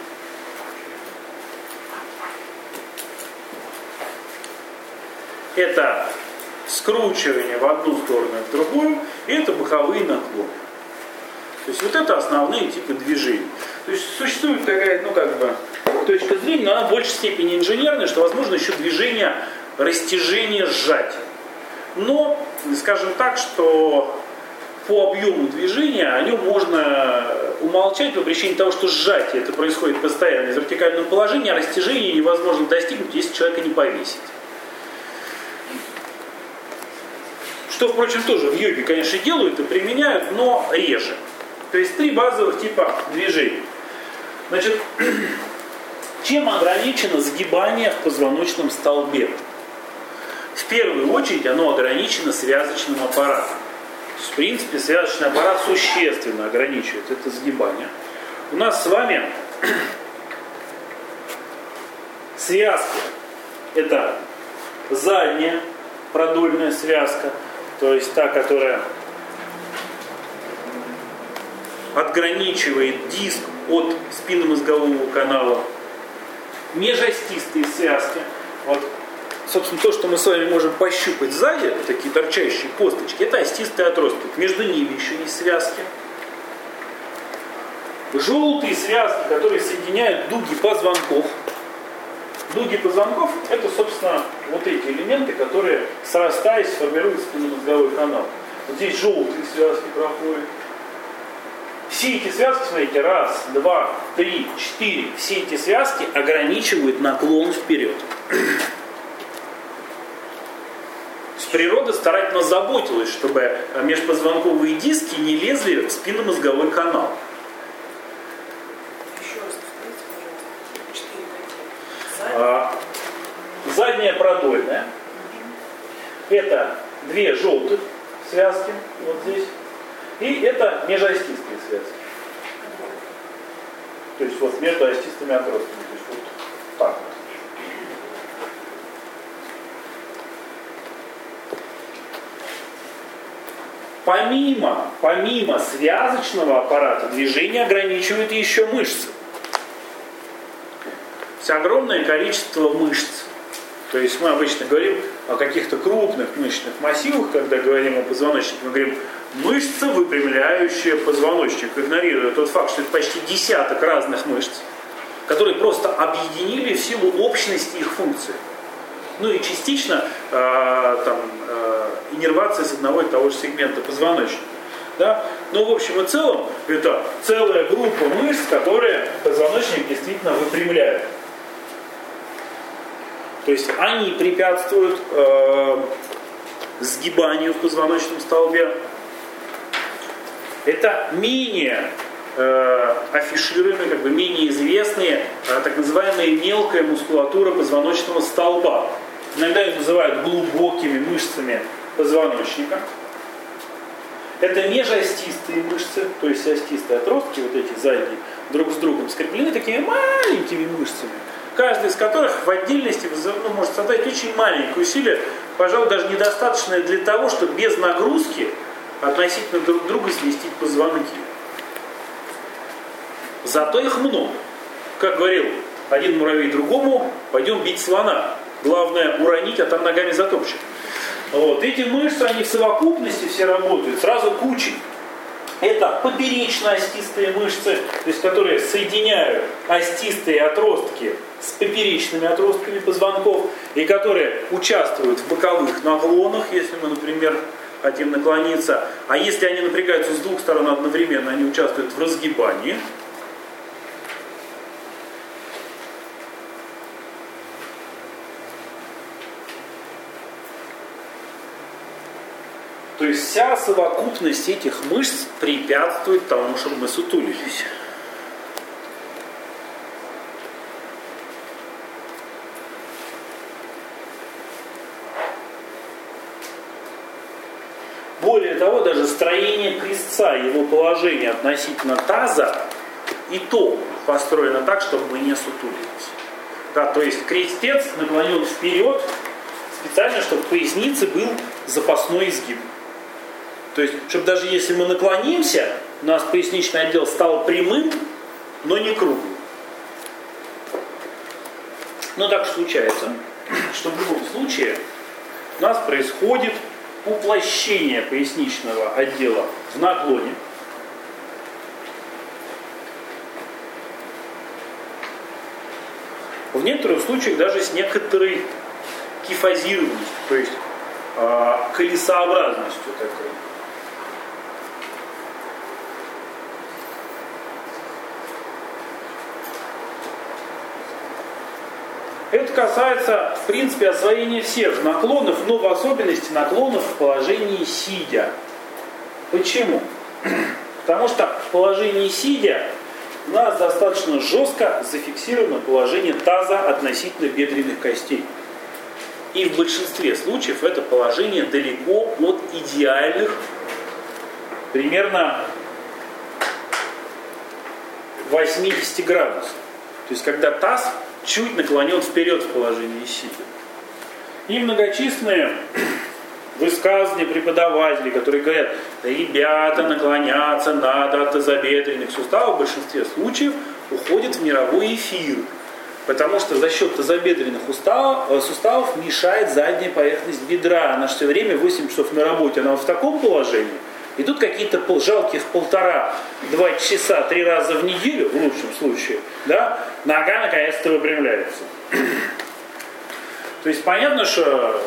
Это скручивание в одну сторону и в другую, и это боковые наклоны. То есть вот это основные типы движений. То есть существует такая, ну как бы, точка зрения, но она в большей степени инженерная, что возможно еще движение растяжения, сжатия. Но, скажем так, что по объему движения о нем можно умолчать по причине того, что сжатие это происходит постоянно из вертикального положения, а растяжение невозможно достигнуть, если человека не повесить. Что, впрочем, тоже в йоге, конечно, делают и применяют, но реже. То есть три базовых типа движений. Значит, Чем ограничено сгибание в позвоночном столбе? В первую очередь оно ограничено связочным аппаратом. В принципе, связочный аппарат существенно ограничивает это сгибание. У нас с вами связки – это задняя продольная связка, то есть та, которая отграничивает диск от спинномозгового канала. Межостистые связки. Вот, собственно, то, что мы с вами можем пощупать сзади, такие торчащие косточки, это остистые отростки. Между ними еще есть связки. Желтые связки, которые соединяют дуги позвонков. Дуги позвонков – это, собственно, вот эти элементы, которые, срастаясь, формируют спинномозговой канал. Вот здесь желтые связки проходят. Все эти связки, смотрите, раз, два, три, четыре, все эти связки ограничивают наклон вперед. Природа старательно заботилась, чтобы межпозвонковые диски не лезли в спинномозговой канал. Еще раз повторите, пожалуйста. А, задняя продольная. Это две желтых связки, вот здесь. И это межостистые связки. То есть вот между остистыми отростками. То есть вот так вот. Помимо, помимо связочного аппарата движение ограничивает еще мышцы. Есть огромное количество мышц. То есть мы обычно говорим о каких-то крупных мышечных массивах, когда говорим о позвоночнике, мы говорим мышца, выпрямляющая позвоночник, игнорируя тот факт, что это почти десяток разных мышц, которые просто объединили в силу общности их функции. Ну и частично э, там, э, иннервация с одного и того же сегмента позвоночника. Да? Но в общем и целом это целая группа мышц, которые позвоночник действительно выпрямляют. То есть они препятствуют э, сгибанию в позвоночном столбе. Это менее э, афишированные, как бы менее известные, э, так называемая мелкая мускулатура позвоночного столба. Иногда их называют глубокими мышцами позвоночника. Это межостистые мышцы, то есть остистые отростки, вот эти задние, друг с другом скреплены такими маленькими мышцами, каждый из которых в отдельности ну, может создать очень маленькое усилие, пожалуй, даже недостаточное для того, чтобы без нагрузки относительно друг друга сместить позвонки. Зато их много. Как говорил один муравей другому, пойдем бить слона. Главное уронить, а там ногами затопчет. Вот. Эти мышцы, они в совокупности все работают, сразу кучей. Это поперечно-остистые мышцы, то есть которые соединяют остистые отростки с поперечными отростками позвонков, и которые участвуют в боковых наклонах, если мы, например, хотим наклониться. А если они напрягаются с двух сторон одновременно, они участвуют в разгибании. То есть вся совокупность этих мышц препятствует тому, чтобы мы сутулились. Более того, даже строение крестца, его положение относительно таза, и то построено так, чтобы мы не сутулились. Да, то есть крестец наклонен вперед специально, чтобы в пояснице был запасной изгиб. То есть, чтобы даже если мы наклонимся, у нас поясничный отдел стал прямым, но не круглым. Но так случается, что в любом случае у нас происходит уплощение поясничного отдела в наклоне. В некоторых случаях даже с некоторой кифозированностью, то есть э, колесообразностью такой. Это касается, в принципе, освоения всех наклонов, но в особенности наклонов в положении сидя. Почему? Потому что в положении сидя у нас достаточно жестко зафиксировано положение таза относительно бедренных костей. И в большинстве случаев это положение далеко от идеальных, примерно восемьдесят градусов. То есть когда таз чуть наклонен вперед в положении сидя. И многочисленные высказывания преподавателей, которые говорят: ребята, наклоняться надо от тазобедренных суставов, в большинстве случаев уходят в мировой эфир. Потому что за счет тазобедренных суставов, суставов мешает задняя поверхность бедра. Она же все время восемь часов на работе, она вот в таком положении. И тут какие-то пол, жалких полтора-два часа три раза в неделю, в лучшем случае, да, нога наконец-то выпрямляется. То есть понятно, что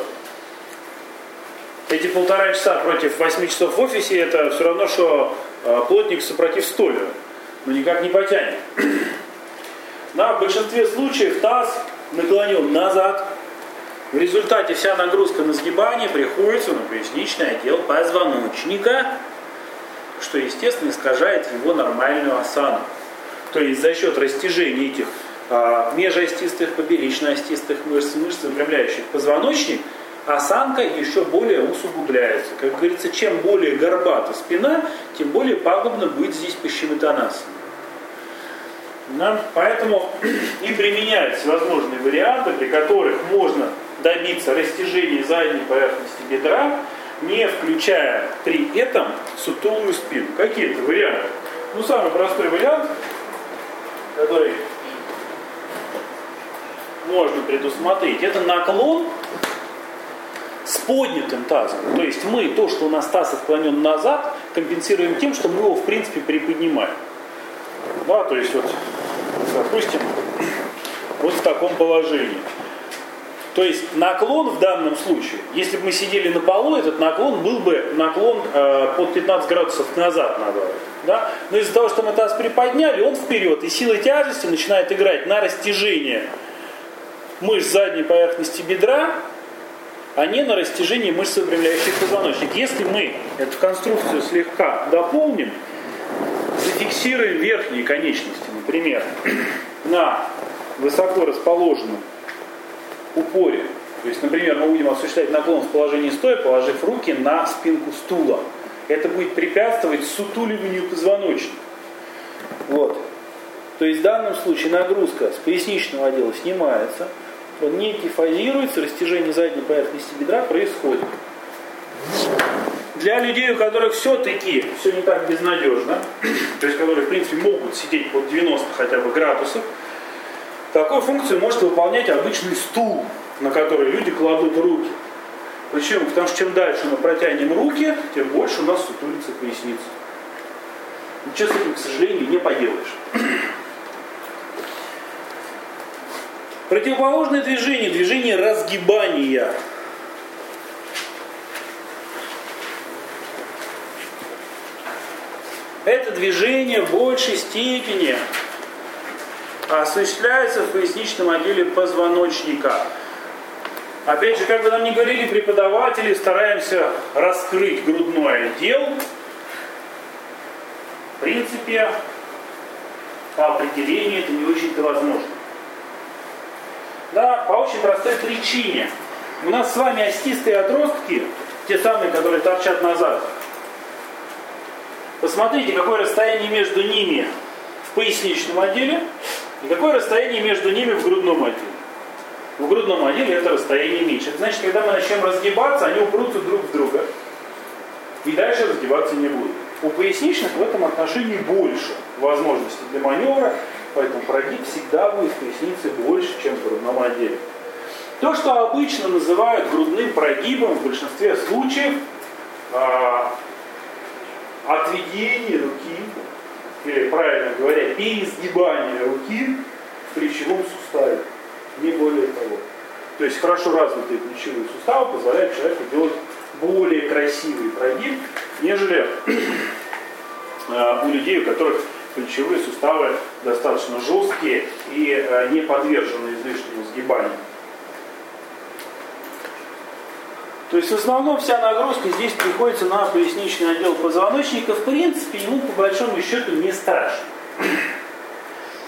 эти полтора часа против восьми часов в офисе, это все равно, что плотник супротив столяра. Но никак не потянет. Да, в большинстве случаев таз наклонен назад. В результате вся нагрузка на сгибание приходится на поясничный отдел позвоночника, что, естественно, искажает его нормальную осану. То есть за счет растяжения этих а, межостистых, поперечно-остистых мышц, мышц, выпрямляющих позвоночник, осанка еще более усугубляется. Как говорится, чем более горбата спина, тем более пагубно будет здесь пащевотонасана. Да? Поэтому и применяются возможные варианты, при которых можно добиться растяжения задней поверхности бедра, не включая при этом сутулую спину. Какие это варианты? Ну, самый простой вариант, который можно предусмотреть, это наклон с поднятым тазом. То есть мы то, что у нас таз отклонен назад, компенсируем тем, что мы его в принципе приподнимаем. Да, то есть вот, допустим, вот в таком положении. То есть наклон в данном случае, если бы мы сидели на полу, этот наклон был бы наклон э, под пятнадцать градусов назад надо. Да? Но из-за того, что мы таз приподняли, он вперед, и сила тяжести начинает играть на растяжение мышц задней поверхности бедра, а не на растяжение мышц, выпрямляющих позвоночник. Если мы эту конструкцию слегка дополним, зафиксируем верхние конечности, например, на высоко расположенном упоре. То есть, например, мы будем осуществлять наклон в положении стоя, положив руки на спинку стула. Это будет препятствовать сутуливанию позвоночника. Вот. То есть в данном случае нагрузка с поясничного отдела снимается, он не кифозируется, растяжение задней поверхности бедра происходит. Для людей, у которых все-таки все не так безнадежно, то есть которые, в принципе, могут сидеть под девяносто хотя бы градусов, такую функцию может выполнять обычный стул, на который люди кладут руки. Почему? Потому что чем дальше мы протянем руки, тем больше у нас сутулится поясница. Ничего с этим, к сожалению, не поделаешь. Противоположное движение, движение разгибания. Это движение в большей степени осуществляется в поясничном отделе позвоночника. Опять же, как бы нам ни говорили преподаватели, стараемся раскрыть грудной отдел. В принципе, по определению это не очень-то возможно. Да, по очень простой причине. У нас с вами остистые отростки, те самые, которые торчат назад. Посмотрите, какое расстояние между ними в поясничном отделе и какое расстояние между ними в грудном отделе. В грудном отделе это расстояние меньше. Это значит, когда мы начнем разгибаться, они упрутся друг в друга и дальше разгибаться не будут. У поясничных в этом отношении больше возможностей для маневра, поэтому прогиб всегда будет в пояснице больше, чем в грудном отделе. То, что обычно называют грудным прогибом, в большинстве случаев а, отведение руки, или, правильно говоря, пересгибание руки в плечевом суставе. Не более того. То есть хорошо развитые плечевые суставы позволяют человеку делать более красивый прогиб, нежели э, у людей, у которых плечевые суставы достаточно жесткие и э, не подвержены излишнему сгибанию. То есть в основном вся нагрузка здесь приходится на поясничный отдел позвоночника. В принципе, ему по большому счету не страшно.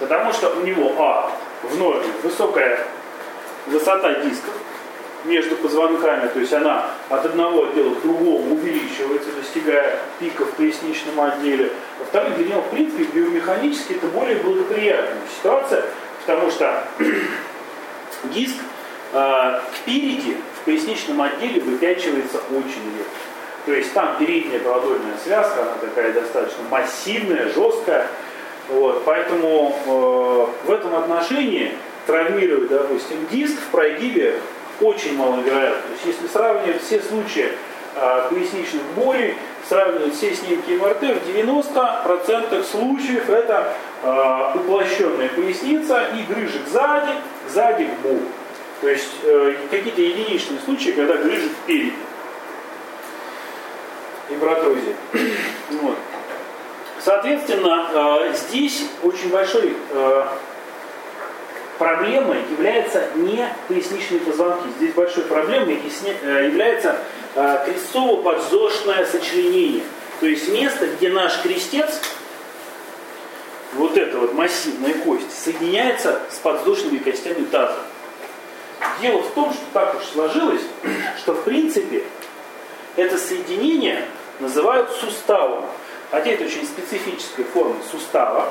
Потому что у него, а, в норме высокая высота дисков между позвонками, то есть она от одного отдела к другому увеличивается, достигая пика в поясничном отделе. Во-вторых, для него, в принципе, биомеханически это более благоприятная ситуация, потому что диск э, спереди в поясничном отделе выпячивается очень редко. То есть там передняя продольная связка, она такая достаточно массивная, жесткая. Вот, поэтому э, в этом отношении травмировать, допустим, диск в прогибе очень маловероятно. То есть если сравнивать все случаи э, поясничных болей, сравнивать все снимки эм эр тэ, в девяноста процентах случаев это э, уплощенная поясница и грыжик сзади, сзади к боку. То есть э, какие-то единичные случаи, когда грыжик впереди. Ибратрозия. Вот. Соответственно, э, здесь очень большой э, проблемой является не поясничные позвонки. Здесь большой проблемой является э, крестцово-подвздошное сочленение. То есть место, где наш крестец, вот эта вот массивная кость, соединяется с подвздошными костями таза. Дело в том, что так уж сложилось, что в принципе это соединение называют суставом. Хотя это очень специфическая форма сустава.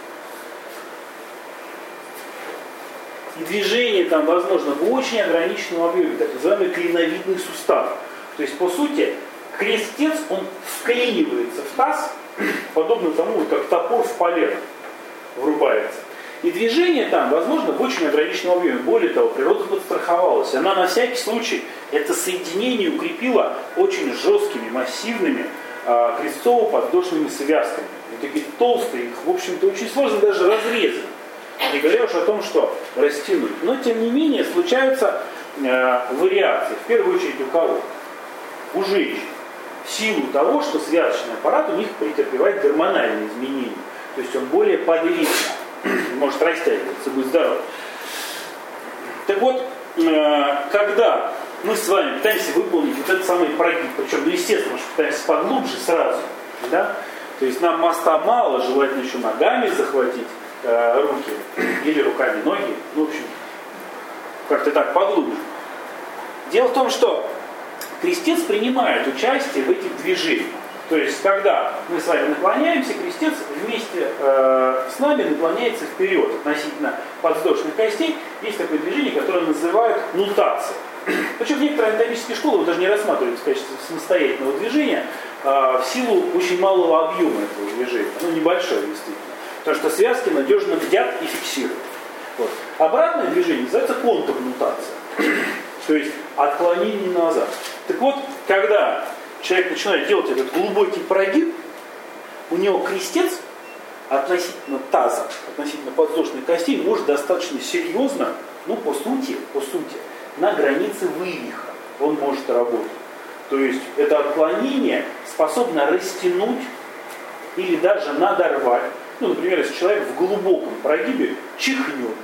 И движение там возможно в очень ограниченном объеме, так называемый клиновидный сустав. То есть, по сути, крестец, он вклинивается в таз, подобно тому, как топор в полено врубается. И движение там возможно в очень ограниченном объеме. Более того, природа подстраховалась. Она на всякий случай это соединение укрепила очень жесткими, массивными э, крестцово-подвздошными связками. И такие толстые, их, в общем-то, очень сложно даже разрезать. Не говоря уж о том, что растянуть. Но, тем не менее, случаются э, вариации. В первую очередь у кого? У женщин. В силу того, что связочный аппарат у них претерпевает гормональные изменения. То есть он более подвижный. Может растягиваться, быть здоров. Так вот, э, когда мы с вами пытаемся выполнить вот этот самый прогиб, причем, ну, естественно, что пытаемся поглубже сразу, да? То есть нам моста мало, желательно еще ногами захватить э, руки, или руками ноги, ну, в общем, как-то так поглубже. Дело в том, что крестец принимает участие в этих движениях. То есть, когда мы с вами наклоняемся, крестец вместе э, с нами наклоняется вперед относительно подвздошных костей. Есть такое движение, которое называют нутация. Причем некоторые анатомические школы его даже не рассматривают в качестве самостоятельного движения э, в силу очень малого объема этого движения. Ну, небольшое, действительно. Потому что связки надежно бдят и фиксируют. Вот. Обратное движение называется контрнутация. То есть отклонение назад. Так вот, когда человек начинает делать этот глубокий прогиб, у него крестец относительно таза, относительно подвздошной костей может достаточно серьезно, ну, по сути, по сути, на границе вывиха он может работать. То есть это отклонение способно растянуть или даже надорвать. Ну, например, если человек в глубоком прогибе чихнет.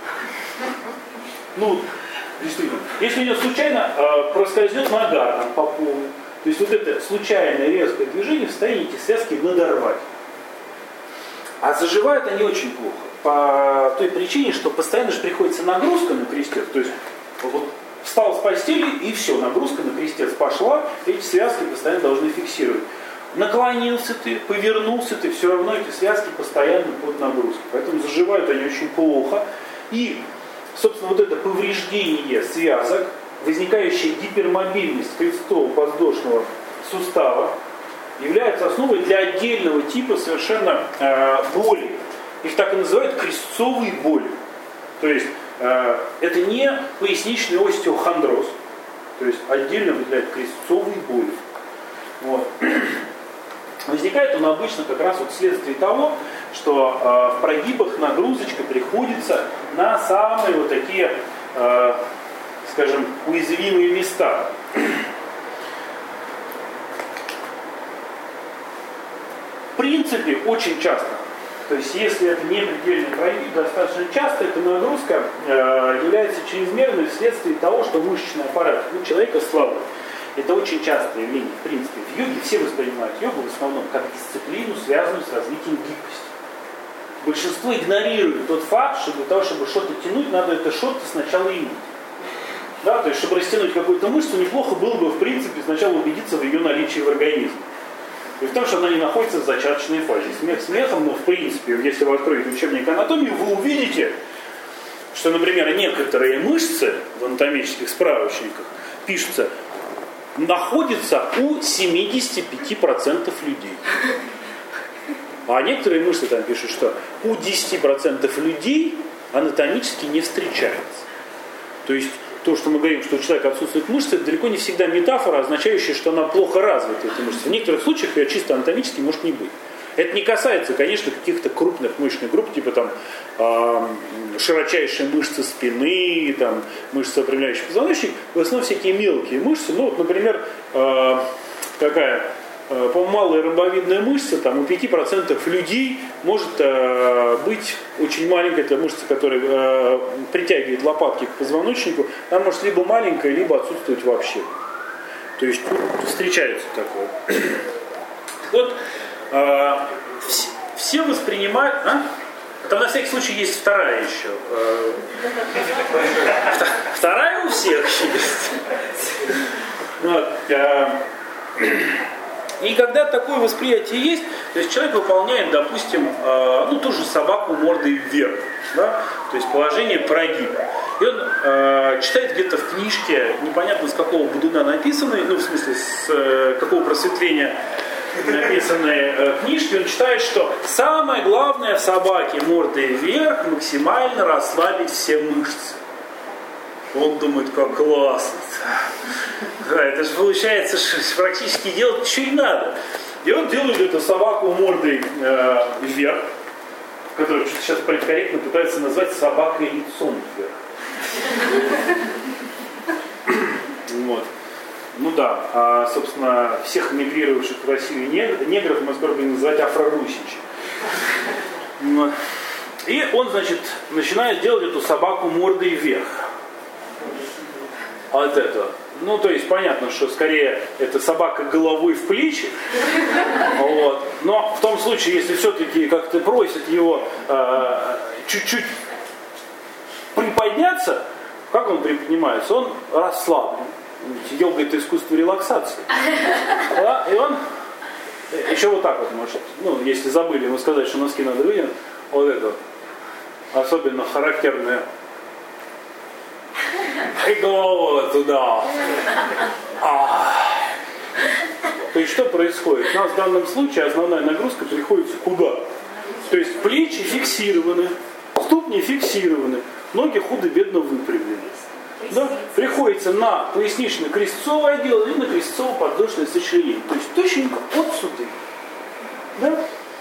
Ну, действительно. Если у него случайно э, проскользнет нога там, по полу, то есть вот это случайное резкое движение в состоянии эти связки надорвать. А заживают они очень плохо. По той причине, что постоянно же приходится нагрузка на крестец. То есть вот встал с постели и все, нагрузка на крестец пошла, эти связки постоянно должны фиксировать. Наклонился ты, повернулся ты, все равно эти связки постоянно под нагрузкой. Поэтому заживают они очень плохо. И, собственно, вот это повреждение связок, возникающая гипермобильность крестцово-подвздошного сустава является основой для отдельного типа совершенно э, боли. Их так и называют крестцовые боли. То есть э, это не поясничный остеохондроз, то есть отдельно выделяют крестцовые боли. Вот. Возникает он обычно как раз вот вследствие того, что э, в прогибах нагрузочка приходится на самые вот такие, э, скажем, уязвимые места. В принципе, очень часто, то есть если это не предельный прогиб, достаточно часто эта нагрузка э, является чрезмерной вследствие того, что мышечный аппарат у человека слабый. Это очень частое явление, в принципе. В йоге все воспринимают йогу в основном как дисциплину, связанную с развитием гибкости. большинство игнорирует тот факт, что для того, чтобы что-то тянуть, надо это что-то сначала иметь. Да, то есть, чтобы растянуть какую-то мышцу, неплохо было бы, в принципе, сначала убедиться в ее наличии в организме. И в том, что она не находится в зачаточной фазе. Смех смехом, но в принципе, если вы откроете учебник анатомии, вы увидите, что, например, некоторые мышцы в анатомических справочниках пишутся, находятся у семидесяти пяти процентов людей. А некоторые мышцы там пишут, что у десяти процентов людей анатомически не встречается. То есть то, что мы говорим, что у человека отсутствует мышцы, это далеко не всегда метафора, означающая, что она плохо развита, эта мышца. В некоторых случаях ее чисто анатомически может не быть. Это не касается, конечно, каких-то крупных мышечных групп, типа там э, широчайшие мышцы спины, там, мышцы, определяющие позвоночник. В основном всякие мелкие мышцы. Ну, вот, например, э, какая, э, по-моему, малая ромбовидная мышца, там у пяти процентов людей может э, быть очень маленькая, это мышца, которая э, притягивает лопатки к позвоночнику. Она может либо маленькая, либо отсутствовать вообще. То есть тут встречается такое. Вот. Uh, все, все воспринимают... А? Там на всякий случай есть вторая еще. Uh, вторая у всех есть. Вот, uh, и когда такое восприятие есть, то есть человек выполняет, допустим, uh, ну ту же собаку мордой вверх, да? То есть положение прогиба. И он uh, читает где-то в книжке, непонятно с какого будуна написанной, ну в смысле с uh, какого просветления написанные э, книжки, он читает, что самое главное в собаке мордой вверх максимально расслабить все мышцы. Он думает, как классно. Да, это же получается, что практически делать ничего не надо. И он делает эту собаку мордой э, вверх, которую сейчас политкорректно пытаются назвать собакой лицом вверх. Вот. Ну да, а, собственно, всех эмигрировавших в Россию негров мы скоро будем называть афрорусичи. И он, значит, начинает делать эту собаку мордой вверх. От этого. Ну, то есть, понятно, что скорее это собака головой в плечи. Вот. Но в том случае, если все-таки как-то просит его э, чуть-чуть приподняться, как он приподнимается? Он расслаблен. Йога — это искусство релаксации. Да? И он еще вот так вот может, ну, если забыли ему сказать, что носки надо выдернуть, вот это особенно характерное. И голову туда. А. То есть что происходит? У нас в данном случае основная нагрузка приходится куда? То есть плечи фиксированы, ступни фиксированы, ноги худо-бедно выпрямлены. Да? Приходится на пояснично-крестцовое отдел и на крестцово-подвздошное сочленение. То есть точненько от сюда. Да?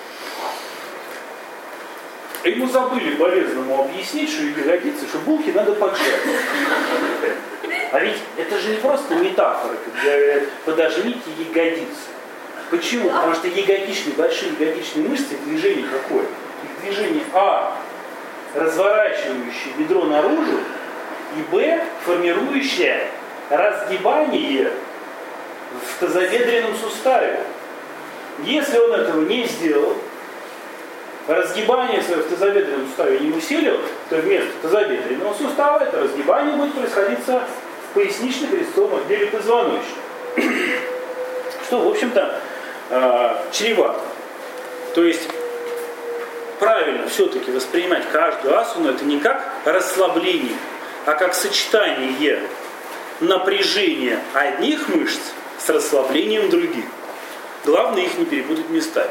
Ему забыли болезненному объяснить, что ягодицы, что булки надо поджать. А ведь это же не просто метафора, когда говорят, подожмите ягодицы. Почему? Потому что ягодичные, большие ягодичные мышцы, движение какое? Их движение А, разворачивающее бедро наружу, и Б, формирующее разгибание в тазобедренном суставе. Если он этого не сделал, разгибание в тазобедренном суставе не усилил, то вместо тазобедренного сустава это разгибание будет происходить в пояснично-крестцовом отделе позвоночника. Что, в общем-то, чревато. То есть правильно все-таки воспринимать каждую асану это не как расслабление, а как сочетание напряжения одних мышц с расслаблением других. Главное их не перепутать местами.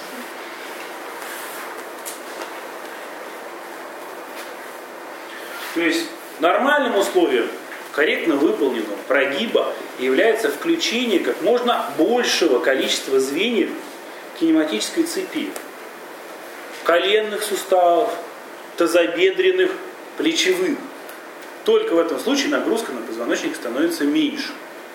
То есть нормальным условием корректно выполненного прогиба является включение как можно большего количества звеньев кинематической цепи. Коленных суставов, тазобедренных, плечевых. Только в этом случае нагрузка на позвоночник становится меньше.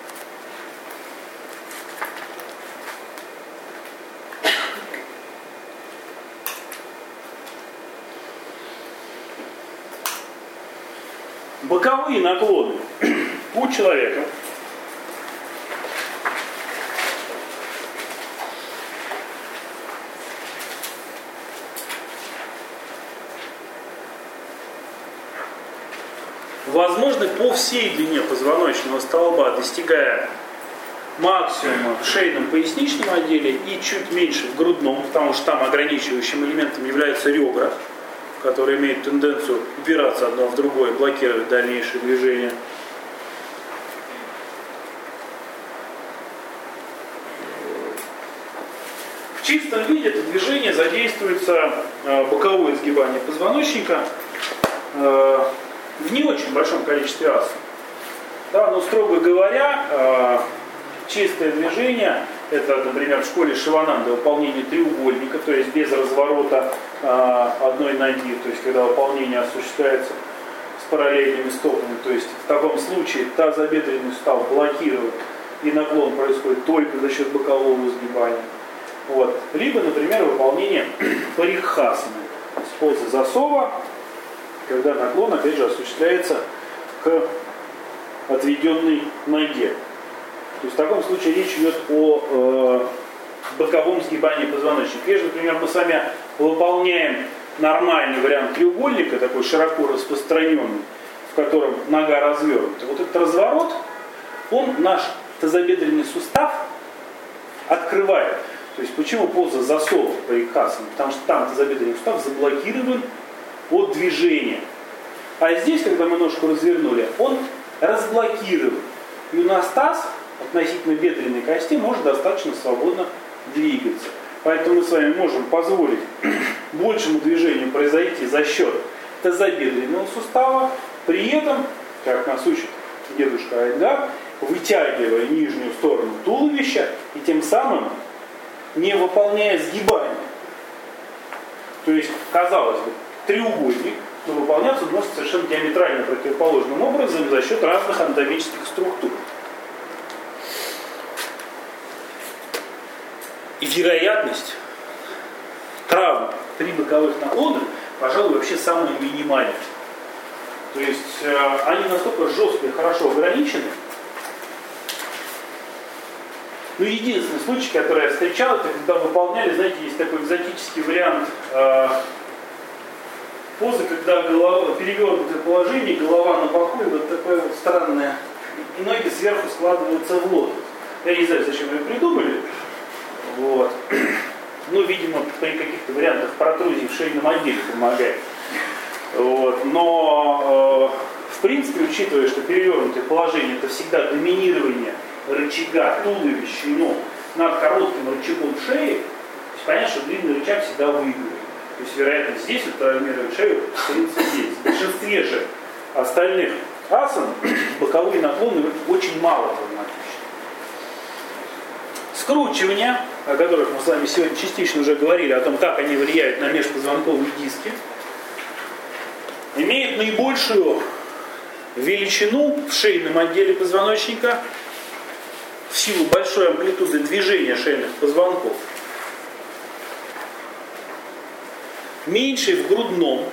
Боковые наклоны у человека возможны по всей длине позвоночного столба, достигая максимума в шейном поясничном отделе и чуть меньше в грудном, потому что там ограничивающим элементом являются ребра, которые имеют тенденцию упираться одно в другое, блокировать дальнейшее движение. В чистом виде это движение задействуется э, боковое сгибание позвоночника э, в не очень большом количестве асан. Да, но, строго говоря, э, чистое движение — это, например, в школе Шивананды выполнение треугольника, то есть без разворота э, одной ноги, то есть когда выполнение осуществляется с параллельными стопами, то есть в таком случае тазобедренный сустав блокирует и наклон происходит только за счет бокового сгибания. Вот. Либо, например, выполнение парикхасаны с позы засова, когда наклон, опять же, осуществляется к отведенной ноге. То есть в таком случае речь идет о э, боковом сгибании позвоночника. Если, например, мы с вами выполняем нормальный вариант треугольника, такой широко распространенный, в котором нога развернута, вот этот разворот, он наш тазобедренный сустав открывает. То есть почему поза засова парикхасаны? Потому что там тазобедренный сустав заблокирован от движения. А здесь, когда мы ножку развернули, он разблокирован. И у нас таз относительно бедренной кости может достаточно свободно двигаться. Поэтому мы с вами можем позволить большему движению произойти за счет тазобедренного сустава, при этом, как нас учит дедушка Айдар, вытягивая нижнюю сторону туловища и тем самым не выполняя сгибание. То есть, казалось бы, треугольник, но выполняться может совершенно диаметрально противоположным образом за счет разных анатомических структур. И вероятность травм при боковых наклонах, пожалуй, вообще самая минимальная. То есть э, они настолько жестко и хорошо ограничены. Ну, единственный случай, который я встречал, это когда выполняли, знаете, есть такой экзотический вариант э, позы, когда голова, перевернутое положение, голова на боку, и вот такое вот странное, и ноги сверху складываются в лотос. Я не знаю, зачем ее придумали. Вот. Ну, видимо, при каких-то вариантах протрузий в шейном отделе помогает. Вот. Но, э, в принципе, учитывая, что перевернутое положение — это всегда доминирование рычага туловища и ног над коротким рычагом шеи, то есть понятно, что длинный рычаг всегда выигрывает. То есть вероятность здесь вот травмировать шею в принципе есть. В большинстве же остальных асан боковые наклоны очень мало травматичны. Скручивания, о которых мы с вами сегодня частично уже говорили, о том, как они влияют на межпозвонковые диски, имеют наибольшую величину в шейном отделе позвоночника в силу большой амплитуды движения шейных позвонков. Меньше в грудном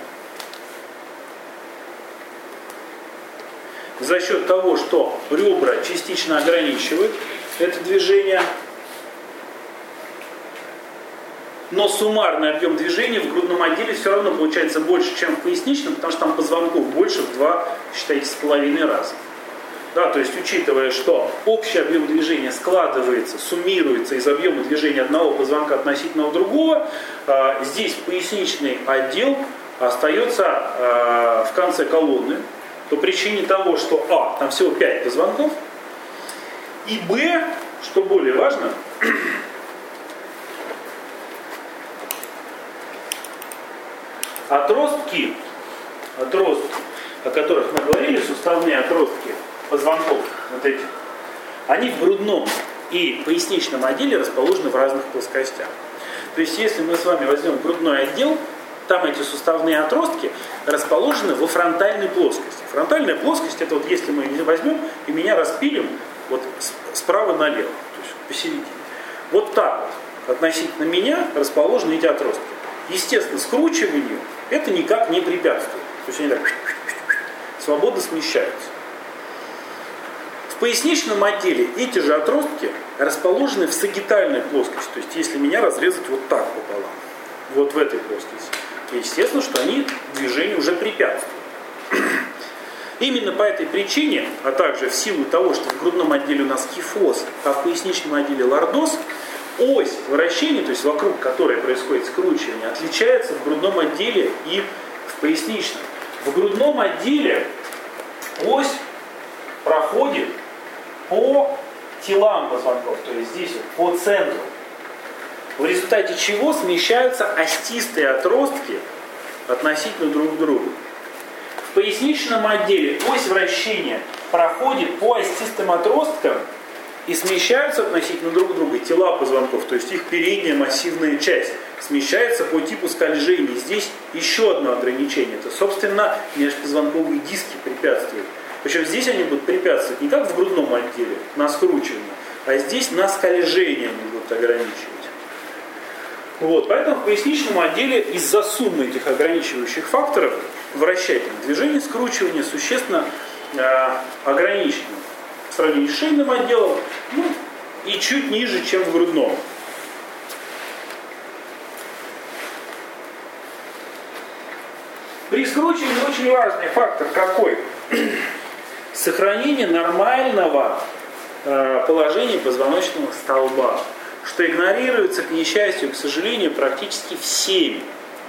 за счет того, что ребра частично ограничивают это движение, но суммарный объем движения в грудном отделе все равно получается больше, чем в поясничном, потому что там позвонков больше в два, считайте, с половиной раза. Да, то есть, учитывая, что общий объем движения складывается, суммируется из объема движения одного позвонка относительно другого, э, здесь поясничный отдел остается э, в конце колонны по причине того, что а, там всего пять позвонков, и б, что более важно, отростки, отростки, о которых мы говорили, суставные отростки позвонков, вот эти, они в грудном и поясничном отделе расположены в разных плоскостях. То есть, если мы с вами возьмем грудной отдел, там эти суставные отростки расположены во фронтальной плоскости. Фронтальная плоскость — это вот если мы возьмем и меня распилим вот справа налево, то есть посередине. Вот так вот относительно меня расположены эти отростки. Естественно, скручиванию это никак не препятствует. То есть они так свободно смещаются. В поясничном отделе эти же отростки расположены в сагитальной плоскости. То есть если меня разрезать вот так пополам, вот в этой плоскости, естественно, что они движению уже препятствуют. Именно по этой причине, а также в силу того, что в грудном отделе у нас кифоз, а в поясничном отделе лордоз, ось вращения, то есть вокруг которой происходит скручивание, отличается в грудном отделе и в поясничном. В грудном отделе ось проходит по телам позвонков, то есть здесь вот, по центру, в результате чего смещаются остистые отростки относительно друг к другу. В поясничном отделе ось вращения проходит по остистым отросткам и смещаются относительно друг друга тела позвонков, то есть их передняя массивная часть смещается по типу скольжения. Здесь еще одно ограничение, это, собственно, межпозвонковые диски препятствуют. Причем здесь они будут препятствовать не как в грудном отделе, на скручивание, а здесь на скольжение они будут ограничивать. Вот, поэтому в поясничном отделе из-за суммы этих ограничивающих факторов вращательное движение скручивания существенно э, ограничено в сравнении с шейным отделом, ну, и чуть ниже, чем в грудном. При скручивании очень важный фактор какой? Сохранение нормального э, положения позвоночного столба, что игнорируется, к несчастью, к сожалению, практически всеми.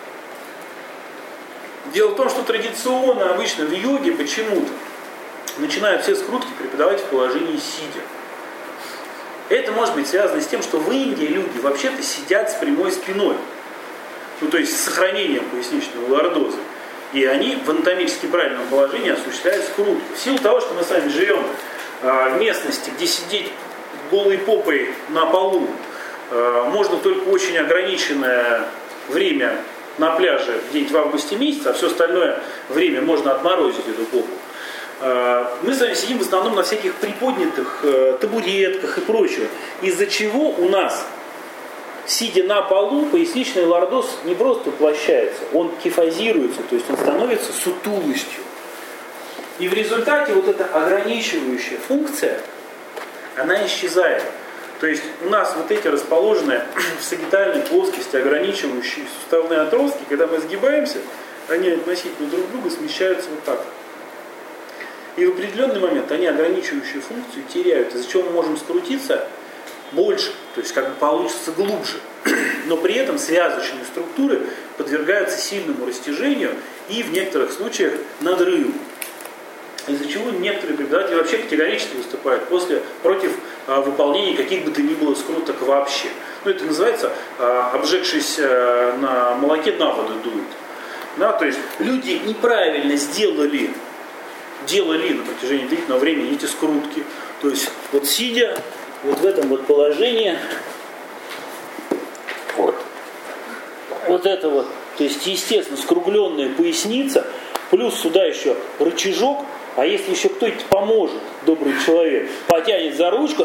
Дело в том, что традиционно, обычно в йоге почему-то начинают все скрутки преподавать в положении сидя. Это может быть связано с тем, что в Индии люди вообще-то сидят с прямой спиной. Ну, то есть с сохранением поясничного лордоза. И они в анатомически правильном положении осуществляют скрутку. В силу того, что мы с вами живем в местности, где сидеть голой попой на полу можно только очень ограниченное время на пляже где-нибудь в августе месяце, а все остальное время можно отморозить эту попу. Мы с вами сидим в основном на всяких приподнятых табуретках и прочего, из-за чего у нас, сидя на полу, поясничный лордоз не просто уплощается, он кифозируется, то есть он становится сутулостью. И в результате вот эта ограничивающая функция, она исчезает. То есть у нас вот эти расположенные в сагитальной плоскости ограничивающие суставные отростки, когда мы сгибаемся, они относительно друг друга смещаются вот так. И в определенный момент они ограничивающую функцию теряют, из-за чего мы можем скрутиться больше, то есть как бы получится глубже. Но при этом связочные структуры подвергаются сильному растяжению и в некоторых случаях надрыву. Из-за чего некоторые преподаватели вообще категорически выступают после, против а, выполнения каких бы то ни было скруток вообще. Ну, это называется, а, обжегшись а, на молоке, на воду дует. Да, то есть люди неправильно сделали, делали на протяжении длительного времени эти скрутки. То есть вот сидя вот в этом вот положении, вот, вот это вот, то есть естественно скругленная поясница, плюс сюда еще рычажок. А если еще кто-нибудь поможет, добрый человек, потянет за ручку,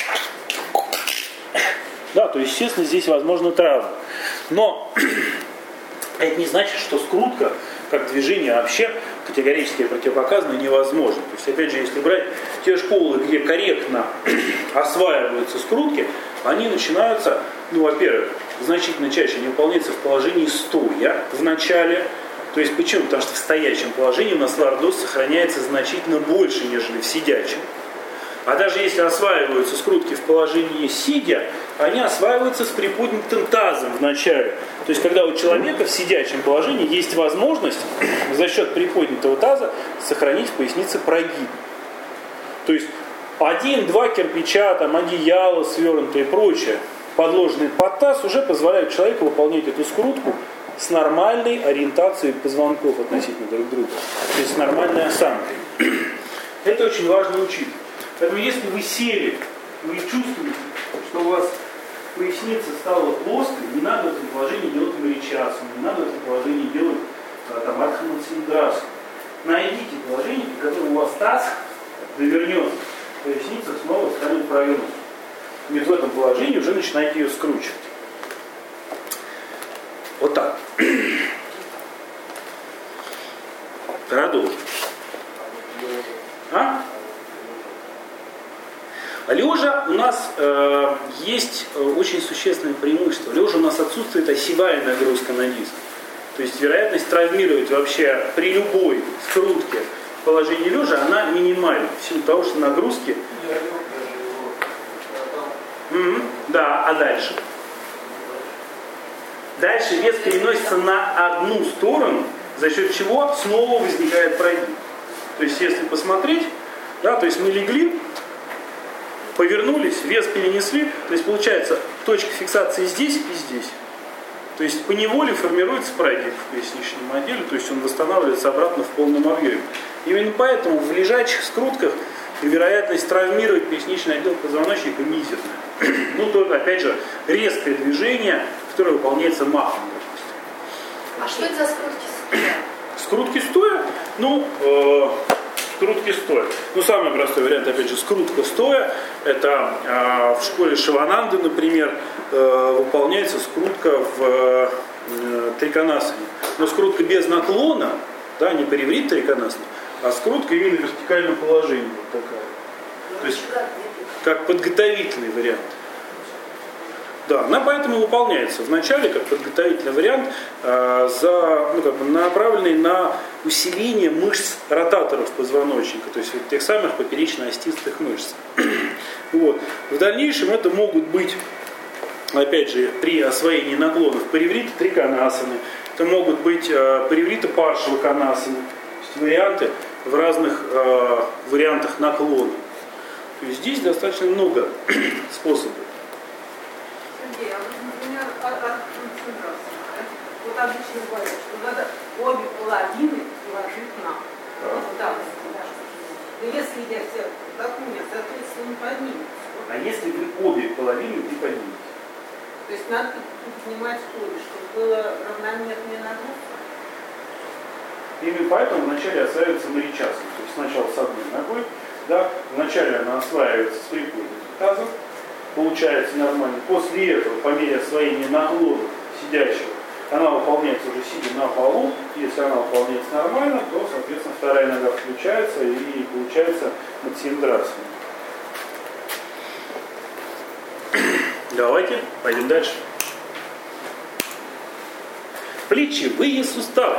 да, то, естественно, здесь возможна травма. Но это не значит, что скрутка, как движение, вообще категорически противопоказано и невозможно. То есть, опять же, если брать те школы, где корректно осваиваются скрутки, они начинаются, ну, во-первых, значительно чаще не выполняются в положении стоя в начале. То есть почему? Потому что в стоячем положении у нас лордоз сохраняется значительно больше, нежели в сидячем. А даже если осваиваются скрутки в положении сидя, они осваиваются с приподнятым тазом в начале. То есть когда у человека в сидячем положении есть возможность за счет приподнятого таза сохранить в пояснице прогиб. То есть один-два кирпича, там, одеяло свернутое и прочее, подложенные под таз, уже позволяют человеку выполнять эту скрутку с нормальной ориентацией позвонков относительно друг друга. То есть с нормальной осанкой. Это очень важно учить. Поэтому если вы сели, вы чувствуете, что у вас поясница стала плоской, не надо в этом положении делать маричасу, не надо в этом положении делать там ардхамациндрасу. Найдите положение, при котором у вас таз довернется, поясница снова станет провернутой. И в этом положении уже начинаете ее скручивать. Вот так. Продолжим. А? Лежа у нас э, есть очень существенное преимущество. Лежа у нас отсутствует осевая нагрузка на диск. То есть вероятность травмировать вообще при любой скрутке в положении лежа, она минимальна. В силу того, что нагрузки... Mm-hmm. Да, а дальше? Дальше вес переносится на одну сторону, за счет чего снова возникает прогиб. То есть, если посмотреть, да, то есть мы легли, повернулись, вес перенесли, то есть получается точка фиксации здесь и здесь. То есть поневоле формируется прогиб в поясничном отделе, то есть он восстанавливается обратно в полном объеме. Именно поэтому в лежачих скрутках вероятность травмировать поясничный отдел позвоночника мизерная. Ну, только, опять же, резкое движение, которое выполняется махом. А что это за скрутки стоя? Скрутки стоя? Ну, э, скрутки стоя. Ну, самый простой вариант, опять же, скрутка стоя. Это э, в школе Шивананды, например, э, выполняется скрутка в э, триконасане. Но скрутка без наклона, да, не пареврит триконасана, а скрутка именно в вертикальном положении. Вот такая. То есть, как подготовительный вариант. Да, она поэтому выполняется вначале как подготовительный вариант, э, за, ну, как бы направленный на усиление мышц ротаторов позвоночника, то есть вот тех самых поперечно-остистых мышц. Вот. В дальнейшем это могут быть, опять же, при освоении наклонов паревриты триконасаны, это могут быть э, паревриты паршваконасаны, то есть варианты в разных э, вариантах наклона. То есть здесь достаточно много способов. Сергей, а вот, например, от концентрации, да? Вот обычно говорят, что надо обе половины положить на. Вот так. Но если я взял так, у меня, соответственно, не поднимется. А если вы обе половины не поднимете? То есть надо поднимать обе, чтобы было равномерная нагрузка. Именно поэтому вначале осваивается маричасана. То есть сначала с одной ногой, да, вначале она осваивается с прикладом таза, получается нормально. После этого, по мере освоения наклона сидящего, она выполняется уже сидя на полу. Если она выполняется нормально, то, соответственно, вторая нога включается и получается матсьендрасана. Давайте пойдем дальше. Плечевые суставы.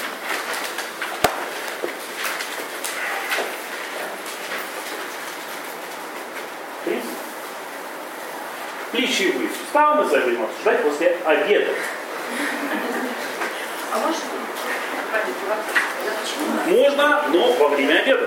Плечевые суставы мы с вами будем обсуждать после обеда. А можно? Можно, но во время обеда.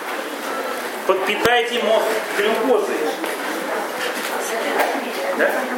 Подпитайте мозг глюкозой. Да?